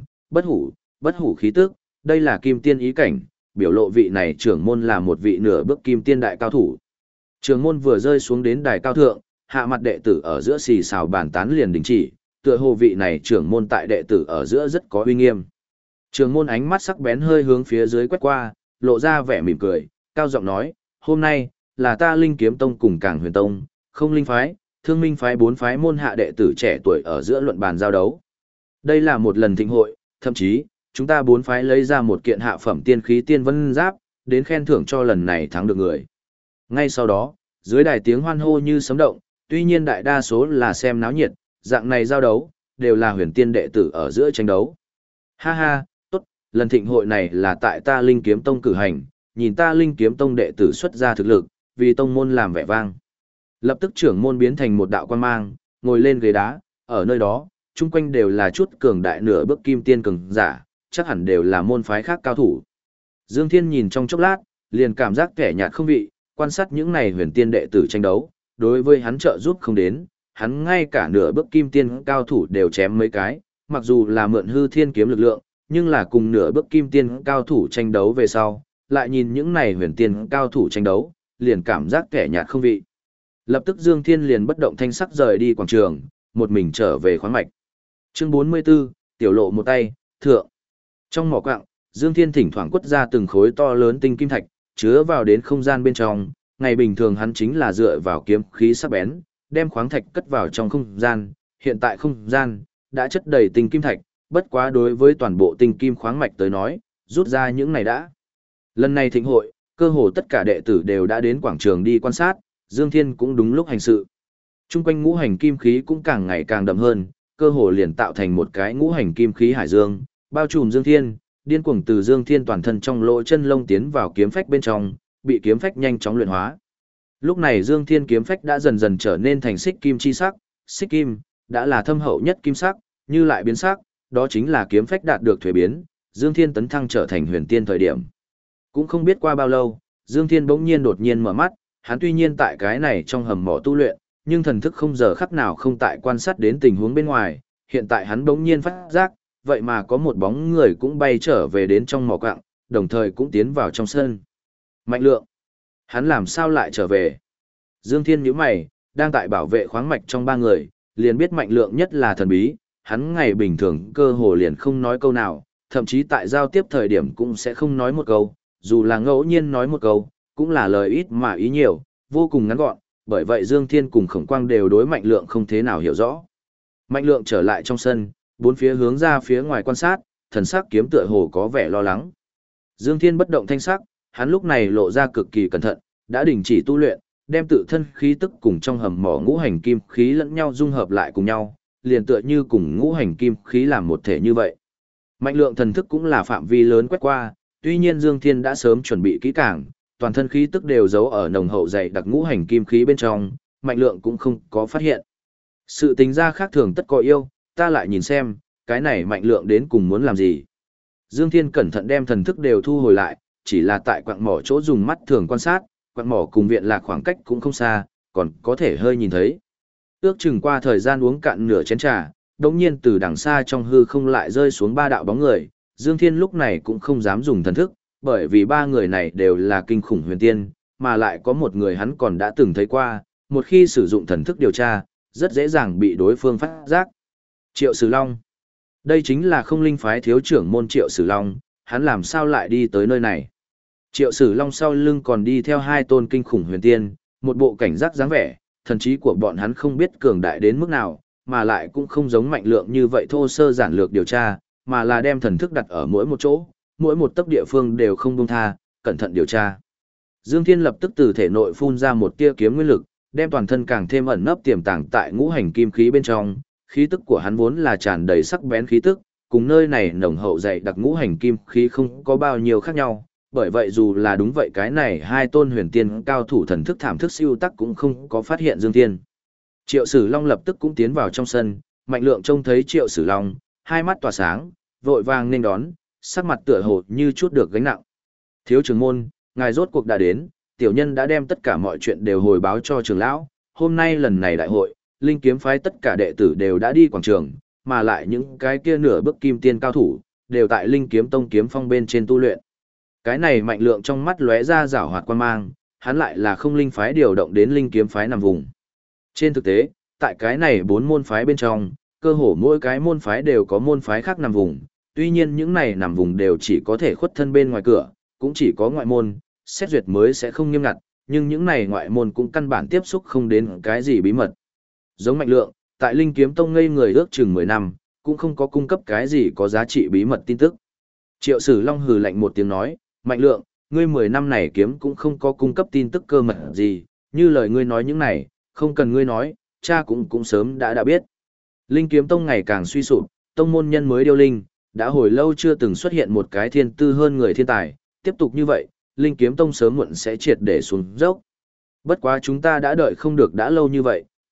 bất hủ khí tức, đây là kim tiên ý cảnh, biểu lộ vị này trưởng môn là một vị nửa bước kim tiên đại cao thủ. Trưởng môn vừa rơi xuống đến đài cao thượng, hạ mặt đệ tử ở giữa xì xào bàn tán liền đình chỉ, tựa hồ vị này trưởng môn tại đệ tử ở giữa rất có uy nghiêm. Trưởng môn ánh mắt sắc bén hơi hướng phía dưới quét qua, lộ ra vẻ mỉm cười, cao giọng nói, hôm nay, là ta Linh Kiếm Tông cùng Cảng Huyền Tông, không linh phái, thương minh phái bốn phái môn hạ đệ tử trẻ tuổi ở giữa luận bàn giao đấu. Đây là một lần thịnh hội, thậm chí, chúng ta bốn phái lấy ra một kiện hạ phẩm tiên khí tiên vân giáp, đến khen thưởng cho lần này thắng được người. Ngay sau đó, dưới đài tiếng hoan hô như sấm động, tuy nhiên đại đa số là xem náo nhiệt, dạng này giao đấu, đều là huyền tiên đệ tử ở giữa tranh đấu. Ha ha, tốt, lần thịnh hội này là tại ta Linh Kiếm Tông cử hành, nhìn ta Linh Kiếm Tông đệ tử xuất ra thực lực, vì tông môn làm vẻ vang. Lập tức trưởng môn biến thành một đạo quan mang, ngồi lên ghế đá, ở nơi đó, chung quanh đều là chút cường đại nửa bước kim tiên cường giả, chắc hẳn đều là môn phái khác cao thủ. Dương Thiên nhìn trong chốc lát, liền cảm giác kẻ nhạt không vị, quan sát những này huyền tiên đệ tử tranh đấu, đối với hắn trợ giúp không đến, hắn ngay cả nửa bước kim tiên cao thủ đều chém mấy cái, mặc dù là mượn hư thiên kiếm lực lượng, nhưng là cùng nửa bước kim tiên cao thủ tranh đấu về sau, lại nhìn những này huyền tiên cao thủ tranh đấu, liền cảm giác kẻ nhạt không vị. Lập tức Dương Thiên liền bất động thanh sắc rời đi quảng trường, một mình trở về khoáng mạch. Chương 44, tiểu lộ một tay, thượng. Trong mỏ quặng, Dương Thiên thỉnh thoảng quất ra từng khối to lớn tinh kim thạch, chứa vào đến không gian bên trong, ngày bình thường hắn chính là dựa vào kiếm khí sắc bén, đem khoáng thạch cất vào trong không gian, hiện tại không gian đã chất đầy tinh kim thạch, bất quá đối với toàn bộ tinh kim khoáng mạch tới nói, rút ra những này đã. Lần này thịnh hội, cơ hồ tất cả đệ tử đều đã đến quảng trường đi quan sát, Dương Thiên cũng đúng lúc hành sự. Trung quanh ngũ hành kim khí cũng càng ngày càng đậm hơn, cơ hồ liền tạo thành một cái ngũ hành kim khí hải dương, bao trùm Dương Thiên, điên cuồng từ Dương Thiên toàn thân trong lỗ chân lông tiến vào kiếm phách bên trong, bị kiếm phách nhanh chóng luyện hóa. Lúc này Dương Thiên kiếm phách đã dần dần trở nên thành xích kim chi sắc, xích kim đã là thâm hậu nhất kim sắc, như lại biến sắc, đó chính là kiếm phách đạt được thuế biến, Dương Thiên tấn thăng trở thành huyền tiên thời điểm. Cũng không biết qua bao lâu, Dương Thiên bỗng nhiên đột nhiên mở mắt, hắn tuy nhiên tại cái này trong hầm mỏ tu luyện, nhưng thần thức không giờ khắc nào không tại quan sát đến tình huống bên ngoài, hiện tại hắn bỗng nhiên phát giác, vậy mà có một bóng người cũng bay trở về đến trong mỏ quặng, đồng thời cũng tiến vào trong sân. Mạnh Lượng, hắn làm sao lại trở về? Dương Thiên nhíu mày, đang tại bảo vệ khoáng mạch trong ba người, liền biết Mạnh Lượng nhất là thần bí, hắn ngày bình thường cơ hồ liền không nói câu nào, thậm chí tại giao tiếp thời điểm cũng sẽ không nói một câu, dù là ngẫu nhiên nói một câu, cũng là lời ít mà ý nhiều, vô cùng ngắn gọn, bởi vậy Dương Thiên cùng Khổng Quang đều đối Mạnh Lượng không thế nào hiểu rõ. Mạnh Lượng trở lại trong sân, bốn phía hướng ra phía ngoài quan sát, thần sắc kiếm tựa hồ có vẻ lo lắng. Dương Thiên bất động thanh sắc, hắn lúc này lộ ra cực kỳ cẩn thận, đã đình chỉ tu luyện, đem tự thân khí tức cùng trong hầm mỏ ngũ hành kim khí lẫn nhau dung hợp lại cùng nhau, liền tựa như cùng ngũ hành kim khí làm một thể như vậy. Mạnh Lượng thần thức cũng là phạm vi lớn quét qua, tuy nhiên Dương Thiên đã sớm chuẩn bị kỹ càng, toàn thân khí tức đều giấu ở nồng hậu dày đặc ngũ hành kim khí bên trong, Mạnh Lượng cũng không có phát hiện. Sự tính ra khác thường tất có yêu, ta lại nhìn xem, cái này Mạnh Lượng đến cùng muốn làm gì. Dương Thiên cẩn thận đem thần thức đều thu hồi lại, chỉ là tại quặng mỏ chỗ dùng mắt thường quan sát, quặng mỏ cùng viện lạc khoảng cách cũng không xa, còn có thể hơi nhìn thấy. Ước chừng qua thời gian uống cạn nửa chén trà, đống nhiên từ đằng xa trong hư không lại rơi xuống ba đạo bóng người, Dương Thiên lúc này cũng không dám dùng thần thức, bởi vì ba người này đều là kinh khủng huyền tiên, mà lại có một người hắn còn đã từng thấy qua, một khi sử dụng thần thức điều tra, rất dễ dàng bị đối phương phát giác. Triệu Sử Long. Đây chính là không linh phái thiếu trưởng môn Triệu Sử Long, hắn làm sao lại đi tới nơi này. Triệu Sử Long sau lưng còn đi theo hai tôn kinh khủng huyền tiên, một bộ cảnh giác dáng vẻ, thần trí của bọn hắn không biết cường đại đến mức nào, mà lại cũng không giống Mạnh Lượng như vậy thô sơ giản lược điều tra, mà là đem thần thức đặt ở mỗi một chỗ, mỗi một tấc địa phương đều không buông tha, cẩn thận điều tra. Dương Thiên lập tức từ thể nội phun ra một tia kiếm nguyên lực, đem toàn thân càng thêm ẩn nấp tiềm tàng tại ngũ hành kim khí bên trong, khí tức của hắn vốn là tràn đầy sắc bén khí tức, cùng nơi này nồng hậu dày đặc ngũ hành kim khí không có bao nhiêu khác nhau, bởi vậy dù là đúng vậy cái này hai tôn huyền tiên cao thủ thần thức thảm thức siêu tắc cũng không có phát hiện Dương Thiên. Triệu Sử Long lập tức cũng tiến vào trong sân, Mạnh Lượng trông thấy Triệu Sử Long, hai mắt tỏa sáng, vội vàng nên đón, sắc mặt tựa hồ như chút được gánh nặng. Thiếu trưởng môn, ngài rốt cuộc đã đến, tiểu nhân đã đem tất cả mọi chuyện đều hồi báo cho trưởng lão, hôm nay lần này đại hội, Linh Kiếm phái tất cả đệ tử đều đã đi quảng trường, mà lại những cái kia nửa bước kim tiên cao thủ, đều tại Linh Kiếm Tông kiếm phong bên trên tu luyện. Cái này Mạnh Lượng trong mắt lóe ra giảo hoạt quan mang, hắn lại là không linh phái điều động đến Linh Kiếm phái nằm vùng. Trên thực tế, tại cái này 4 môn phái bên trong, cơ hồ mỗi cái môn phái đều có môn phái khác nằm vùng, tuy nhiên những này nằm vùng đều chỉ có thể khuất thân bên ngoài cửa, cũng chỉ có ngoại môn, xét duyệt mới sẽ không nghiêm ngặt, nhưng những này ngoại môn cũng căn bản tiếp xúc không đến cái gì bí mật. Giống Mạnh Lượng, tại Linh Kiếm Tông ngây người ước chừng 10 năm, cũng không có cung cấp cái gì có giá trị bí mật tin tức. Triệu Sử Long hừ lạnh một tiếng nói, Mạnh Lượng, ngươi 10 năm này kiếm cũng không có cung cấp tin tức cơ mật gì, như lời ngươi nói những này, không cần ngươi nói, cha cũng sớm đã biết. Linh Kiếm Tông ngày càng suy sụp, tông môn nhân mới điêu linh, đã hồi lâu chưa từng xuất hiện một cái thiên tư hơn người thiên tài, tiếp tục như vậy, Linh Kiếm Tông sớm muộn sẽ triệt để xuống dốc. Bất quá chúng ta đã đợi không được đã lâu như vậy,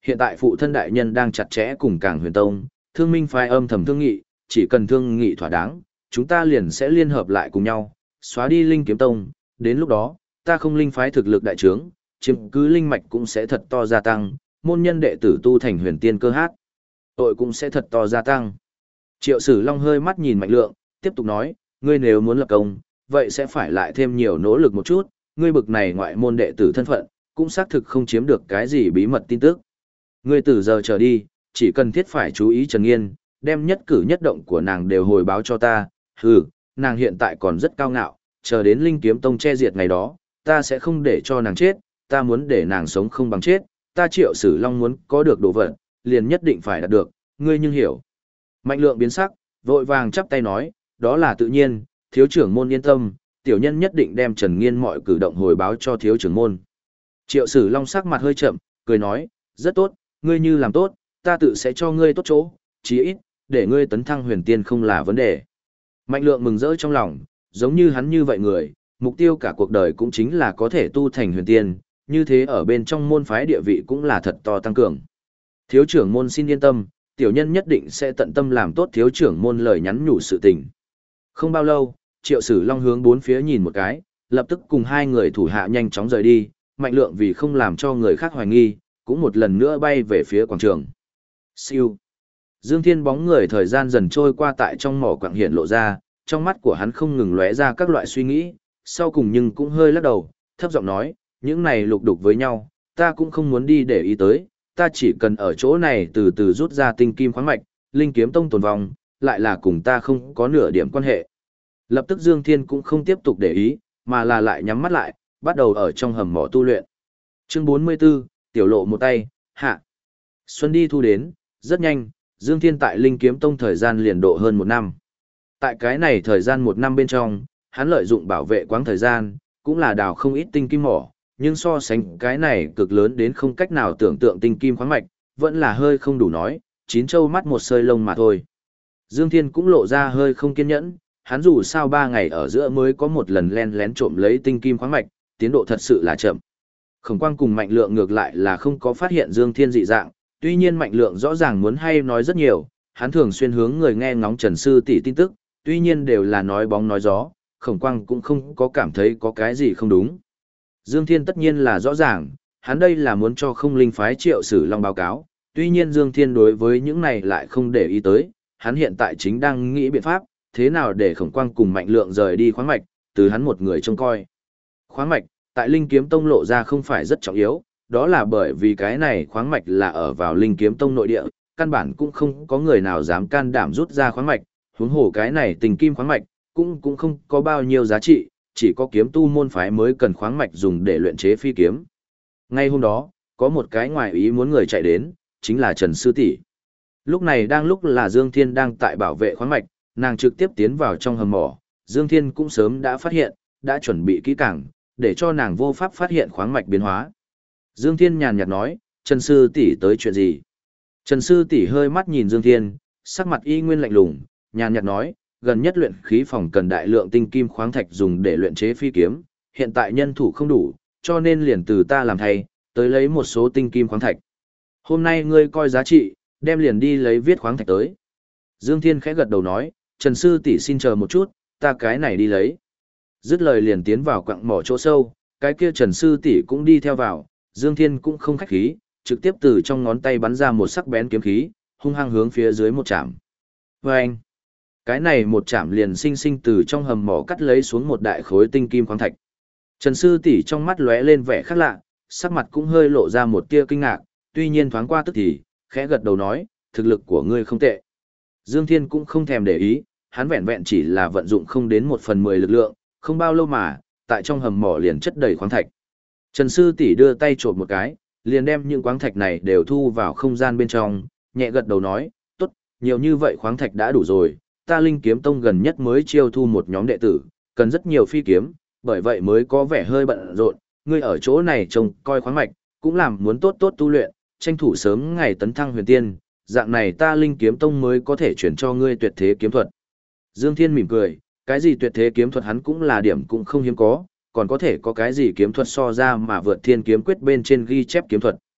Hiện tại phụ thân đại nhân đang chặt chẽ cùng Cảng Huyền Tông, Thương Minh phái âm thầm thương nghị, chỉ cần thương nghị thỏa đáng, chúng ta liền sẽ liên hợp lại cùng nhau, xóa đi Linh Kiếm Tông, đến lúc đó, ta không linh phái thực lực đại trướng, chiếm cứ linh mạch cũng sẽ thật to gia tăng, môn nhân đệ tử tu thành huyền tiên cơ hát, tội cũng sẽ thật to gia tăng. Triệu Sử Long hơi mắt nhìn Mạnh Lượng, tiếp tục nói, ngươi nếu muốn lập công, vậy sẽ phải lại thêm nhiều nỗ lực một chút, ngươi bực này ngoại môn đệ tử thân phận, cũng xác thực không chiếm được cái gì bí mật tin tức. Ngươi từ giờ trở đi, chỉ cần thiết phải chú ý Trần Nghiên, đem nhất cử nhất động của nàng đều hồi báo cho ta, nàng hiện tại còn rất cao ngạo, chờ đến Linh Kiếm Tông che diệt ngày đó, ta sẽ không để cho nàng chết, ta muốn để nàng sống không bằng chết, ta Triệu Sử Long muốn có được đồ vật, liền nhất định phải đạt được, ngươi nhưng hiểu. Mạnh Lượng biến sắc, vội vàng chắp tay nói, đó là tự nhiên, thiếu trưởng môn yên tâm, tiểu nhân nhất định đem Trần Nghiên mọi cử động hồi báo cho thiếu trưởng môn. Triệu Sử Long sắc mặt hơi chậm, cười nói, rất tốt, ngươi như làm tốt, ta tự sẽ cho ngươi tốt chỗ, chí ít, để ngươi tấn thăng huyền tiên không là vấn đề. Mạnh Lượng mừng rỡ trong lòng, giống như hắn như vậy người, mục tiêu cả cuộc đời cũng chính là có thể tu thành huyền tiên, như thế ở bên trong môn phái địa vị cũng là thật to tăng cường. Thiếu trưởng môn xin yên tâm, tiểu nhân nhất định sẽ tận tâm làm tốt thiếu trưởng môn lời nhắn nhủ sự tình. Không bao lâu, Triệu Sử Long hướng bốn phía nhìn một cái, lập tức cùng hai người thủ hạ nhanh chóng rời đi, Mạnh Lượng vì không làm cho người khác hoài nghi, cũng một lần nữa bay về phía quảng trường. Siêu. Dương Thiên bóng người thời gian dần trôi qua tại trong mỏ quặng hiện lộ ra, trong mắt của hắn không ngừng lóe ra các loại suy nghĩ, sau cùng nhưng cũng hơi lắc đầu, thấp giọng nói, những này lục đục với nhau, ta cũng không muốn đi để ý tới, ta chỉ cần ở chỗ này từ từ rút ra tinh kim khoáng mạch, Linh Kiếm Tông tồn vong, lại là cùng ta không có nửa điểm quan hệ. Lập tức Dương Thiên cũng không tiếp tục để ý, mà là lại nhắm mắt lại, bắt đầu ở trong hầm mỏ tu luyện. Chương 44, tiểu lộ một tay, hạ. Xuân đi thu đến, rất nhanh, Dương Thiên tại Linh Kiếm Tông thời gian liền độ hơn 1 năm. Tại cái này thời gian 1 năm bên trong, hắn lợi dụng bảo vệ quãng thời gian, cũng là đào không ít tinh kim mỏ, nhưng so sánh cái này cực lớn đến không cách nào tưởng tượng tinh kim khoáng mạch, vẫn là hơi không đủ nói, chín châu mắt một sợi lông mà thôi. Dương Thiên cũng lộ ra hơi không kiên nhẫn, hắn dù sao 3 ngày ở giữa mới có một lần len lén trộm lấy tinh kim khoáng mạch, tiến độ thật sự là chậm. Khổng Quang cùng Mạnh Lượng ngược lại là không có phát hiện Dương Thiên dị dạng, tuy nhiên Mạnh Lượng rõ ràng muốn hay nói rất nhiều, hắn thường xuyên hướng người nghe ngóng Trần Sư tỷ tin tức, tuy nhiên đều là nói bóng nói gió, Khổng Quang cũng không có cảm thấy có cái gì không đúng. Dương Thiên tất nhiên là rõ ràng, hắn đây là muốn cho không linh phái Triệu Sử Long báo cáo, tuy nhiên Dương Thiên đối với những này lại không để ý tới, hắn hiện tại chính đang nghĩ biện pháp, thế nào để Khổng Quang cùng Mạnh Lượng rời đi khoáng mạch, từ hắn một người trông coi. Khoáng mạch, tại Linh Kiếm Tông lộ ra không phải rất trọng yếu, đó là bởi vì cái này khoáng mạch là ở vào Linh Kiếm Tông nội địa, căn bản cũng không có người nào dám can đảm rút ra khoáng mạch, huống hồ cái này tình kim khoáng mạch, cũng không có bao nhiêu giá trị, chỉ có kiếm tu môn phái mới cần khoáng mạch dùng để luyện chế phi kiếm. Ngay hôm đó, có một cái ngoài ý muốn người chạy đến, chính là Trần Sư tỷ. Lúc này đang lúc là Dương Thiên đang tại bảo vệ khoáng mạch, nàng trực tiếp tiến vào trong hầm mỏ, Dương Thiên cũng sớm đã phát hiện, đã chuẩn bị kỹ càng, để cho nàng vô pháp phát hiện khoáng mạch biến hóa. Dương Thiên nhàn nhạt nói, Trần Sư tỷ tới chuyện gì? Trần Sư tỷ hơi mắt nhìn Dương Thiên, sắc mặt y nguyên lạnh lùng, nhàn nhạt nói, gần nhất luyện khí phòng cần đại lượng tinh kim khoáng thạch dùng để luyện chế phi kiếm, hiện tại nhân thủ không đủ, cho nên liền từ ta làm thay, tới lấy một số tinh kim khoáng thạch. Hôm nay ngươi coi giá trị, đem liền đi lấy viết khoáng thạch tới. Dương Thiên khẽ gật đầu nói, Trần Sư tỷ xin chờ một chút, ta cái này đi lấy. Dứt lời liền tiến vào quặng mỏ chỗ sâu, cái kia Trần Sư tỷ cũng đi theo vào, Dương Thiên cũng không khách khí, trực tiếp từ trong ngón tay bắn ra một sắc bén kiếm khí, hung hăng hướng phía dưới một chạm. Vâng! Cái này một chạm liền sinh sinh từ trong hầm mỏ cắt lấy xuống một đại khối tinh kim khoáng thạch. Trần Sư tỷ trong mắt lóe lên vẻ khác lạ, sắc mặt cũng hơi lộ ra một tia kinh ngạc, tuy nhiên thoáng qua tức thì, khẽ gật đầu nói, thực lực của ngươi không tệ. Dương Thiên cũng không thèm để ý, hắn vẹn vẹn chỉ là vận dụng không đến 1/10 lực lượng, không bao lâu mà, tại trong hầm mỏ liền chất đầy khoáng thạch. Trần Sư tỷ đưa tay chộp một cái, liền đem những khoáng thạch này đều thu vào không gian bên trong, nhẹ gật đầu nói, tốt, nhiều như vậy khoáng thạch đã đủ rồi, ta Linh Kiếm Tông gần nhất mới chiêu thu một nhóm đệ tử, cần rất nhiều phi kiếm, bởi vậy mới có vẻ hơi bận rộn, ngươi ở chỗ này trông coi khoáng mạch, cũng làm muốn tốt tốt tu luyện, tranh thủ sớm ngày tấn thăng huyền tiên, dạng này ta Linh Kiếm Tông mới có thể chuyển cho ngươi tuyệt thế kiếm thuật. Dương Thiên mỉm cười, cái gì tuyệt thế kiếm thuật hắn cũng là điểm cũng không hiếm có, còn có thể có cái gì kiếm thuật so ra mà vượt thiên kiếm quyết bên trên ghi chép kiếm thuật.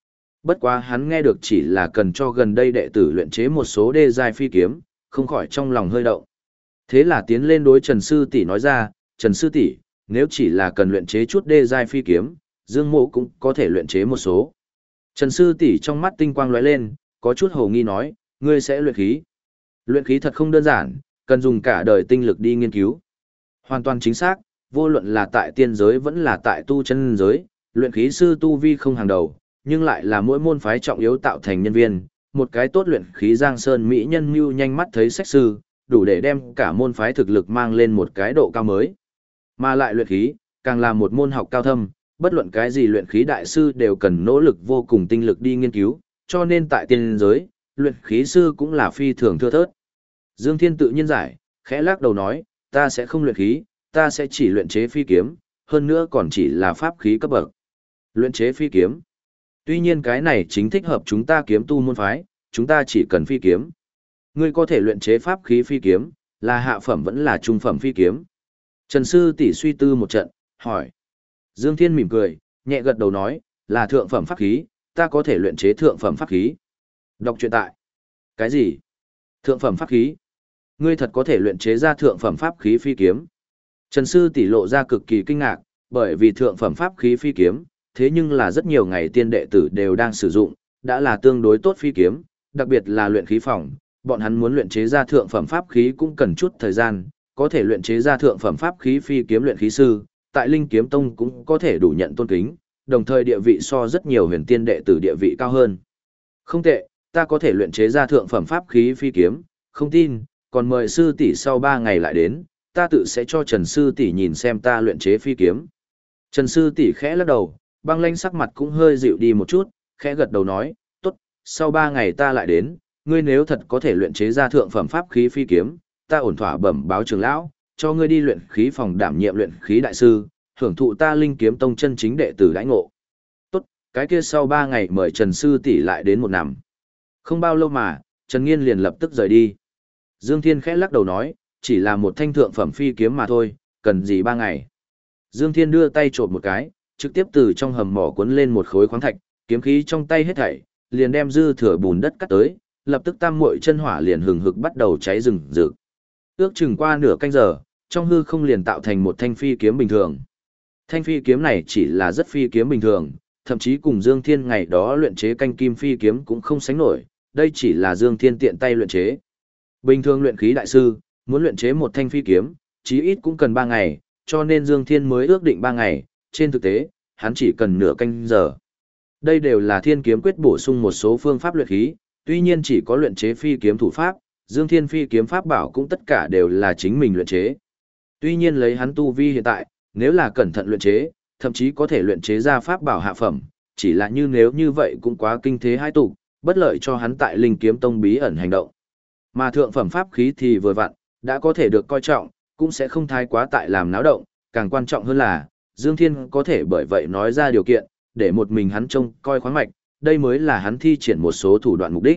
Bất quá hắn nghe được chỉ là cần cho gần đây đệ tử luyện chế một số đê giai phi kiếm, không khỏi trong lòng hơi động. Thế là tiến lên đối Trần Sư tỷ nói ra, Trần Sư tỷ, nếu chỉ là cần luyện chế chút đê giai phi kiếm, Dương Mộ cũng có thể luyện chế một số. Trần Sư tỷ trong mắt tinh quang lóe lên, có chút hồ nghi nói, ngươi sẽ luyện khí. Luyện khí thật không đơn giản, cần dùng cả đời tinh lực đi nghiên cứu. Hoàn toàn chính xác, vô luận là tại tiên giới vẫn là tại tu chân giới, luyện khí sư tu vi không hàng đầu, nhưng lại là mỗi môn phái trọng yếu tạo thành nhân viên, một cái tốt luyện khí giang sơn mỹ nhân mưu nhanh mắt thấy sách sư, đủ để đem cả môn phái thực lực mang lên một cái độ cao mới. Mà lại luyện khí, càng là một môn học cao thâm, bất luận cái gì luyện khí đại sư đều cần nỗ lực vô cùng tinh lực đi nghiên cứu, cho nên tại tiên giới, luyện khí sư cũng là phi thường thưa thớt. Dương Thiên tự nhiên giải, khẽ lắc đầu nói, ta sẽ không luyện khí, ta sẽ chỉ luyện chế phi kiếm, hơn nữa còn chỉ là pháp khí cấp bậc. Luyện chế phi kiếm. Tuy nhiên cái này chính thích hợp chúng ta kiếm tu môn phái, chúng ta chỉ cần phi kiếm. Ngươi có thể luyện chế pháp khí phi kiếm, là hạ phẩm vẫn là trung phẩm phi kiếm. Trần Sư tỷ suy tư một trận, hỏi. Dương Thiên mỉm cười, nhẹ gật đầu nói, là thượng phẩm pháp khí, ta có thể luyện chế thượng phẩm pháp khí. Đọc truyện tại. Cái gì? Thượng phẩm pháp khí? Ngươi thật có thể luyện chế ra thượng phẩm pháp khí phi kiếm? Trần Sư tỷ lộ ra cực kỳ kinh ngạc, bởi vì thượng phẩm pháp khí phi kiếm, thế nhưng là rất nhiều ngày tiên đệ tử đều đang sử dụng, đã là tương đối tốt phi kiếm, đặc biệt là luyện khí phòng, bọn hắn muốn luyện chế ra thượng phẩm pháp khí cũng cần chút thời gian, có thể luyện chế ra thượng phẩm pháp khí phi kiếm luyện khí sư, tại Linh Kiếm Tông cũng có thể đủ nhận tôn kính, đồng thời địa vị so rất nhiều huyền tiên đệ tử địa vị cao hơn. Không tệ, ta có thể luyện chế ra thượng phẩm pháp khí phi kiếm, không tin, còn mời sư tỷ sau 3 ngày lại đến, ta tự sẽ cho Trần sư tỷ nhìn xem ta luyện chế phi kiếm. Trần sư tỷ khẽ lắc đầu, băng lãnh sắc mặt cũng hơi dịu đi một chút, khẽ gật đầu nói, tốt, sau 3 ngày ta lại đến, ngươi nếu thật có thể luyện chế ra thượng phẩm pháp khí phi kiếm, ta ổn thỏa bẩm báo trưởng lão, cho ngươi đi luyện khí phòng đảm nhiệm luyện khí đại sư, hưởng thụ ta Linh Kiếm Tông chân chính đệ tử đãi ngộ. Tốt, cái kia sau 3 ngày mời Trần sư tỷ lại đến một năm. Không bao lâu mà, Trần Nghiên liền lập tức rời đi. Dương Thiên khẽ lắc đầu nói, chỉ là một thanh thượng phẩm phi kiếm mà thôi, cần gì 3 ngày. Dương Thiên đưa tay trộm một cái, trực tiếp từ trong hầm mỏ cuốn lên một khối khoáng thạch, kiếm khí trong tay hết thảy, liền đem dư thừa bùn đất cắt tới, lập tức tam muội chân hỏa liền hừng hực bắt đầu cháy rừng rực. Ước chừng qua nửa canh giờ, trong hư không liền tạo thành một thanh phi kiếm bình thường. Thanh phi kiếm này chỉ là rất phi kiếm bình thường, thậm chí cùng Dương Thiên ngày đó luyện chế canh kim phi kiếm cũng không sánh nổi, đây chỉ là Dương Thiên tiện tay luyện chế. Bình thường luyện khí đại sư, muốn luyện chế một thanh phi kiếm, chí ít cũng cần 3 ngày, cho nên Dương Thiên mới ước định 3 ngày, trên thực tế, hắn chỉ cần nửa canh giờ. Đây đều là Thiên Kiếm Quyết bổ sung một số phương pháp luyện khí, tuy nhiên chỉ có luyện chế phi kiếm thủ pháp, Dương Thiên phi kiếm pháp bảo cũng tất cả đều là chính mình luyện chế. Tuy nhiên lấy hắn tu vi hiện tại, nếu là cẩn thận luyện chế, thậm chí có thể luyện chế ra pháp bảo hạ phẩm, chỉ là nếu như vậy cũng quá kinh thế hai tục, bất lợi cho hắn tại Linh Kiếm Tông bí ẩn hành động. Mà thượng phẩm pháp khí thì vừa vặn, đã có thể được coi trọng, cũng sẽ không thái quá tại làm náo động, càng quan trọng hơn là, Dương Thiên có thể bởi vậy nói ra điều kiện, để một mình hắn trông coi khoáng mạch, đây mới là hắn thi triển một số thủ đoạn mục đích.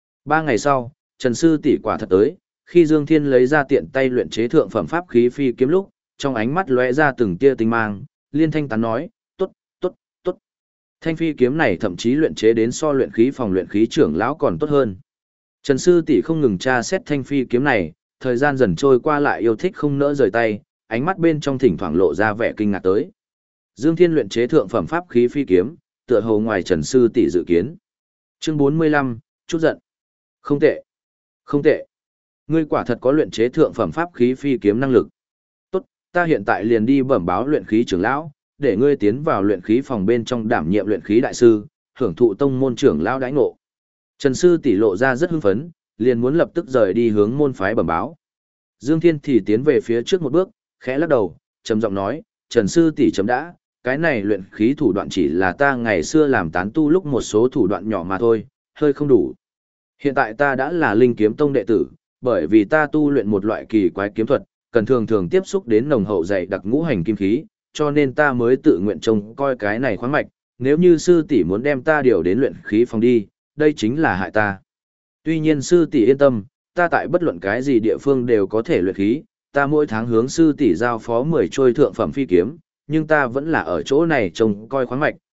3 ngày sau, Trần Sư tỷ quả thật tới, khi Dương Thiên lấy ra tiện tay luyện chế thượng phẩm pháp khí phi kiếm lúc, trong ánh mắt lóe ra từng tia tinh mang, liên thanh tán nói, tốt, tốt, tốt. Thanh phi kiếm này thậm chí luyện chế đến so luyện khí phòng luyện khí trưởng lão còn tốt hơn. Trần Sư tỷ không ngừng tra xét thanh phi kiếm này, thời gian dần trôi qua lại yêu thích không nỡ rời tay, ánh mắt bên trong thỉnh thoảng lộ ra vẻ kinh ngạc tới. Dương Thiên luyện chế thượng phẩm pháp khí phi kiếm, tựa hồ ngoài Trần Sư tỷ dự kiến. Chương 45, chút giận. Không tệ. Không tệ. Ngươi quả thật có luyện chế thượng phẩm pháp khí phi kiếm năng lực. Tốt, ta hiện tại liền đi bẩm báo luyện khí trưởng lão, để ngươi tiến vào luyện khí phòng bên trong đảm nhiệm luyện khí đại sư, hưởng thụ tông môn trưởng lão đãi ngộ. Trần Sư tỷ lộ ra rất hưng phấn, liền muốn lập tức rời đi hướng môn phái bẩm báo. Dương Thiên thì tiến về phía trước một bước, khẽ lắc đầu, trầm giọng nói, Trần Sư tỷ chấm đã, cái này luyện khí thủ đoạn chỉ là ta ngày xưa làm tán tu lúc một số thủ đoạn nhỏ mà thôi, hơi không đủ. Hiện tại ta đã là Linh Kiếm Tông đệ tử, bởi vì ta tu luyện một loại kỳ quái kiếm thuật, cần thường thường tiếp xúc đến nồng hậu dày đặc ngũ hành kim khí, cho nên ta mới tự nguyện trông coi cái này khoáng mạch, nếu như sư tỷ muốn đem ta điều đến luyện khí phòng đi, đây chính là hại ta. Tuy nhiên sư tỷ yên tâm, ta tại bất luận cái gì địa phương đều có thể luyện khí, ta mỗi tháng hướng sư tỷ giao phó 10 trôi thượng phẩm phi kiếm, nhưng ta vẫn là ở chỗ này trông coi khoáng mạch,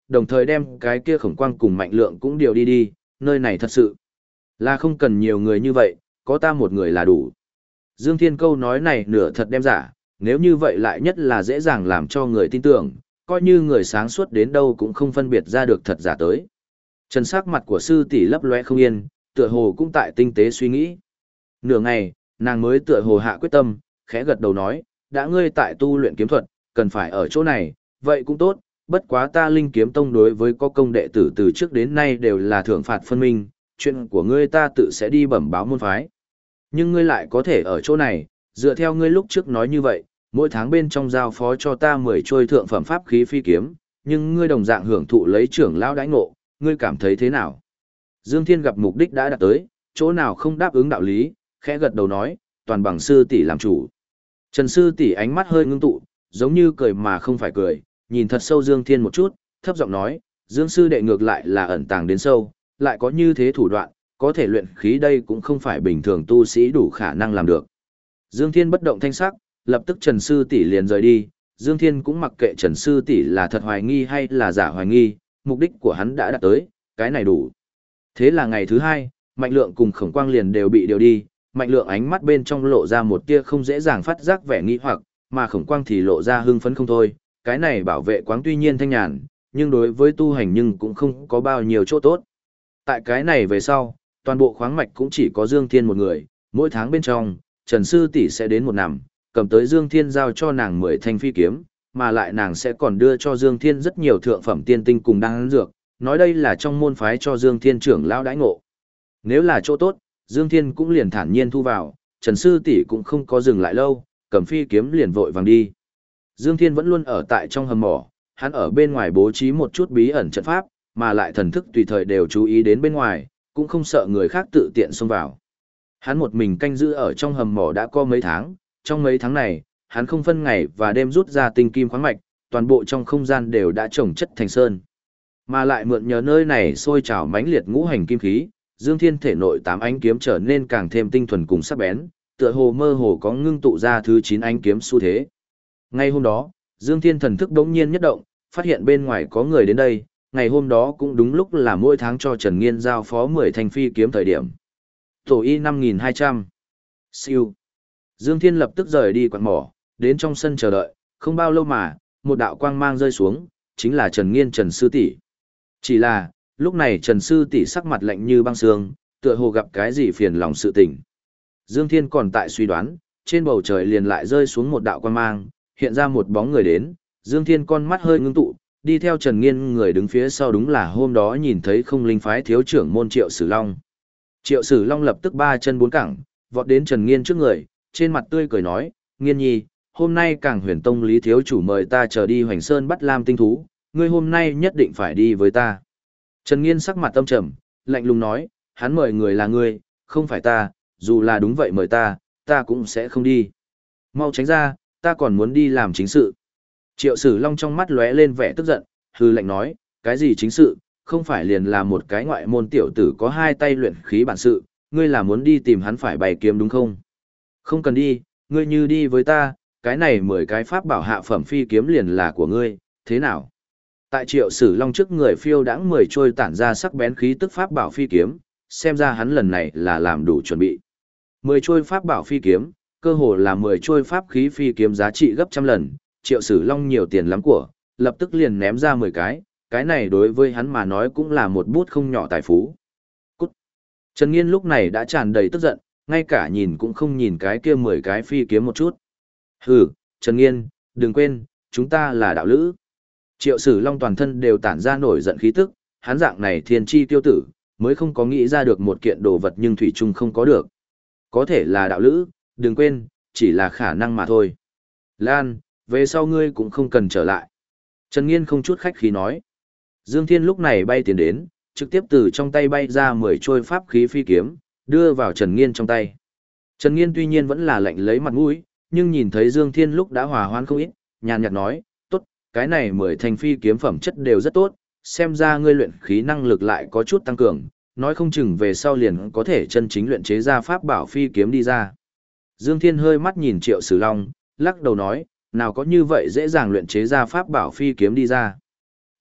đồng thời đem cái kia Khổng Quang cùng Mạnh Lượng cũng điều đi đi, nơi này thật sự là không cần nhiều người như vậy, có ta một người là đủ. Dương Thiên câu nói này nửa thật đem giả, nếu như vậy lại nhất là dễ dàng làm cho người tin tưởng, coi như người sáng suốt đến đâu cũng không phân biệt ra được thật giả tới. Trần sắc mặt của sư tỷ lấp loe không yên, tựa hồ cũng tại tinh tế suy nghĩ. Nửa ngày, nàng mới tựa hồ hạ quyết tâm, khẽ gật đầu nói, đã ngươi tại tu luyện kiếm thuật, cần phải ở chỗ này, vậy cũng tốt, bất quá ta Linh Kiếm Tông đối với có công đệ tử từ trước đến nay đều là thưởng phạt phân minh, chuyện của ngươi ta tự sẽ đi bẩm báo môn phái. Nhưng ngươi lại có thể ở chỗ này, dựa theo ngươi lúc trước nói như vậy, mỗi tháng bên trong giao phó cho ta 10 trôi thượng phẩm pháp khí phi kiếm, nhưng ngươi đồng dạng hưởng thụ lấy trưởng lão đãi ngộ, ngươi cảm thấy thế nào? Dương Thiên gặp mục đích đã đạt tới, chỗ nào không đáp ứng đạo lý, khẽ gật đầu nói, toàn bằng sư tỷ làm chủ. Trần sư tỷ ánh mắt hơi ngưng tụ, giống như cười mà không phải cười, nhìn thật sâu Dương Thiên một chút, thấp giọng nói, Dương sư đệ ngược lại là ẩn tàng đến sâu, lại có như thế thủ đoạn, có thể luyện khí đây cũng không phải bình thường tu sĩ đủ khả năng làm được. Dương Thiên bất động thanh sắc, lập tức Trần sư tỷ liền rời đi, Dương Thiên cũng mặc kệ Trần sư tỷ là thật hoài nghi hay là giả hoài nghi, mục đích của hắn đã đạt tới, cái này đủ. Thế là ngày thứ hai, Mạnh Lượng cùng Khổng Quang liền đều bị điều đi, Mạnh Lượng ánh mắt bên trong lộ ra một tia không dễ dàng phát giác vẻ nghi hoặc, mà Khổng Quang thì lộ ra hưng phấn không thôi, cái này bảo vệ quáng tuy nhiên thanh nhàn, nhưng đối với tu hành nhưng cũng không có bao nhiêu chỗ tốt. Tại cái này về sau, toàn bộ khoáng mạch cũng chỉ có Dương Thiên một người, mỗi tháng bên trong, Trần sư tỷ sẽ đến một năm, cầm tới Dương Thiên giao cho nàng 10 thanh phi kiếm, mà lại nàng sẽ còn đưa cho Dương Thiên rất nhiều thượng phẩm tiên tinh cùng đan dược, nói đây là trong môn phái cho Dương Thiên trưởng lão đãi ngộ. Nếu là chỗ tốt, Dương Thiên cũng liền thản nhiên thu vào, Trần sư tỷ cũng không có dừng lại lâu, cầm phi kiếm liền vội vàng đi. Dương Thiên vẫn luôn ở tại trong hầm mỏ, hắn ở bên ngoài bố trí một chút bí ẩn trận pháp, mà lại thần thức tùy thời đều chú ý đến bên ngoài, cũng không sợ người khác tự tiện xông vào. Hắn một mình canh giữ ở trong hầm mỏ đã có mấy tháng, trong mấy tháng này, hắn không phân ngày và đêm rút ra tinh kim khoáng mạch, toàn bộ trong không gian đều đã trồng chất thành sơn. Mà lại mượn nhờ nơi này sôi trào mãnh liệt ngũ hành kim khí, Dương Thiên thể nội 8 ánh kiếm trở nên càng thêm tinh thuần cùng sắc bén, tựa hồ mơ hồ có ngưng tụ ra thứ 9 ánh kiếm xu thế. Ngay hôm đó, Dương Thiên thần thức bỗng nhiên nhất động, phát hiện bên ngoài có người đến đây, ngày hôm đó cũng đúng lúc là mỗi tháng cho Trần Nghiên giao phó 10 thanh phi kiếm thời điểm. Tổ y 5200. Siêu. Dương Thiên lập tức rời đi quạt mỏ, đến trong sân chờ đợi, không bao lâu mà, một đạo quang mang rơi xuống, chính là Trần Nghiên Trần Sư tỷ. Chỉ là, lúc này Trần Sư tỷ sắc mặt lạnh như băng xương, tựa hồ gặp cái gì phiền lòng sự tình. Dương Thiên còn tại suy đoán, trên bầu trời liền lại rơi xuống một đạo quang mang, hiện ra một bóng người đến, Dương Thiên con mắt hơi ngưng tụ, đi theo Trần Nghiên người đứng phía sau đúng là hôm đó nhìn thấy không linh phái thiếu trưởng môn Triệu Sử Long. Triệu Sử Long lập tức 3 chân 4 cẳng, vọt đến Trần Nghiên trước người, trên mặt tươi cười nói, Nghiên nhi, hôm nay Cảng Huyền Tông Lý thiếu chủ mời ta chờ đi Hoành Sơn bắt lam tinh thú, ngươi hôm nay nhất định phải đi với ta. Trần Nghiên sắc mặt âm trầm, lạnh lùng nói, hắn mời người là ngươi, không phải ta, dù là đúng vậy mời ta, ta cũng sẽ không đi. Mau tránh ra, ta còn muốn đi làm chính sự. Triệu Sử Long trong mắt lóe lên vẻ tức giận, hư lạnh nói, cái gì chính sự, không phải liền là một cái ngoại môn tiểu tử có 2 tay luyện khí bản sự, ngươi là muốn đi tìm hắn phải bày kiếm đúng không? Không cần đi, ngươi như đi với ta, cái này 10 cái pháp bảo hạ phẩm phi kiếm liền là của ngươi, thế nào? Tại Triệu Sử Long trước người phiêu đãng 10 trôi tản ra sắc bén khí tức pháp bảo phi kiếm, xem ra hắn lần này là làm đủ chuẩn bị. 10 trôi pháp bảo phi kiếm, cơ hồ là 10 trôi pháp khí phi kiếm giá trị gấp trăm lần, Triệu Sử Long nhiều tiền lắm của, lập tức liền ném ra 10 cái này đối với hắn mà nói cũng là một bút không nhỏ tài phú. Cút! Trần Nghiên lúc này đã tràn đầy tức giận, ngay cả nhìn cũng không nhìn cái kia 10 cái phi kiếm một chút. Hừ, Trần Nghiên, đừng quên, chúng ta là đạo lữ. Triệu Sử Long toàn thân đều tản ra nổi giận khí tức, hắn dạng này thiên chi tiêu tử, mới không có nghĩ ra được một kiện đồ vật nhưng thủy chung không có được. Có thể là đạo lữ, đừng quên, chỉ là khả năng mà thôi. Lan, về sau ngươi cũng không cần trở lại. Trần Nghiên không chút khách khí nói. Dương Thiên lúc này bay tiến đến, trực tiếp từ trong tay bay ra 10 trôi pháp khí phi kiếm, đưa vào Trần Nghiên trong tay. Trần Nghiên tuy nhiên vẫn là lạnh lấy mặt mũi, nhưng nhìn thấy Dương Thiên lúc đã hòa hoãn không ít, nhàn nhạt nói, tốt, cái này 10 thanh phi kiếm phẩm chất đều rất tốt, xem ra ngươi luyện khí năng lực lại có chút tăng cường, nói không chừng về sau liền có thể chân chính luyện chế ra pháp bảo phi kiếm đi ra. Dương Thiên hơi mắt nhìn Triệu Sử Long, lắc đầu nói, nào có như vậy dễ dàng luyện chế ra pháp bảo phi kiếm đi ra. Tốt,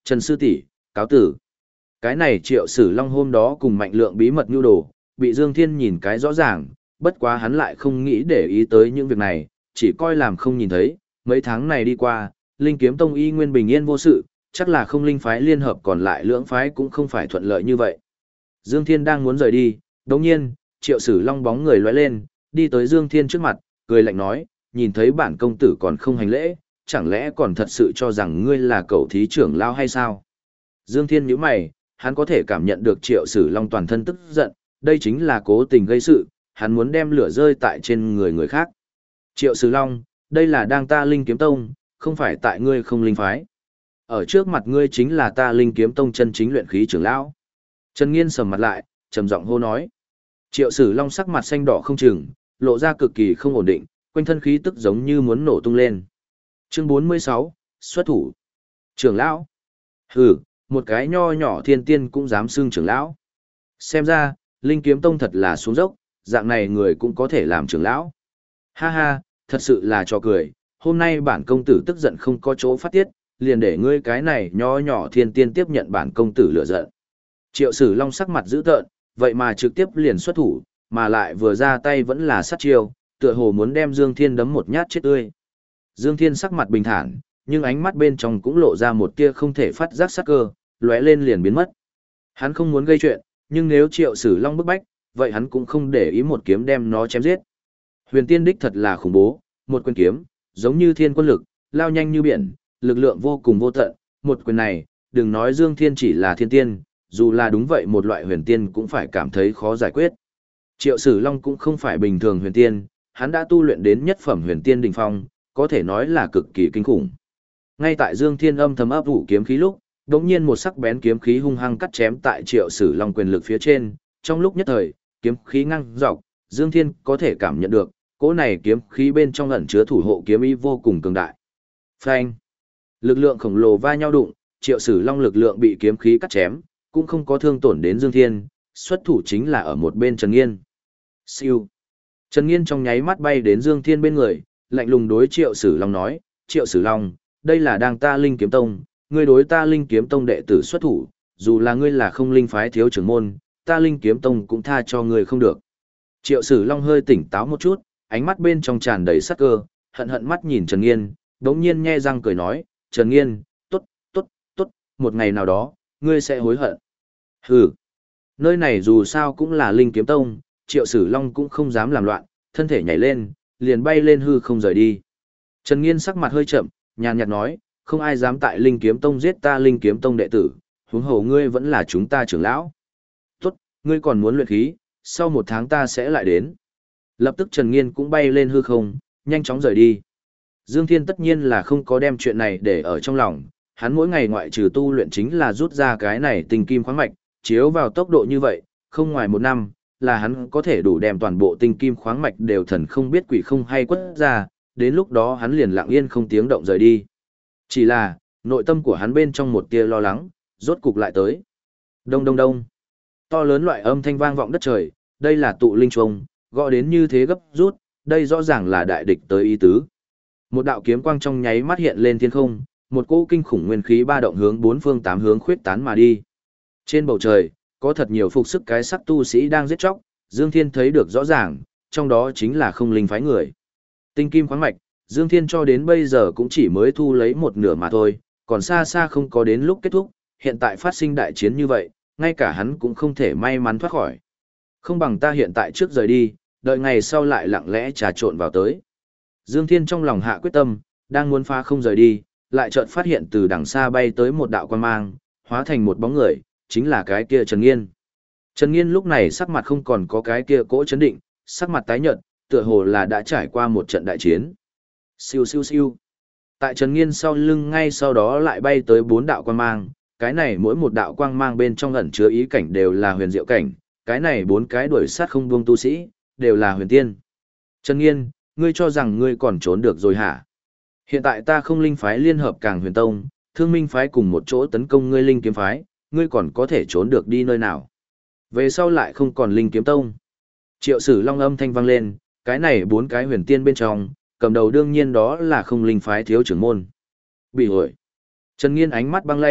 Trần sư tỷ, cáo tử. Cái này Triệu Sử Long hôm đó cùng Mạnh Lượng bí mật nhu đồ, bị Dương Thiên nhìn cái rõ ràng, bất quá hắn lại không nghĩ để ý tới những việc này, chỉ coi làm không nhìn thấy. Mấy tháng này đi qua, Linh Kiếm Tông y nguyên bình yên vô sự, chắc là không linh phái liên hợp còn lại lưỡng phái cũng không phải thuận lợi như vậy. Dương Thiên đang muốn rời đi, đồng nhiên, Triệu Sử Long bóng người lóe lên, đi tới Dương Thiên trước mặt, cười lạnh nói, nhìn thấy bản công tử còn không hành lễ, chẳng lẽ còn thật sự cho rằng ngươi là cậu thí trưởng lao hay sao? Dương Thiên nhíu mày, hắn có thể cảm nhận được Triệu Sử Long toàn thân tức giận, đây chính là cố tình gây sự, hắn muốn đem lửa rơi tại trên người người khác. Triệu Sử Long, đây là đang ta Linh Kiếm Tông, không phải tại ngươi không linh phái. Ở trước mặt ngươi chính là ta Linh Kiếm Tông chân chính luyện khí trưởng lão. Trần Nghiên sầm mặt lại, trầm giọng hô nói. Triệu Sử Long sắc mặt xanh đỏ không chừng, lộ ra cực kỳ không ổn định, quanh thân khí tức giống như muốn nổ tung lên. Chương 46, xuất thủ. Trưởng lão. Hừ, một cái nho nhỏ thiên tiên cũng dám xưng trưởng lão. Xem ra, Linh Kiếm Tông thật là xuống dốc, dạng này người cũng có thể làm trưởng lão. Ha ha, thật sự là trò cười, hôm nay bản công tử tức giận không có chỗ phát tiết, liền để ngươi cái này nho nhỏ thiên tiên tiếp nhận bản công tử lửa giận. Triệu Sử Long sắc mặt dữ tợn, vậy mà trực tiếp liền xuất thủ, mà lại vừa ra tay vẫn là sát chiêu, tựa hồ muốn đem Dương Thiên đấm một nhát chết tươi. Dương Thiên sắc mặt bình thản, nhưng ánh mắt bên trong cũng lộ ra một tia không thể phát giác sát cơ, lóe lên liền biến mất. Hắn không muốn gây chuyện, nhưng nếu Triệu Sử Long bức bách, vậy hắn cũng không để ý một kiếm đem nó chém giết. Huyền Tiên đích thật là khủng bố, một quyền kiếm, giống như thiên quân lực, lao nhanh như biển, lực lượng vô cùng vô tận, một quyền này, đừng nói Dương Thiên chỉ là thiên tiên, dù là đúng vậy một loại huyền tiên cũng phải cảm thấy khó giải quyết. Triệu Sử Long cũng không phải bình thường huyền tiên, hắn đã tu luyện đến nhất phẩm huyền tiên đỉnh phong, có thể nói là cực kỳ kinh khủng. Ngay tại Dương Thiên âm thầm ấp ủ kiếm khí lúc, đột nhiên một sắc bén kiếm khí hung hăng cắt chém tại Triệu Sử Long quyền lực phía trên, trong lúc nhất thời, kiếm khí ngăng dọc, Dương Thiên có thể cảm nhận được, cỗ này kiếm khí bên trong ẩn chứa thủ hộ kiếm ý vô cùng cường đại. Phanh! Lực lượng khổng lồ va nhau đụng, Triệu Sử Long lực lượng bị kiếm khí cắt chém, cũng không có thương tổn đến Dương Thiên, xuất thủ chính là ở một bên Trần Nghiên. Siêu! Trần Nghiên trong nháy mắt bay đến Dương Thiên bên người, lạnh lùng đối Triệu Sử Long nói, Triệu Sử Long, đây là đang ta Linh Kiếm Tông, ngươi đối ta Linh Kiếm Tông đệ tử xuất thủ, dù là ngươi là không linh phái thiếu trưởng môn, ta Linh Kiếm Tông cũng tha cho ngươi không được. Triệu Sử Long hơi tỉnh táo một chút, ánh mắt bên trong tràn đầy sát cơ, hận hận mắt nhìn Trần Nghiên, đống nhiên nhe răng cười nói, Trần Nghiên, tốt, tốt, tốt, một ngày nào đó, ngươi sẽ hối hận. Hừ, nơi này dù sao cũng là Linh Kiếm Tông, Triệu Sử Long cũng không dám làm loạn, thân thể nhảy lên, liền bay lên hư không rời đi. Trần Nghiên sắc mặt hơi chậm, nhàn nhạt nói, không ai dám tại Linh Kiếm Tông giết ta Linh Kiếm Tông đệ tử, huống hồ ngươi vẫn là chúng ta trưởng lão. Tốt, ngươi còn muốn luyện khí, sau một tháng ta sẽ lại đến. Lập tức Trần Nghiên cũng bay lên hư không, nhanh chóng rời đi. Dương Thiên tất nhiên là không có đem chuyện này để ở trong lòng, hắn mỗi ngày ngoại trừ tu luyện chính là rút ra cái này tinh kim khoáng mạch, chiếu vào tốc độ như vậy, không ngoài một năm, là hắn có thể đủ đem toàn bộ tinh kim khoáng mạch đều thần không biết quỷ không hay quất ra, đến lúc đó hắn liền lặng yên không tiếng động rời đi. Chỉ là, nội tâm của hắn bên trong một tia lo lắng, rốt cục lại tới. Đông đông đông. To lớn loại âm thanh vang vọng đất trời, đây là tụ linh chuông, gõ đến như thế gấp rút, đây rõ ràng là đại địch tới ý tứ. Một đạo kiếm quang trong nháy mắt hiện lên thiên không, một cỗ kinh khủng nguyên khí ba động hướng bốn phương tám hướng khuyết tán mà đi. Trên bầu trời, có thật nhiều phục sức cái sắc tu sĩ đang giết chóc, Dương Thiên thấy được rõ ràng, trong đó chính là không linh phái người. Tinh kim khoáng mạch, Dương Thiên cho đến bây giờ cũng chỉ mới thu lấy một nửa mà thôi, còn xa xa không có đến lúc kết thúc, hiện tại phát sinh đại chiến như vậy, ngay cả hắn cũng không thể may mắn thoát khỏi. Không bằng ta hiện tại trước rời đi, đợi ngày sau lại lặng lẽ trà trộn vào tới. Dương Thiên trong lòng hạ quyết tâm, đang muốn phá không rời đi, lại chợt phát hiện từ đằng xa bay tới một đạo quang mang, hóa thành một bóng người, chính là cái kia Trần Nghiên. Trần Nghiên lúc này sắc mặt không còn có cái kia cỗ chấn định, sắc mặt tái nhợt, tựa hồ là đã trải qua một trận đại chiến. Siêu siêu siêu. Tại Trần Nghiên sau lưng ngay sau đó lại bay tới 4 đạo quang mang, cái này mỗi một đạo quang mang bên trong ẩn chứa ý cảnh đều là huyền diệu cảnh, cái này 4 cái đuổi sát không buông tu sĩ, đều là huyền tiên. Trần Nghiên, ngươi cho rằng ngươi còn trốn được rồi hả? Hiện tại ta không linh phái liên hợp Càng Huyền Tông, Thương Minh phái cùng một chỗ tấn công ngươi Linh Kiếm phái, ngươi còn có thể trốn được đi nơi nào? Về sau lại không còn Linh Kiếm Tông. Triệu Sử Long âm thanh vang lên, cái này 4 cái huyền tiên bên trong, cầm đầu đương nhiên đó là không linh phái thiếu trưởng môn. Bị hội. Trần Nghiên ánh mắt băng lãnh,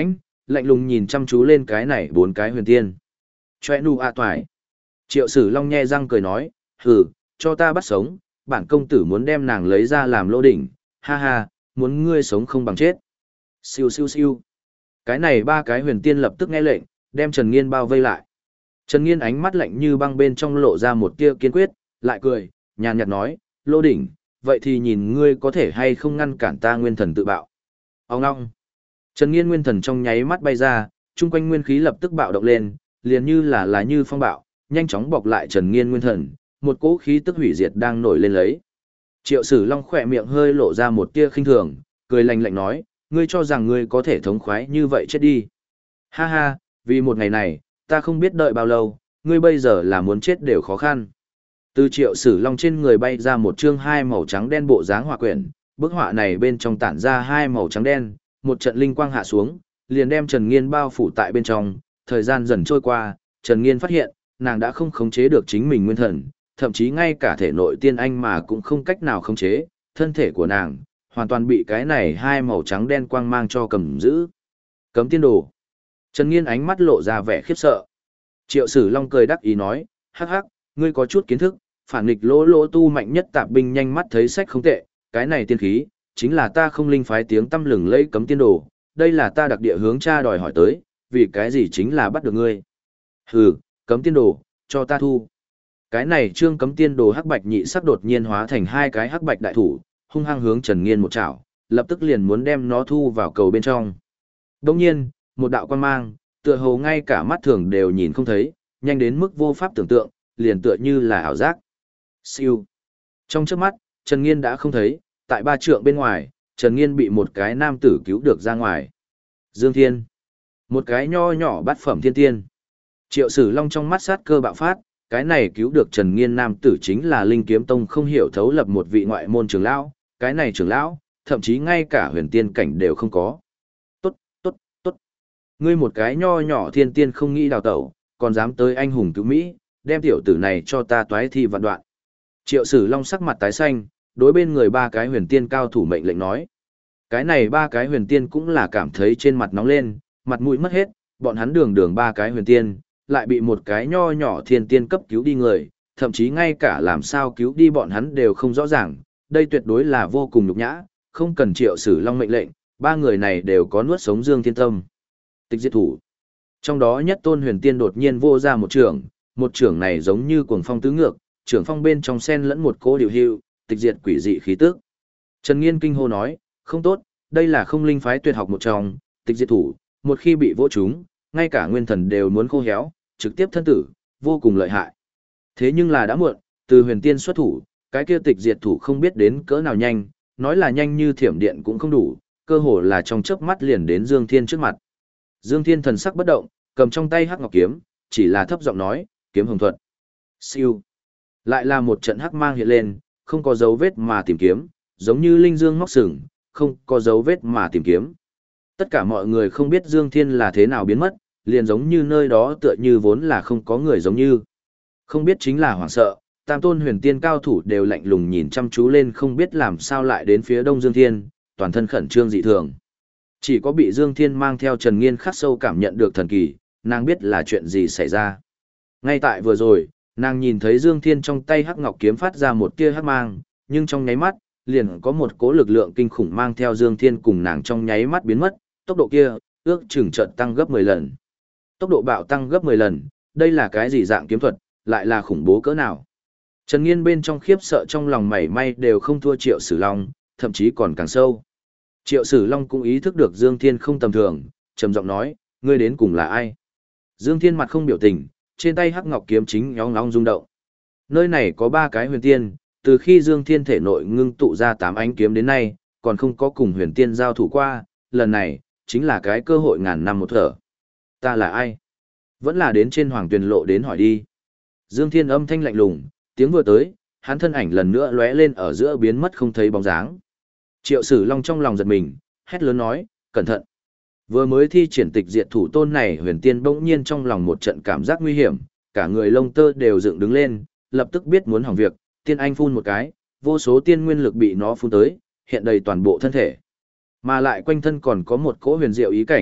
lạnh lùng nhìn chăm chú lên cái này bốn cái huyền tiên. Chòe nu a toài. Triệu Sử Long nhe răng cười nói, hừ, cho ta bắt sống, bản công tử muốn đem nàng lấy ra làm lô đỉnh, ha ha, muốn ngươi sống không bằng chết. Siêu siêu siêu. Cái này ba cái huyền tiên lập tức nghe lệnh, đem Trần Nghiên bao vây lại. Trần Nghiên ánh mắt lạnh như băng bên trong lộ ra một tia kiên quyết, lại cười, nhàn nhạt nói, lô đỉnh, vậy thì nhìn ngươi có thể hay không ngăn cản ta nguyên thần tự bạo. Ông ngong. Trần Nghiên nguyên thần trong nháy mắt bay ra, chung quanh nguyên khí lập tức bạo động lên, liền như là như phong bạo, nhanh chóng bọc lại Trần Nghiên nguyên thần, một cỗ khí tức hủy diệt đang nổi lên lấy. Triệu Sử Long khỏe miệng hơi lộ ra một tia khinh thường, cười lạnh lạnh nói, ngươi cho rằng ngươi có thể thống khoái như vậy chết đi. Ha ha, vì một ngày này, ta không biết đợi bao lâu, ngươi bây giờ là muốn chết đều khó khăn. Từ Triệu Sử Long trên người bay ra một chương hai màu trắng đen bộ dáng họa quyển, bức họa này bên trong tản ra hai màu trắng đen, một trận linh quang hạ xuống, liền đem Trần Nghiên bao phủ tại bên trong, thời gian dần trôi qua, Trần Nghiên phát hiện, nàng đã không khống chế được chính mình nguyên thần, thậm chí ngay cả thể nội tiên anh mà cũng không cách nào khống chế, thân thể của nàng hoàn toàn bị cái này hai màu trắng đen quang mang cho cầm giữ. Cấm tiên đồ. Trần Nghiên ánh mắt lộ ra vẻ khiếp sợ. Triệu Sử Long cười đắc ý nói, hắc hắc, ngươi có chút kiến thức, phản nghịch lỗ lỗ tu mạnh nhất tạp binh nhanh mắt thấy sách không tệ, cái này tiên khí, chính là ta không linh phái tiếng tăm lừng lẫy cấm tiên đồ, đây là ta đặc địa hướng cha đòi hỏi tới, vì cái gì chính là bắt được ngươi. Hừ, cấm tiên đồ, cho ta thu. Cái này trương cấm tiên đồ hắc bạch nhị sắc đột nhiên hóa thành hai cái hắc bạch đại thủ, hung hăng hướng Trần Nghiên một chảo, lập tức liền muốn đem nó thu vào cầu bên trong. Đồng nhiên, một đạo quang mang, tựa hồ ngay cả mắt thường đều nhìn không thấy, nhanh đến mức vô pháp tưởng tượng, liền tựa như là ảo giác. Siêu. Trong chớp mắt, Trần Nghiên đã không thấy, tại 3 trượng bên ngoài, Trần Nghiên bị một cái nam tử cứu được ra ngoài. Dương Thiên. Một cái nho nhỏ bát phẩm thiên tiên. Triệu Sử Long trong mắt sát cơ bạo phát, cái này cứu được Trần Nghiên nam tử chính là Linh Kiếm Tông không hiểu thấu lập một vị ngoại môn trưởng lão, cái này trưởng lão, thậm chí ngay cả huyền tiên cảnh đều không có. Tốt, tốt, tốt. Ngươi một cái nho nhỏ thiên tiên không nghĩ đào tẩu, còn dám tới anh hùng cứu Mỹ, đem tiểu tử này cho ta toái thi vạn đoạn. Triệu Sử Long sắc mặt tái xanh, đối bên người ba cái huyền tiên cao thủ mệnh lệnh nói. Cái này ba cái huyền tiên cũng là cảm thấy trên mặt nóng lên, mặt mũi mất hết, bọn hắn đường ba cái huyền tiên, lại bị một cái nho nhỏ thiên tiên cấp cứu đi người, thậm chí ngay cả làm sao cứu đi bọn hắn đều không rõ ràng, đây tuyệt đối là vô cùng nhục nhã, không cần Triệu Sử Long mệnh lệnh, ba người này đều có nuốt sống Dương Thiên Tâm. Tịch diệt thủ. Trong đó nhất tôn huyền tiên đột nhiên vô ra một trưởng này giống như cuồng phong tứ ngược, trưởng phong bên trong sen lẫn một cỗ điều hưu, tịch diệt quỷ dị khí tức. Trần Nghiên kinh hô nói, không tốt, đây là không linh phái tuyệt học một trong, tịch diệt thủ, một khi bị vỗ trúng, ngay cả nguyên thần đều muốn khô héo, trực tiếp thân tử, vô cùng lợi hại. Thế nhưng là đã muộn, từ huyền tiên xuất thủ, cái kia tịch diệt thủ không biết đến cỡ nào nhanh, nói là nhanh như thiểm điện cũng không đủ, cơ hồ là trong chớp mắt liền đến Dương Thiên trước mặt. Dương Thiên thần sắc bất động, cầm trong tay hắc ngọc kiếm, chỉ là thấp giọng nói, kiếm hồng thuật. Siêu. Lại là một trận hắc mang hiện lên, không có dấu vết mà tìm kiếm, giống như linh dương móc sừng, không có dấu vết mà tìm kiếm. Tất cả mọi người không biết Dương Thiên là thế nào biến mất, liền giống như nơi đó tựa như vốn là không có người giống như. Không biết chính là hoảng sợ, tam tôn huyền tiên cao thủ đều lạnh lùng nhìn chăm chú lên không biết làm sao lại đến phía đông Dương Thiên, toàn thân khẩn trương dị thường. Chỉ có bị Dương Thiên mang theo Trần Nghiên khắc sâu cảm nhận được thần kỳ, nàng biết là chuyện gì xảy ra. Ngay tại vừa rồi, nàng nhìn thấy Dương Thiên trong tay hắc ngọc kiếm phát ra một tia hắc mang, nhưng trong nháy mắt, liền có một cỗ lực lượng kinh khủng mang theo Dương Thiên cùng nàng trong nháy mắt biến mất, tốc độ kia, ước chừng chợt tăng gấp 10 lần. Tốc độ bạo tăng gấp 10 lần, đây là cái gì dạng kiếm thuật, lại là khủng bố cỡ nào. Trần Nghiên bên trong khiếp sợ trong lòng mảy may đều không thua Triệu Sử Long, thậm chí còn càng sâu. Triệu Sử Long cũng ý thức được Dương Thiên không tầm thường, trầm giọng nói, ngươi đến cùng là ai? Dương Thiên mặt không biểu tình, trên tay hắc ngọc kiếm chính nhóng nhóng rung động. Nơi này có 3 cái huyền tiên, từ khi Dương Thiên thể nội ngưng tụ ra 8 ánh kiếm đến nay, còn không có cùng huyền tiên giao thủ qua, lần này, chính là cái cơ hội ngàn năm một thở. Ta là ai? Vẫn là đến trên hoàng tuyền lộ đến hỏi đi. Dương Thiên âm thanh lạnh lùng, tiếng vừa tới, hắn thân ảnh lần nữa lóe lên ở giữa biến mất không thấy bóng dáng. Triệu Sử Long trong lòng giật mình, hét lớn nói, cẩn thận. Vừa mới thi triển tịch diệt thủ tôn này huyền tiên bỗng nhiên trong lòng một trận cảm giác nguy hiểm, cả người lông tơ đều dựng đứng lên, lập tức biết muốn hỏng việc, tiên anh phun một cái, vô số tiên nguyên lực bị nó phun tới, hiện đầy toàn bộ thân thể. Mà lại quanh thân còn có một cỗ huyền diệu ý cảnh,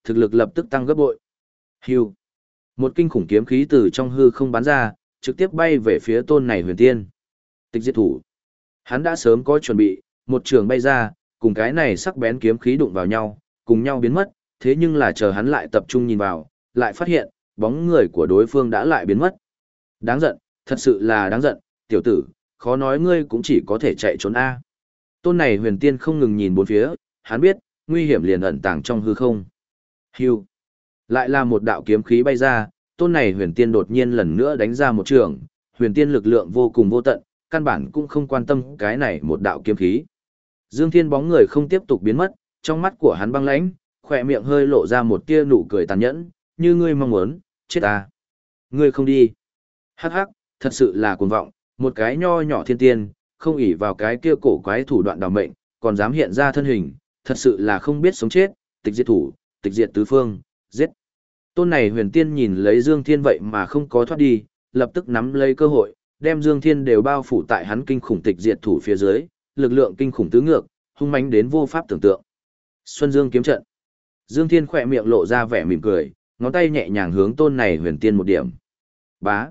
thực lực lập tức tăng gấp bội. Hưu. Một kinh khủng kiếm khí từ trong hư không bắn ra, trực tiếp bay về phía tôn này huyền tiên. Tịch diệt thủ. Hắn đã sớm có chuẩn bị, một trường bay ra, cùng cái này sắc bén kiếm khí đụng vào nhau, cùng nhau biến mất, thế nhưng là chờ hắn lại tập trung nhìn vào, lại phát hiện, bóng người của đối phương đã lại biến mất. Đáng giận, thật sự là đáng giận, tiểu tử, khó nói ngươi cũng chỉ có thể chạy trốn A. Tôn này huyền tiên không ngừng nhìn bốn phía, hắn biết, nguy hiểm liền ẩn tàng trong hư không. Hưu. Lại là một đạo kiếm khí bay ra, tôn này huyền tiên đột nhiên lần nữa đánh ra một trường, huyền tiên lực lượng vô cùng vô tận, căn bản cũng không quan tâm cái này một đạo kiếm khí. Dương Thiên bóng người không tiếp tục biến mất, trong mắt của hắn băng lãnh, khỏe miệng hơi lộ ra một tia nụ cười tàn nhẫn, như ngươi mong muốn, chết ta. Ngươi không đi. Hắc hắc, thật sự là cuồng vọng, một cái nho nhỏ thiên tiên, không ỷ vào cái kia cổ quái thủ đoạn đào mệnh, còn dám hiện ra thân hình, thật sự là không biết sống chết, tịch diệt thủ, tịch diệt tứ phương, giết. Tôn này huyền tiên nhìn lấy Dương Thiên vậy mà không có thoát đi, lập tức nắm lấy cơ hội, đem Dương Thiên đều bao phủ tại hắn kinh khủng tịch diệt thủ phía dưới, lực lượng kinh khủng tứ ngược, hung mãnh đến vô pháp tưởng tượng. Xuân Dương kiếm trận. Dương Thiên khỏe miệng lộ ra vẻ mỉm cười, ngón tay nhẹ nhàng hướng tôn này huyền tiên một điểm. Bá.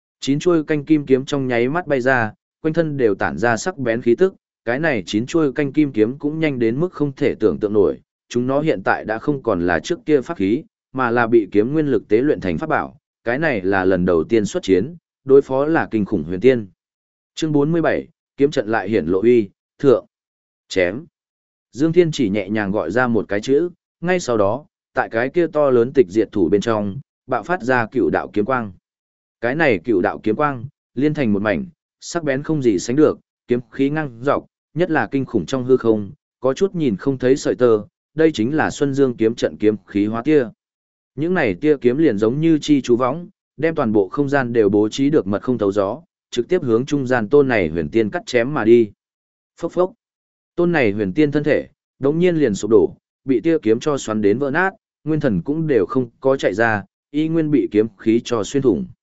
9 chuôi canh kim kiếm trong nháy mắt bay ra, quanh thân đều tản ra sắc bén khí tức, cái này 9 chuôi canh kim kiếm cũng nhanh đến mức không thể tưởng tượng nổi, chúng nó hiện tại đã không còn là trước kia pháp khí, mà là bị kiếm nguyên lực tế luyện thành pháp bảo, cái này là lần đầu tiên xuất chiến, đối phó là kinh khủng huyền tiên. Chương 47, kiếm trận lại hiển lộ uy, thượng. Chém. Dương Thiên chỉ nhẹ nhàng gọi ra một cái chữ, ngay sau đó, tại cái kia to lớn tịch diệt thủ bên trong, bạo phát ra cựu đạo kiếm quang. Cái này cựu đạo kiếm quang, liên thành một mảnh, sắc bén không gì sánh được, kiếm khí ngang dọc, nhất là kinh khủng trong hư không, có chút nhìn không thấy sợi tơ, đây chính là Xuân Dương kiếm trận kiếm khí hóa tia. Những này tia kiếm liền giống như chi chú võng, đem toàn bộ không gian đều bố trí được mật không thấu gió, trực tiếp hướng trung gian tôn này huyền tiên cắt chém mà đi. Phốc phốc. Tôn này huyền tiên thân thể, đống nhiên liền sụp đổ, bị tia kiếm cho xoắn đến vỡ nát, nguyên thần cũng đều không có chạy ra, y nguyên bị kiếm khí cho xuyên thủng.